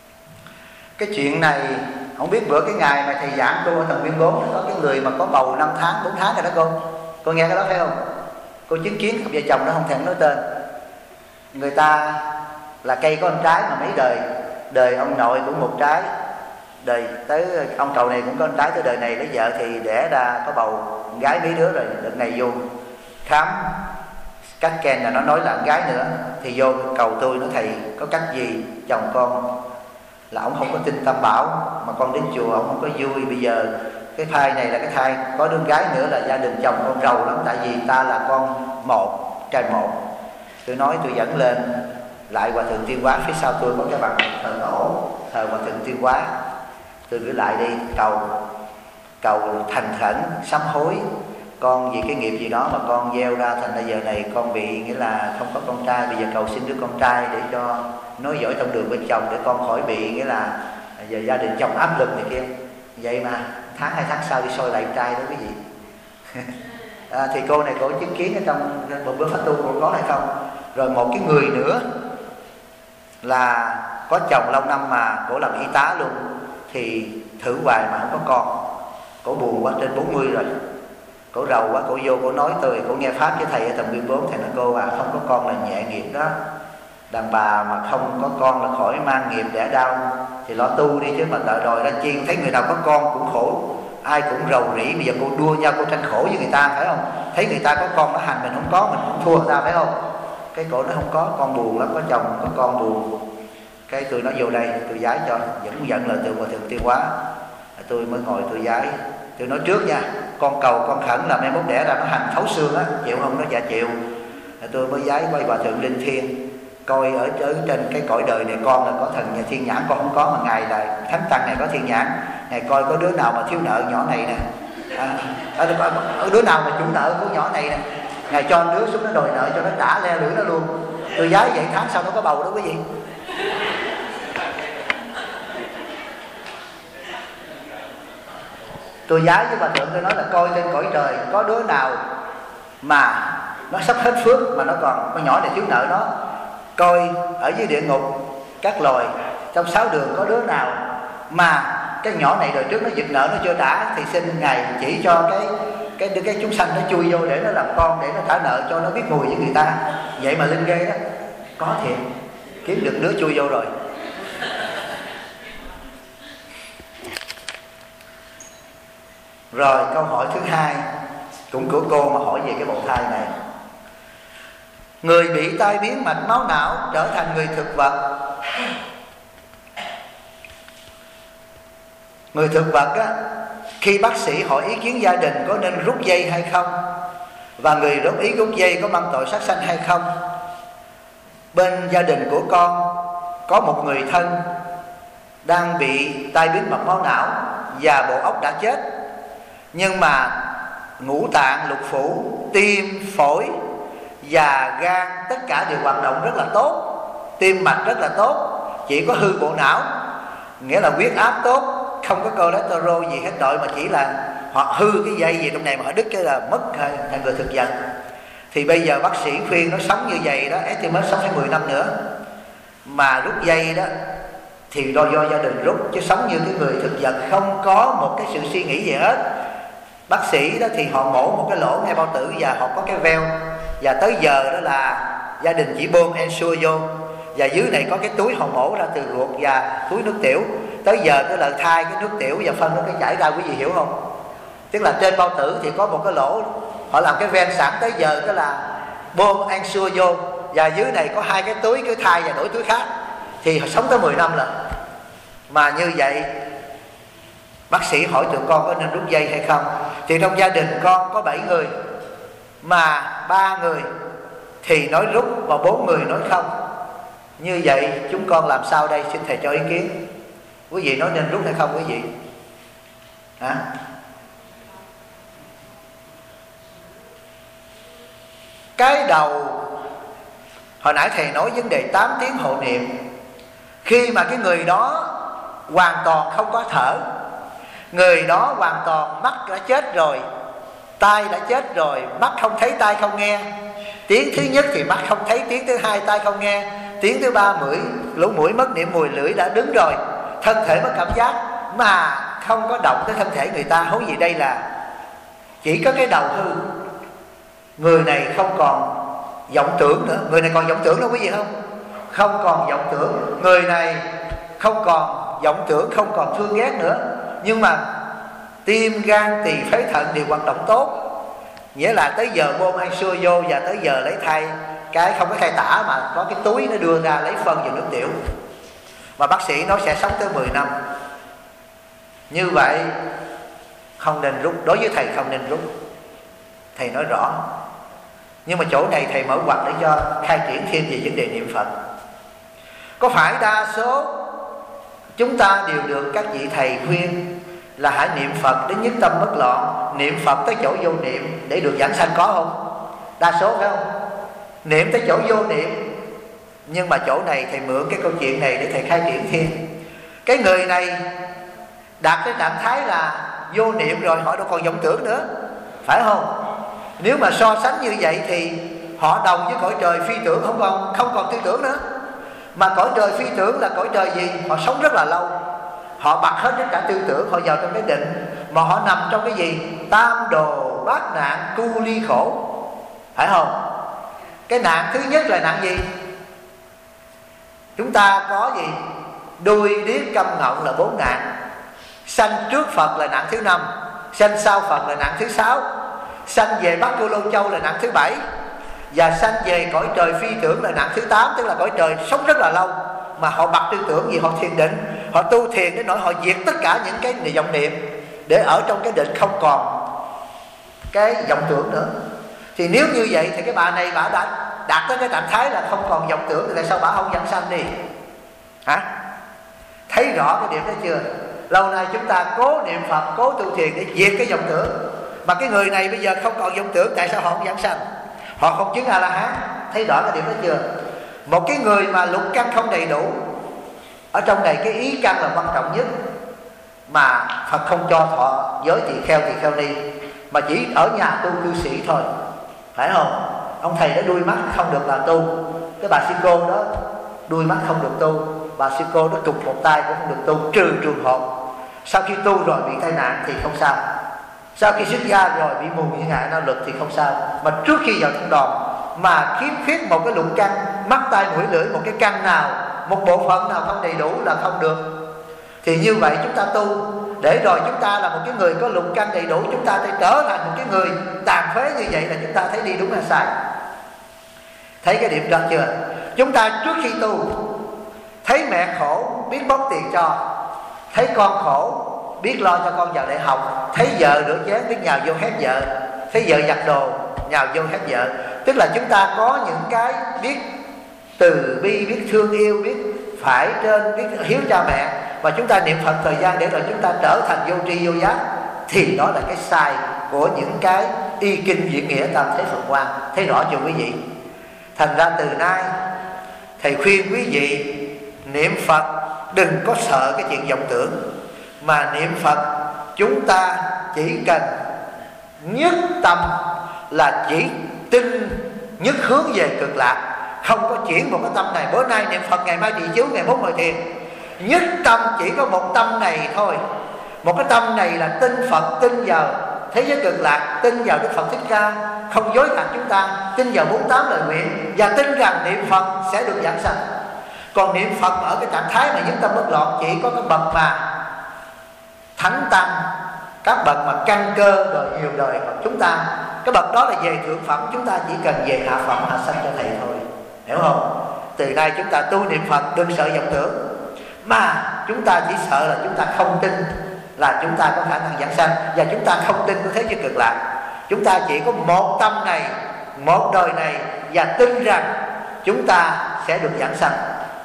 Cái chuyện này không biết bữa cái ngày mà thầy giảng cô ở Thần Viên 4 có cái người mà có bầu 5 tháng 4 tháng rồi đó cô nghe cái đó phải không? Cô chứng kiến cặp vợ chồng nó không thèm nói tên. Người ta là cây có một trái mà mấy đời ông nội cũng một trái, đời tới ông cậu này cũng có một trái, tới đời này lấy vợ thì đẻ ra có bầu gái mấy đứa rồi. Đợt này vô khám cắt ken là nó nói là gái nữa, thì vô cầu tôi nói thầy có cách gì chồng con là ông không có tin Tam Bảo mà con đến chùa ông không có vui. Bây giờ cái thai này là cái thai có đứa gái nữa là gia đình chồng con rầu lắm, tại vì ta là con một trai một. Tôi nói tôi dẫn lên lại Hòa Thượng Tiên Hóa, phía sau tôi có cái bằng thờ tổ thờ Hòa Thượng Tiên Hóa, tôi gửi lại đi cầu thành khẩn sám hối con vì cái nghiệp gì đó mà con gieo ra, thành ra giờ này con bị nghĩa là không có con trai, bây giờ cầu xin đứa con trai để cho nói giỏi trong đường với chồng để con khỏi bị nghĩa là giờ gia đình chồng áp lực này kia. Vậy mà tháng 2 tháng sau đi soi lại trai đó quý vị. Thì cô này cô chứng kiến ở trong một bữa pháp tu cô có hay không. Rồi một cái người nữa là có chồng lâu năm mà cổ làm y tá luôn, thì thử hoài mà không có con, cổ buồn quá, trên 40 rồi, cổ rầu quá, cổ vô cổ nói tôi, cổ nghe pháp với thầy ở Tầng Viên 4, thầy nói cô không có con là nhẹ nghiệp đó, đàn bà mà không có con là khỏi mang nghiệp đẻ đau, thì lo tu đi chứ mà đợi đòi ra chiên. Thấy người nào có con cũng khổ, ai cũng rầu rĩ, bây giờ cô đua nhau cô tranh khổ với người ta phải không? Thấy người ta có con nó hành mình không có, mình không thua người ta phải không? Cái cổ nó không có, con buồn lắm, có chồng có con buồn. Cái tôi nói vô đây tôi giái cho, dẫn lời từ Hòa Thượng Tiên Hóa, tôi mới ngồi tôi giái. Tôi nói trước nha, con cầu con khẩn là mai mốt đẻ ra nó hành thấu xương á, chịu không? Nó dạ chịu. Tôi mới giái quay Hòa Thượng Linh Thiên, coi ở trên cái cõi đời này con là có thần nhà thiên nhãn, con không có, mà ngài là thánh tăng này có thiên nhãn, ngài coi có đứa nào mà thiếu nợ nhỏ này nè, ở đứa nào mà chủ nợ của nhỏ này nè, ngài cho đứa xuống nó đòi nợ cho nó trả le lưỡi nó luôn. Tôi giái vậy tháng sau nó có bầu đó quý vị. Tôi giái với Hòa Thượng, tôi nói là coi trên cõi trời có đứa nào mà nó sắp hết phước mà nó còn con nhỏ này thiếu nợ nó, coi ở dưới địa ngục các loài trong 6 đường có đứa nào mà cái nhỏ này đời trước nó giật nợ nó chưa trả, thì xin ngài chỉ cho cái chúng sanh nó chui vô để nó làm con, để nó trả nợ cho nó biết mùi với người ta. Vậy mà linh ghê đó, có thiệt, kiếm được đứa chui vô rồi. Rồi câu hỏi thứ hai cũng của cô mà hỏi về cái bào thai này. Người bị tai biến mạch máu não trở thành người thực vật. Người thực vật á, khi bác sĩ hỏi ý kiến gia đình có nên rút dây hay không, và người rút dây có mang tội sát sanh hay không. Bên gia đình của con có một người thân đang bị tai biến mạch máu não và bộ óc đã chết, nhưng mà ngũ tạng, lục phủ, tim, phổi và gan tất cả đều hoạt động rất là tốt, tim mạch rất là tốt, chỉ có hư bộ não, nghĩa là huyết áp tốt, không có cholesterol gì hết đội, mà chỉ là họ hư cái dây gì trong này mà họ đứt cái là mất thành người thực vật. Thì bây giờ bác sĩ khuyên nó sống như vậy đó, estimate sống phải 10 năm nữa, mà rút dây đó thì do gia đình rút, chứ sống như cái người thực vật không có một cái sự suy nghĩ gì hết. Bác sĩ đó thì họ mổ một cái lỗ ngay bao tử và họ có cái veo, và tới giờ đó là gia đình chỉ bơm ensure vô, và dưới này có cái túi họ mổ ra từ ruột và túi nước tiểu. Tới giờ cái lợi thai cái nước tiểu và phân nó cái chảy ra, quý vị hiểu không? Tức là trên bao tử thì có một cái lỗ, họ làm cái ven sẵn, tới giờ cái là bơm ensure vô, và dưới này có 2 cái túi, cái thai và đổi túi khác, thì họ sống tới 10 năm lần. Mà như vậy bác sĩ hỏi tụi con có nên rút dây hay không, thì trong gia đình con có 7 người mà 3 người thì nói rút và 4 người nói không. Như vậy chúng con làm sao đây? Xin thầy cho ý kiến. Quý vị nói nên rút hay không quý vị? Hả? Cái đầu hồi nãy thầy nói vấn đề 8 tiếng hộ niệm. Khi mà cái người đó hoàn toàn không có thở, người đó hoàn toàn mắt đã chết rồi, tai đã chết rồi, mắt không thấy tai không nghe. Tiếng thứ nhất thì mắt không thấy, tiếng thứ hai tai không nghe, tiếng thứ ba lỗ mũi mất niệm mùi, lưỡi đã đứng rồi, thân thể mất cảm giác mà không có động tới thân thể người ta. Huống gì đây là chỉ có cái đầu hư, người này không còn vọng tưởng nữa. Người này còn vọng tưởng đâu quý vị không? Không còn vọng tưởng. Người này không còn vọng tưởng, không còn thương ghét nữa. Nhưng mà tim, gan, tỳ, phế, thận đều hoạt động tốt. Nghĩa là tới giờ bơm ăn xua vô và tới giờ lấy thai, cái không có thai tả mà có cái túi nó đưa ra lấy phân và nước tiểu. Mà bác sĩ nói sẽ sống tới 10 năm. Như vậy không nên rút. Đối với thầy không nên rút, thầy nói rõ. Nhưng mà chỗ này thầy mở ngoặt để cho khai triển thêm về vấn đề niệm Phật. Có phải đa số chúng ta đều được các vị thầy khuyên là hãy niệm Phật đến nhất tâm bất loạn, niệm Phật tới chỗ vô niệm để được giảng sanh, có không? Đa số phải không? Niệm tới chỗ vô niệm. Nhưng mà chỗ này thầy mượn cái câu chuyện này để thầy khai triển thêm. Cái người này đạt cái trạng thái là vô niệm rồi, họ đâu còn vọng tưởng nữa, phải không? Nếu mà so sánh như vậy thì họ đồng với cõi trời phi tưởng, không còn tư tưởng nữa. Mà cõi trời phi tưởng là cõi trời gì? Họ sống rất là lâu, họ bật hết tất cả tư tưởng, họ vào trong cái định. Mà họ nằm trong cái gì? Tam đồ bát nạn cu ly khổ, phải không? Cái nạn thứ nhất là nạn gì? Chúng ta có gì? Đuôi điếc câm ngọng là 4 nạn. Sanh trước Phật là nạn thứ 5, sanh sau Phật là nạn thứ 6, sanh về Bắc Cô Lô Châu là nạn thứ 7, và sanh về cõi trời phi tưởng là nạn thứ 8. Tức là cõi trời sống rất là lâu mà họ bật tư tưởng gì? Họ thiền định, họ tu thiền đến nỗi họ diệt tất cả những cái vọng niệm để ở trong cái định không còn cái vọng tưởng nữa. Thì nếu như vậy thì cái bà này bà đã đạt tới cái trạng thái là không còn vọng tưởng, thì tại sao bà không giảng sanh đi? Hả? Thấy rõ cái điểm đó chưa? Lâu nay chúng ta cố niệm Phật, cố tu thiền để diệt cái vọng tưởng, mà cái người này bây giờ không còn vọng tưởng, tại sao họ không giảng sanh? Họ không chứng A-la-hán. Thấy rõ cái điểm đó chưa? Một cái người mà lục căn không đầy đủ, ở trong này cái ý căn là quan trọng nhất, mà Phật không cho thọ giới tỳ kheo ni, mà chỉ ở nhà tu cư sĩ thôi, phải không? Ông thầy đó đuôi mắt không được là tu. Cái bà sư cô đó đuôi mắt không được tu, bà sư cô đó cụt một tay cũng không được tu, trừ trường hợp sau khi tu rồi bị tai nạn thì không sao, sau khi xuất gia rồi bị mù như ngại năng lực thì không sao. Mà trước khi vào trong đoàn mà khiếm khuyết một cái lục căn, mắt tai mũi lưỡi, một cái căn nào, một bộ phận nào không đầy đủ là không được. Thì như vậy chúng ta tu để rồi chúng ta là một cái người có lục căn đầy đủ, chúng ta sẽ trở thành một cái người tàn phế. Như vậy là chúng ta thấy đi đúng hay sai? Thấy cái điểm đó chưa? Chúng ta trước khi tu thấy mẹ khổ biết bóc tiền cho, thấy con khổ biết lo cho con vào đại học, thấy vợ rửa chén biết nhào vô hét vợ, thấy vợ giặt đồ nhào vô hét vợ. Tức là chúng ta có những cái biết từ bi, biết thương yêu, biết phải trên, biết hiếu cha mẹ, và chúng ta niệm Phật thời gian để rồi chúng ta trở thành vô tri vô giác, thì đó là cái sai của những cái y kinh diễn nghĩa tam thế Phật quan. Thấy rõ chưa quý vị? Thành ra từ nay thầy khuyên quý vị niệm Phật đừng có sợ cái chuyện vọng tưởng, mà niệm Phật chúng ta chỉ cần nhất tâm là chỉ tin nhất hướng về cực lạc, không có chuyển một cái tâm này bữa nay niệm Phật, ngày mai trì chú, ngày mốt ngồi thiền. Nhất tâm chỉ có một tâm này thôi. Một cái tâm này là tin Phật, tin vào thế giới cực lạc, tin vào Đức Phật Thích Ca không dối gạt chúng ta, tin vào 48 lời nguyện, và tin rằng niệm Phật sẽ được giảng sanh. Còn niệm Phật ở cái trạng thái mà nhất tâm bất loạn chỉ có cái bậc mà thánh tăng, các bậc mà căn cơ đời nhiều đời. Còn chúng ta cái bậc đó là về thượng phẩm, chúng ta chỉ cần về hạ phẩm hạ sanh cho thầy thôi, hiểu không? Từ nay chúng ta tu niệm Phật đừng sợ vọng tưởng, mà chúng ta chỉ sợ là chúng ta không tin là chúng ta có khả năng giảng sanh, và chúng ta không tin có thế giới cực lạc. Chúng ta chỉ có một tâm này, một đời này, và tin rằng chúng ta sẽ được giảng sanh.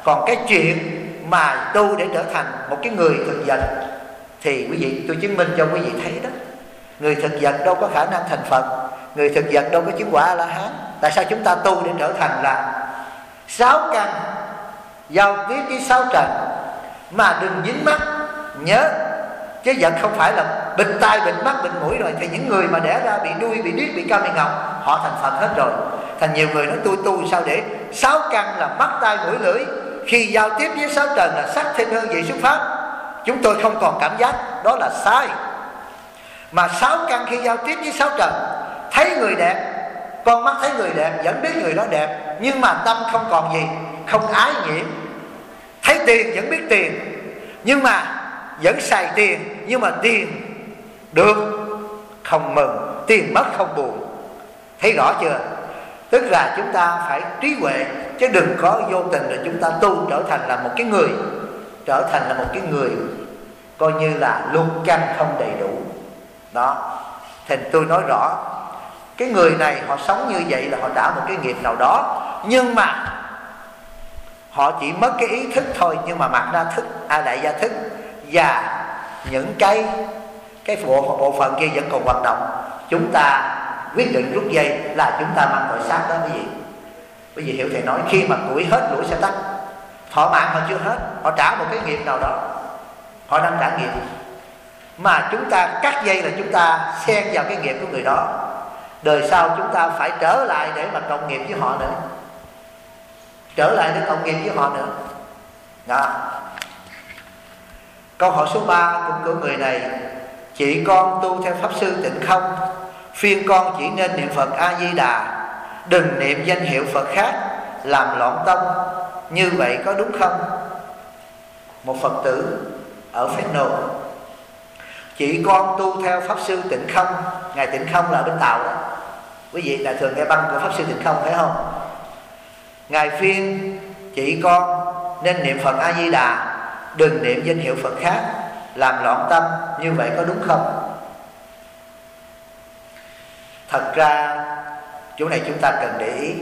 Còn cái chuyện mà tu để trở thành một cái người thực vật thì quý vị, tôi chứng minh cho quý vị thấy đó, người thực vật đâu có khả năng thành Phật, người thực vật đâu có chứng quả A-la-hán. Tại sao chúng ta tu để trở thành là 6 căn giao tiếp với 6 trần? Mà đừng dính mắt, nhớ, chứ vật không phải là bịt tai, bịt mắt, bịt mũi rồi. Thì những người mà đẻ ra bị đuôi, bị điếc, bị cao, bị ngọc, họ thành Phật hết rồi. Thành nhiều người nói tôi tu sao để 6 căn là mắt, tai, mũi, lưỡi, khi giao tiếp với 6 trần là sắc, thinh, hương, vị, xúc, pháp, chúng tôi không còn cảm giác, đó là sai. Mà 6 căn khi giao tiếp với 6 trần, thấy người đẹp, con mắt thấy người đẹp, vẫn biết người đó đẹp, nhưng mà tâm không còn gì, không ái nhiễm. Thấy tiền vẫn biết tiền, nhưng mà vẫn xài tiền, nhưng mà tiền được không mừng, tiền mất không buồn. Thấy rõ chưa? Tức là chúng ta phải trí huệ, chứ đừng có vô tình là chúng ta tu trở thành là một cái người, trở thành là một cái người coi như là lục căn không đầy đủ. Đó, thì tôi nói rõ, cái người này họ sống như vậy là họ trả một cái nghiệp nào đó, nhưng mà họ chỉ mất cái ý thức thôi, nhưng mà mặt ra thức, a lại gia thức, và những cái bộ phận kia vẫn còn hoạt động. Chúng ta quyết định rút dây là chúng ta mang tội sát đó quý vị. Quý vị hiểu thầy nói, khi mà củi hết lũi sẽ tắt. Thọ mạng họ chưa hết, họ trả một cái nghiệp nào đó, họ đang trả nghiệp. Mà chúng ta cắt dây là chúng ta xen vào cái nghiệp của người đó. Đời sau chúng ta phải trở lại để mà cộng nghiệp với họ nữa, trở lại để cộng nghiệp với họ nữa. Đó. Câu hỏi số 3 cũng của người này: chị con tu theo Pháp Sư Tịnh Không, phiên con chỉ nên niệm Phật A-di-đà, đừng niệm danh hiệu Phật khác, làm loạn tâm, như vậy có đúng không? Một Phật tử ở Pheno: chị con tu theo Pháp Sư Tịnh Không. Ngài Tịnh Không là ở bên Tàu đó. Quý vị là thường nghe băng của Pháp Sư Tịnh Không phải không? Ngài phiên chị con nên niệm Phật A-di-đà, đừng niệm danh hiệu Phật khác, làm loạn tâm, như vậy có đúng không? Thật ra chỗ này chúng ta cần để ý.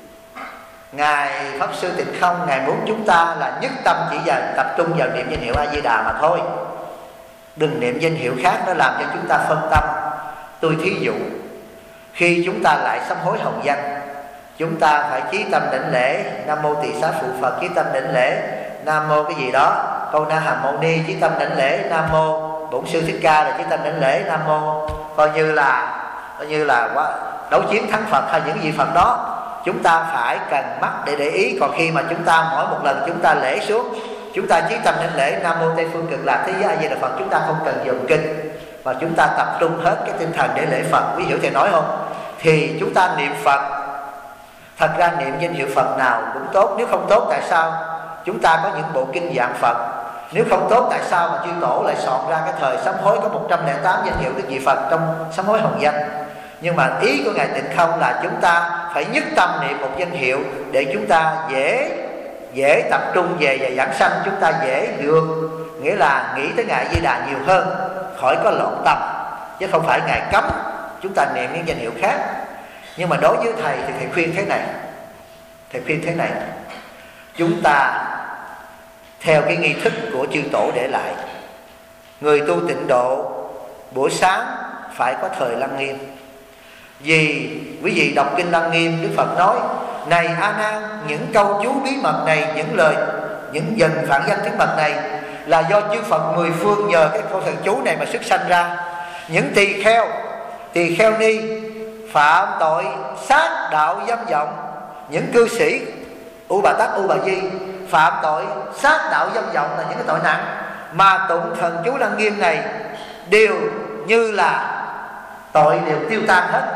Ngài Pháp Sư Tịnh Không, Ngài muốn chúng ta là nhất tâm chỉ vào tập trung vào niệm danh hiệu A-di-đà mà thôi. Đừng niệm danh hiệu khác, nó làm cho chúng ta phân tâm. Tôi thí dụ, khi chúng ta lại sám hối hồng danh, chúng ta phải chí tâm đảnh lễ Nam Mô Tỳ Xá Phụ Phật, chí tâm đảnh lễ Nam Mô cái gì đó, Câu Na Hàm Mâu Ni, chí tâm đảnh lễ Nam Mô Bổn Sư Thích Ca, là chí tâm đảnh lễ Nam Mô coi như là đấu chiến thắng Phật hay những vị Phật đó. Chúng ta phải cần mắt để ý. Còn khi mà chúng ta mỗi một lần chúng ta lễ xuống, chúng ta chí tâm đảnh lễ Nam Mô Tây Phương Cực Lạc Thế Giới A Di Đà Phật, chúng ta không cần dùng kinh, mà chúng ta tập trung hết cái tinh thần để lễ Phật. Quý hiểu thầy nói không? Thì chúng ta niệm Phật. Thật ra niệm danh hiệu Phật nào cũng tốt. Nếu không tốt tại sao chúng ta có những bộ kinh dạng Phật? Nếu không tốt tại sao mà chư tổ lại soạn ra cái thời sám hối có 108 danh hiệu Đức Vị Phật trong sám hối hồng danh? Nhưng mà ý của Ngài Tịnh Không là chúng ta phải nhất tâm niệm một danh hiệu để chúng ta dễ tập trung về và giảng sanh, chúng ta dễ được, nghĩa là nghĩ tới Ngài Di Đà nhiều hơn, khỏi có loạn tâm. Chứ không phải Ngài cấm chúng ta niệm những danh hiệu khác. Nhưng mà đối với thầy thì thầy khuyên thế này. Thầy khuyên thế này: chúng ta theo cái nghi thức của chư tổ để lại, người tu tịnh độ buổi sáng phải có thời Lăng Nghiêm. Vì quý vị đọc kinh Lăng Nghiêm, Đức Phật nói: này A Nan, những câu chú bí mật này, những lời, những dần phản danh tiếng mật này là do chư Phật mười phương nhờ cái câu thần chú này mà xuất sanh ra. Những tỳ kheo ni phạm tội sát đạo dâm vọng, những cư sĩ U Bà Tắc, U Bà Di phạm tội sát đạo dâm vọng là những cái tội nặng, mà tụng thần chú Lăng Nghiêm này đều như là tội đều tiêu tan hết.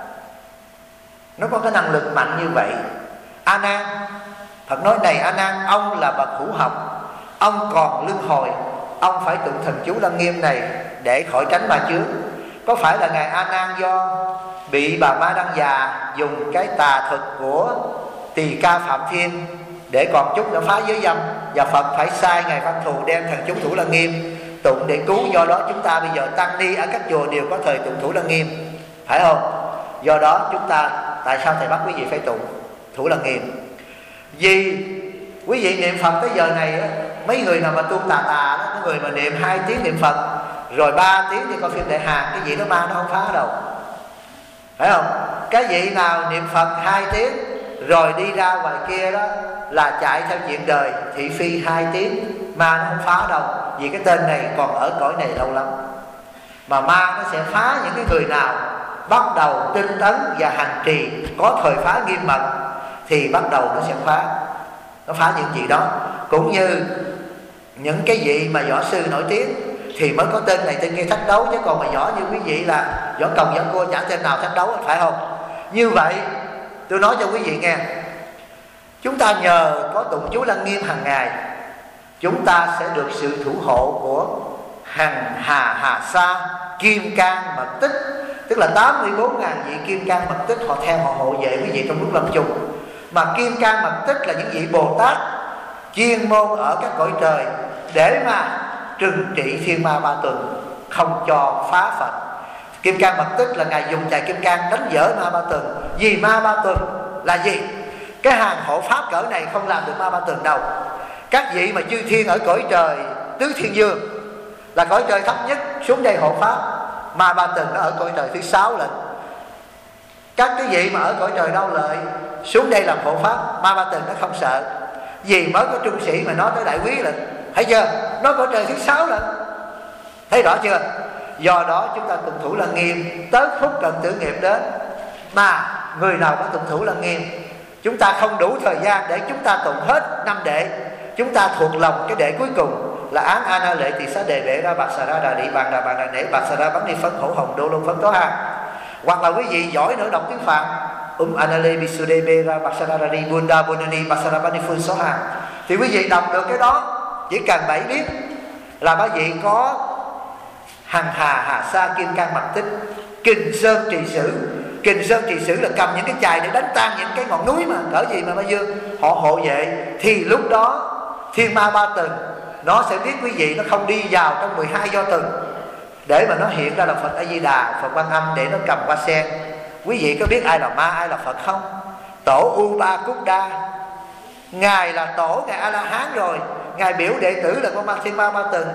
Nó có cái năng lực mạnh như vậy. A Nan, Phật nói: này A Nan, ông là bậc hữu học, ông còn luân hồi, ông phải tụng thần chú Lăng Nghiêm này để khỏi tránh ma chướng. Có phải là ngài A Nan do bị bà Ma Đăng Già dùng cái tà thuật của Tỳ Ca Phạm Thiên để còn chút nữa phá giới dâm, và Phật phải sai ngài Văn Thù đem thần chú thủ Lăng Nghiêm tụng để cứu? Do đó chúng ta bây giờ tăng ni ở các chùa đều có thời tụng thủ Lăng Nghiêm, phải không? Do đó chúng ta, tại sao thầy bắt quý vị phải tụng thủ Lăng Nghiêm? Vì Quý vị niệm Phật tới giờ này á, mấy người nào mà tu tà đó, cái người mà niệm 2 tiếng niệm Phật rồi 3 tiếng thì coi phim Đại Hàn, cái gì nó ma nó không phá đâu, phải không? Cái vị nào niệm Phật 2 tiếng rồi đi ra ngoài kia đó là chạy theo chuyện đời, thị phi 2 tiếng, ma nó không phá đâu, vì cái tên này còn ở cõi này lâu lắm. Mà ma nó sẽ phá những cái người nào bắt đầu tinh tấn và hành trì có thời phá nghiêm mật, thì bắt đầu nó sẽ phá. Nó phá những gì đó. Cũng như những cái vị mà võ sư nổi tiếng thì mới có tên này tên kia thách đấu, chứ còn mà võ như quý vị là võ cồng võ cua chả tên nào thách đấu, phải không? Như vậy tôi nói cho quý vị nghe, chúng ta nhờ có tụng chú Lăng Nghiêm hàng ngày, chúng ta sẽ được sự thủ hộ của Hằng Hà Hà Sa Kim Cang Mật Tích, tức là 84.000 vị Kim Cang Mật Tích, họ theo họ hộ vệ quý vị trong lúc lâm chung. Mà Kim Cang Mật Tích là những vị Bồ Tát chuyên môn ở các cõi trời để mà trừng trị thiên ma ba tuần, không cho phá Phật. Kim Cang Mật Tích là ngài dùng chài kim cang đánh vỡ ma ba tuần. Vì ma ba tuần là gì? Cái hàng hộ pháp cỡ này không làm được ma ba tuần đâu. Các vị mà chư thiên ở cõi trời tứ thiên dương là cõi trời thấp nhất xuống đây hộ pháp, ma ba tuần nó ở cõi trời thứ 6 lần. Các cái vị mà ở cõi trời Đau Lợi xuống đây làm hộ pháp, ma ba tuần nó không sợ. Vì mới có trung sĩ mà nói tới đại quý lần, thấy chưa? Nó cõi trời thứ 6 lần, thấy rõ chưa? Do đó chúng ta tụng thủ Lăng Nghiêm tới phút cần tử nghiệp đến. Mà người nào có tụng thủ Lăng Nghiêm, chúng ta không đủ thời gian để chúng ta tụng hết 5 đệ, chúng ta thuộc lòng cái đệ cuối cùng là án ana lệ tỳ xá đề bệ ra bạc xà ra đà đi bàn đà nể bạc xà ra bắn đi phấn hổ hồng đô lôn phấn tố ha. Hoặc là quý vị giỏi nữa đọc tiếng Phạn anale bisude bê ra bạc xà ra đi bunda bunani bạc xà ra bắn đi phun số ha, thì quý vị đọc được cái đó, chỉ cần 7 biết là quý vị có Hằng Hà Hà Sa Kim Cang Mật Tích, Kình Sơn Trì Sử. Kình Sơn Trì Sử là cầm những cái chài để đánh tan những cái ngọn núi mà cỡ gì mà Dương họ hộ vệ, thì lúc đó thiên ma ba tuần nó sẽ biết quý vị nó không đi vào trong 12 do tuần để mà nó hiện ra là Phật A Di Đà, Phật Quan Âm để nó cầm hoa sen. Quý vị có biết ai là ma ai là Phật không? Tổ Upa-Kuddha, ngài là tổ, ngài A La Hán rồi, ngài biểu đệ tử là con ma thiên ma ba tuần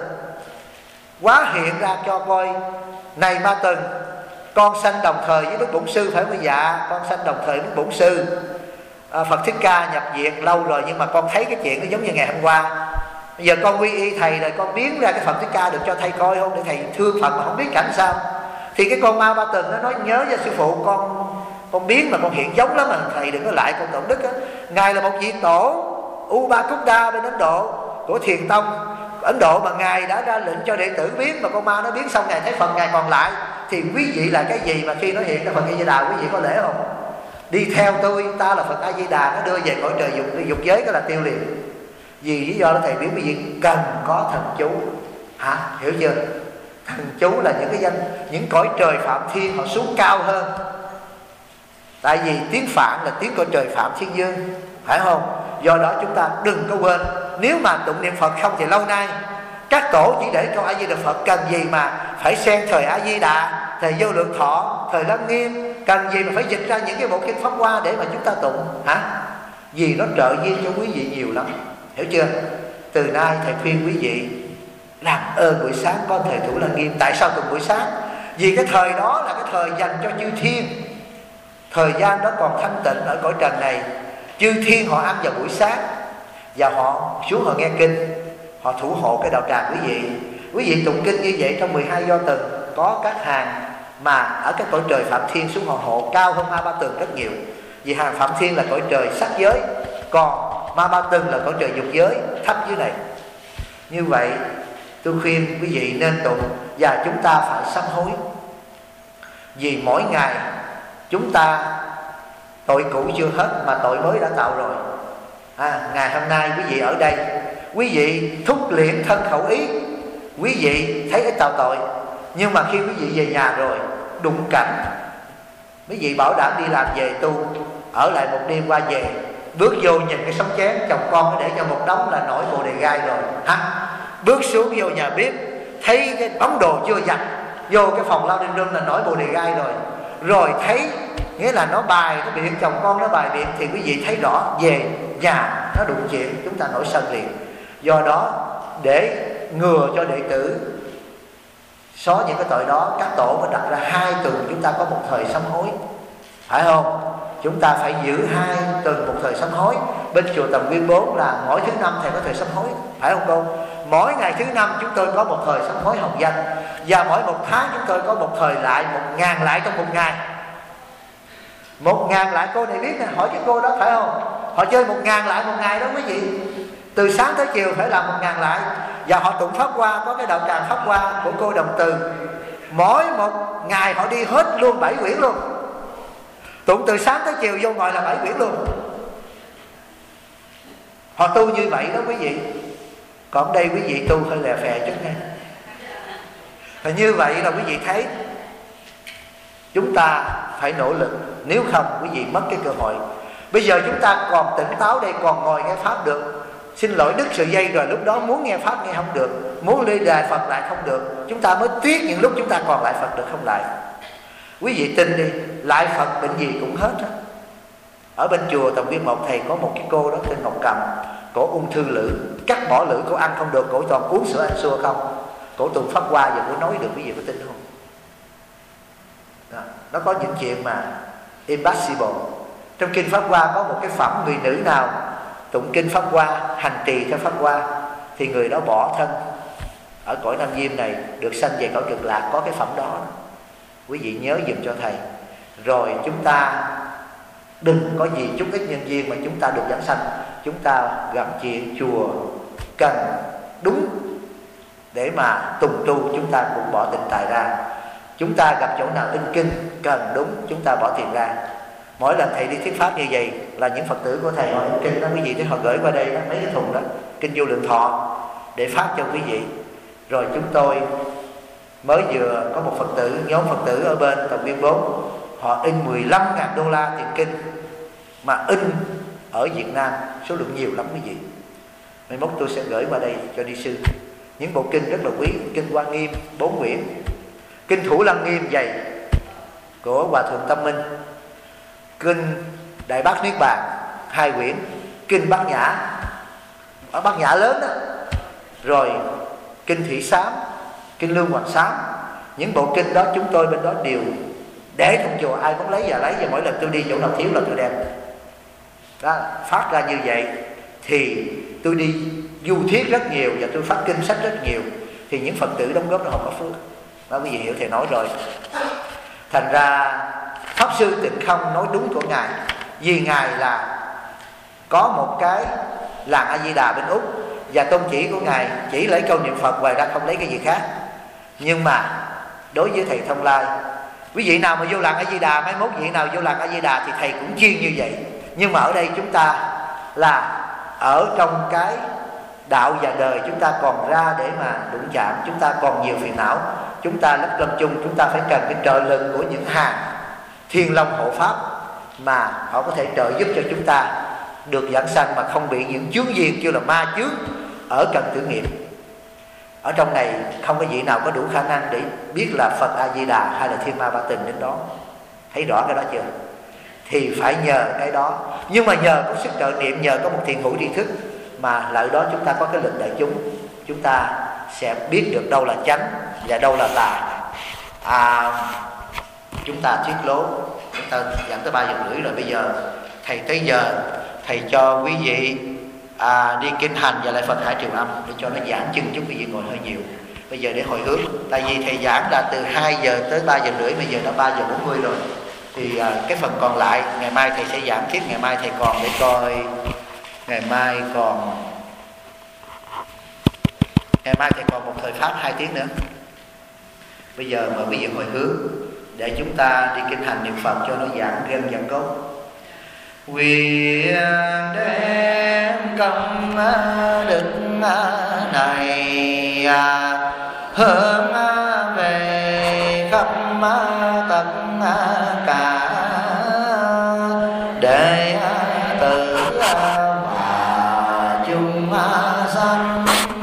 quá hiện ra cho coi, này ma tuần, con sanh đồng thời với Đức Bổn Sư, phải không? Dạ, con sanh đồng thời với Đức Bổn Sư. Phật Thích Ca nhập viện lâu rồi, nhưng mà con thấy cái chuyện nó giống như ngày hôm qua. Bây giờ con quy y thầy rồi, con biến ra cái Phật Thích Ca được cho thầy coi không, để thầy thương Phật mà không biết cảnh sao. Thì cái con ma ba tuần nó nói nhớ cho sư phụ, con biến mà con hiện giống lắm mà thầy đừng có lại con Tổng Đức á. Ngài là một vị tổ Upa-Kuddha bên Ấn Độ của Thiền Tông Ấn Độ, mà ngài đã ra lệnh cho đệ tử biến, mà con ma nó biến xong ngài thấy Phật ngài còn lại. Thì quý vị là cái gì mà khi nó hiện ra Phật A Di Đà quý vị có lễ không? Đi theo tôi, ta là Phật A Di Đà, nó đưa về cõi trời dục giới, cái là tiêu liền. Vì lý do đó thầy biết quý vị cần có thần chú. Hả? Hiểu chưa? Thần chú là những cái danh, những cõi trời Phạm Thiên họ xuống cao hơn. Tại vì tiếng Phạn là tiếng cõi trời Phạm Thiên Dương, phải không? Do đó chúng ta đừng có quên, nếu mà tụng niệm Phật không thì lâu nay các tổ chỉ để câu A Di Đà Phật, cần gì mà phải xen thời A Di Đà, thời Vô Lượng Thọ, thời Lăng Nghiêm, cần gì mà phải dịch ra những cái bộ kinh Pháp Hoa để mà chúng ta tụng, hả? Vì nó trợ duyên cho quý vị nhiều lắm, hiểu chưa? Từ nay thầy khuyên quý vị làm ơn buổi sáng có thời thủ Lăng Nghiêm. Tại sao tụng buổi sáng? Vì cái thời đó là cái thời dành cho chư thiên, thời gian đó còn thanh tịnh ở cõi trần này. Chư thiên họ ăn vào buổi sáng và họ xuống họ nghe kinh, họ thủ hộ cái đạo tràng quý vị. Quý vị tụng kinh như vậy trong 12 do tuần, có các hàng mà ở cái cõi trời Phạm Thiên xuống họ hộ cao hơn ma ba tuần rất nhiều. Vì hàng Phạm Thiên là cõi trời sắc giới, còn ma ba tuần là cõi trời dục giới, thấp dưới này. Như vậy tôi khuyên quý vị nên tụng, và chúng ta phải sám hối. Vì mỗi ngày chúng ta tội cũ chưa hết mà tội mới đã tạo rồi. Ngày hôm nay quý vị ở đây, quý vị thúc luyện thân khẩu ý, quý vị thấy ít tạo tội. Nhưng mà khi quý vị về nhà rồi đụng cảnh, quý vị bảo đảm đi làm về tu, ở lại một đêm qua về, bước vô nhìn cái sống chén chồng con nó để cho một đống là nổi bồ đề gai rồi, bước xuống vô nhà bếp thấy cái đống đồ chưa giặt, vô cái phòng lau đinh rơm là nổi bồ đề gai rồi, rồi thấy nghĩa là nó bài nó biện, chồng con nó bài biện, thì quý vị thấy rõ về nhà nó đụng chuyện chúng ta nổi sân liền. Do đó để ngừa cho đệ tử xóa những cái tội đó, các tổ mới đặt ra 2 tuần chúng ta có một thời sám hối, phải không? Chúng ta phải giữ 2 tuần một thời sám hối. Bên chùa Tầm Nguyên 4 là mỗi thứ 5 thầy có thời sám hối, phải không cô? Mỗi ngày thứ 5 chúng tôi có một thời sám hối hồng danh, và mỗi một tháng chúng tôi có một thời lại 1000 lại trong một ngày. 1000 lại, cô này biết nè, hỏi cái cô đó phải không? Họ chơi 1000 lại một ngày đó quý vị. Từ sáng tới chiều phải làm 1000 lại. Và họ tụng pháp hoa, có cái đạo tràng pháp hoa của cô Đồng Từ, mỗi một ngày họ đi hết luôn 7 quyển luôn. Tụng từ sáng tới chiều vô ngồi là 7 quyển luôn. Họ tu như vậy đó quý vị. Còn đây quý vị tu hơi lè phè chút nha. Và như vậy là quý vị thấy chúng ta phải nỗ lực, nếu không quý vị mất cái cơ hội. Bây giờ chúng ta còn tỉnh táo đây, còn ngồi nghe pháp được. Xin lỗi đứt sợi dây rồi, lúc đó muốn nghe pháp nghe không được, muốn đi lại Phật lại không được. Chúng ta mới tiếc những lúc chúng ta còn lại Phật được không lại. Quý vị tin đi, lại Phật bệnh gì cũng hết. Ở bên chùa Tầm Nguyên 1 thầy có một cái cô đó tên Ngọc Cầm, cổ ung thư lưỡi, cắt bỏ lưỡi, cổ ăn không được, cổ toàn uống sữa ăn xua không. Cổ tụng pháp hoa và cổ nói được, quý vị có tin không? Đó, nó có những chuyện mà impossible. Trong kinh pháp hoa có một cái phẩm người nữ nào tụng kinh pháp hoa, hành trì theo pháp hoa, thì người đó bỏ thân ở cõi Nam Diêm này, được sanh về cõi Cực Lạc. Có cái phẩm đó, quý vị nhớ dùm cho thầy. Rồi chúng ta đừng có gì chút ít nhân duyên mà chúng ta được giảng sanh. Chúng ta gặp chuyện chùa cần đúng để mà tùng tu, chúng ta cũng bỏ tình tài ra. Chúng ta gặp chỗ nào in kinh cần đúng, chúng ta bỏ tiền ra. Mỗi lần thầy đi thuyết pháp như vậy là những Phật tử của thầy họ in kinh đó quý vị, thì họ gửi qua đây đó, mấy cái thùng đó, kinh Vô Lượng Thọ, để phát cho quý vị. Rồi chúng tôi mới vừa có một Phật tử, nhóm Phật tử ở bên Tầm Nguyên 4, họ in 15.000 đô la tiền kinh, mà in ở Việt Nam số lượng nhiều lắm quý vị. Mai mốt tôi sẽ gửi qua đây cho đi sư. Những bộ kinh rất là quý, kinh Hoa Nghiêm 4 quyển, kinh Thủ Lăng Nghiêm dày của Hòa Thượng Tâm Minh, kinh Đại Bát Niết Bàn 2 quyển, kinh Bát Nhã ở Bát Nhã lớn đó, rồi kinh Thị Sám, kinh Lương Hoàng Sám. Những bộ kinh đó chúng tôi bên đó đều để trong chùa, ai muốn lấy và mỗi lần tôi đi chỗ nào thiếu là tôi đem đó, phát ra như vậy. Thì tôi đi du thuyết rất nhiều và tôi phát kinh sách rất nhiều, thì những Phật tử đóng góp đó họ có phước đó, quý vị hiểu thầy nói rồi. Thành ra Pháp Sư Tịnh Không nói đúng của Ngài, vì Ngài là có một cái làng A Di Đà bên Úc, và tôn chỉ của Ngài chỉ lấy câu niệm Phật, ngoài ra không lấy cái gì khác. Nhưng mà đối với thầy Thông Lai, quý vị nào mà vô làng A Di Đà, mai mốt vị nào vô làng A Di Đà thì thầy cũng chuyên như vậy. Nhưng mà ở đây chúng ta là ở trong cái đạo và đời, chúng ta còn ra để mà đụng chạm, chúng ta còn nhiều phiền não, chúng ta lấp lâm chung, chúng ta phải cần cái trợ lực của những hàng Thiên Long hộ pháp mà họ có thể trợ giúp cho chúng ta được giảng sanh mà không bị những chướng duyên kêu là ma chướng ở cần tử nghiệp. Ở trong này không có vị nào có đủ khả năng để biết là Phật A Di Đà hay là Thiên Ma Ba Tình đến đó. Thấy rõ cái đó chưa? Thì phải nhờ cái đó. Nhưng mà nhờ có sức trợ niệm, nhờ có một thiện hữu tri thức, mà lợi đó chúng ta có cái lực đại chúng, chúng ta sẽ biết được đâu là chánh và đâu là tà. Chúng ta thuyết lố, chúng ta giảng tới 3 giờ rưỡi rồi. Bây giờ thầy tới giờ thầy cho quý vị đi kinh hành và lại Phật Hải Triều Âm để cho nó giảng chân chút, quý vị ngồi hơi nhiều. Bây giờ để hồi hướng, tại vì thầy giảng là từ 2 giờ tới 3 giờ rưỡi, bây giờ nó 3 giờ 40 rồi. Thì cái phần còn lại ngày mai thầy sẽ giảng tiếp. Ngày mai thầy còn để coi, ngày mai thầy còn một thời pháp 2 tiếng nữa. Bây giờ mời quý vị hồi hướng để chúng ta đi kinh hành niệm Phật cho nó giảng gân giảng cốt. Nguyện đem công đức này hướng về khắp tất cả đệ tử và chúng sanh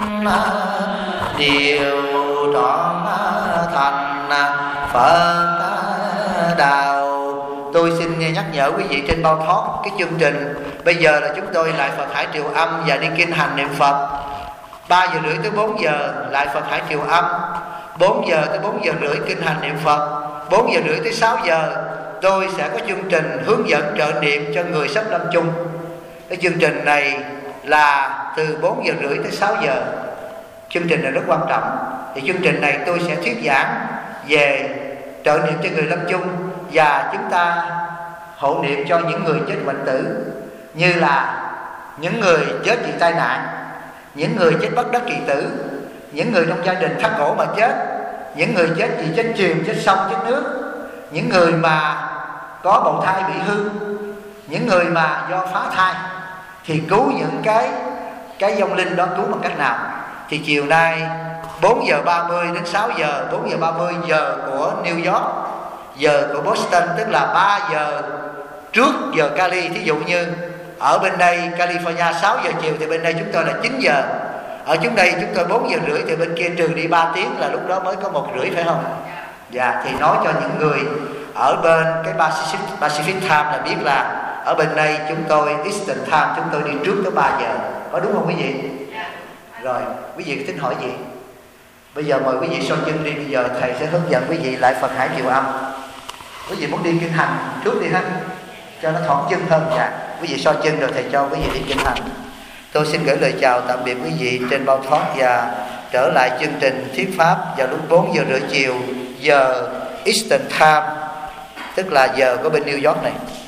đều trọn thành Phật đạo. Tôi nhắc nhở quý vị trên Bao Thoát cái chương trình. Bây giờ là chúng tôi lại Phật Hải Triều Âm và đi kinh hành niệm Phật. 3 giờ rưỡi tới 4 giờ lại Phật Hải Triều Âm, 4 giờ tới 4 giờ rưỡi kinh hành niệm Phật, 4 giờ rưỡi tới 6 giờ tôi sẽ có chương trình hướng dẫn trợ niệm cho người sắp lâm chung. Cái chương trình này là từ 4 giờ rưỡi tới 6 giờ. Chương trình này rất quan trọng. Thì chương trình này tôi sẽ thuyết giảng về trợ niệm cho người lâm chung, và chúng ta hộ niệm cho những người chết bệnh tử, như là những người chết vì tai nạn, những người chết bất đắc kỳ tử, những người trong gia đình thắt cổ mà chết, những người chết vì chết chìm, chết sông, chết nước, những người mà có bào thai bị hư, những người mà do phá thai. Thì cứu những cái vong linh đó cứu bằng cách nào? Thì chiều nay 4 giờ 30 đến 6 giờ, 4 giờ 30 giờ của New York, giờ của Boston, tức là 3 giờ trước giờ Cali. Thí dụ như ở bên đây California 6 giờ chiều thì bên đây chúng tôi là 9 giờ. Ở chúng đây chúng tôi 4 giờ rưỡi thì bên kia trừ đi 3 tiếng là lúc đó mới có 1 rưỡi, phải không? Dạ, thì nói cho những người ở bên cái Pacific Time là biết là ở bên đây chúng tôi Eastern Time, chúng tôi đi trước tới 3 giờ. Có đúng không quý vị? Rồi, quý vị tính hỏi gì? Bây giờ mời quý vị so chân đi. Bây giờ thầy sẽ hướng dẫn quý vị lại Phật Hải Triều Âm. Quý vị muốn đi kinh hành trước đi ha, cho nó thoáng chân hơn. Dạ, quý vị so chân rồi thầy cho quý vị đi kinh hành. Tôi xin gửi lời chào tạm biệt quý vị trên Bao Thoát, và trở lại chương trình thuyết pháp vào lúc 4 giờ rưỡi chiều giờ Eastern Time, tức là giờ của bên New York này.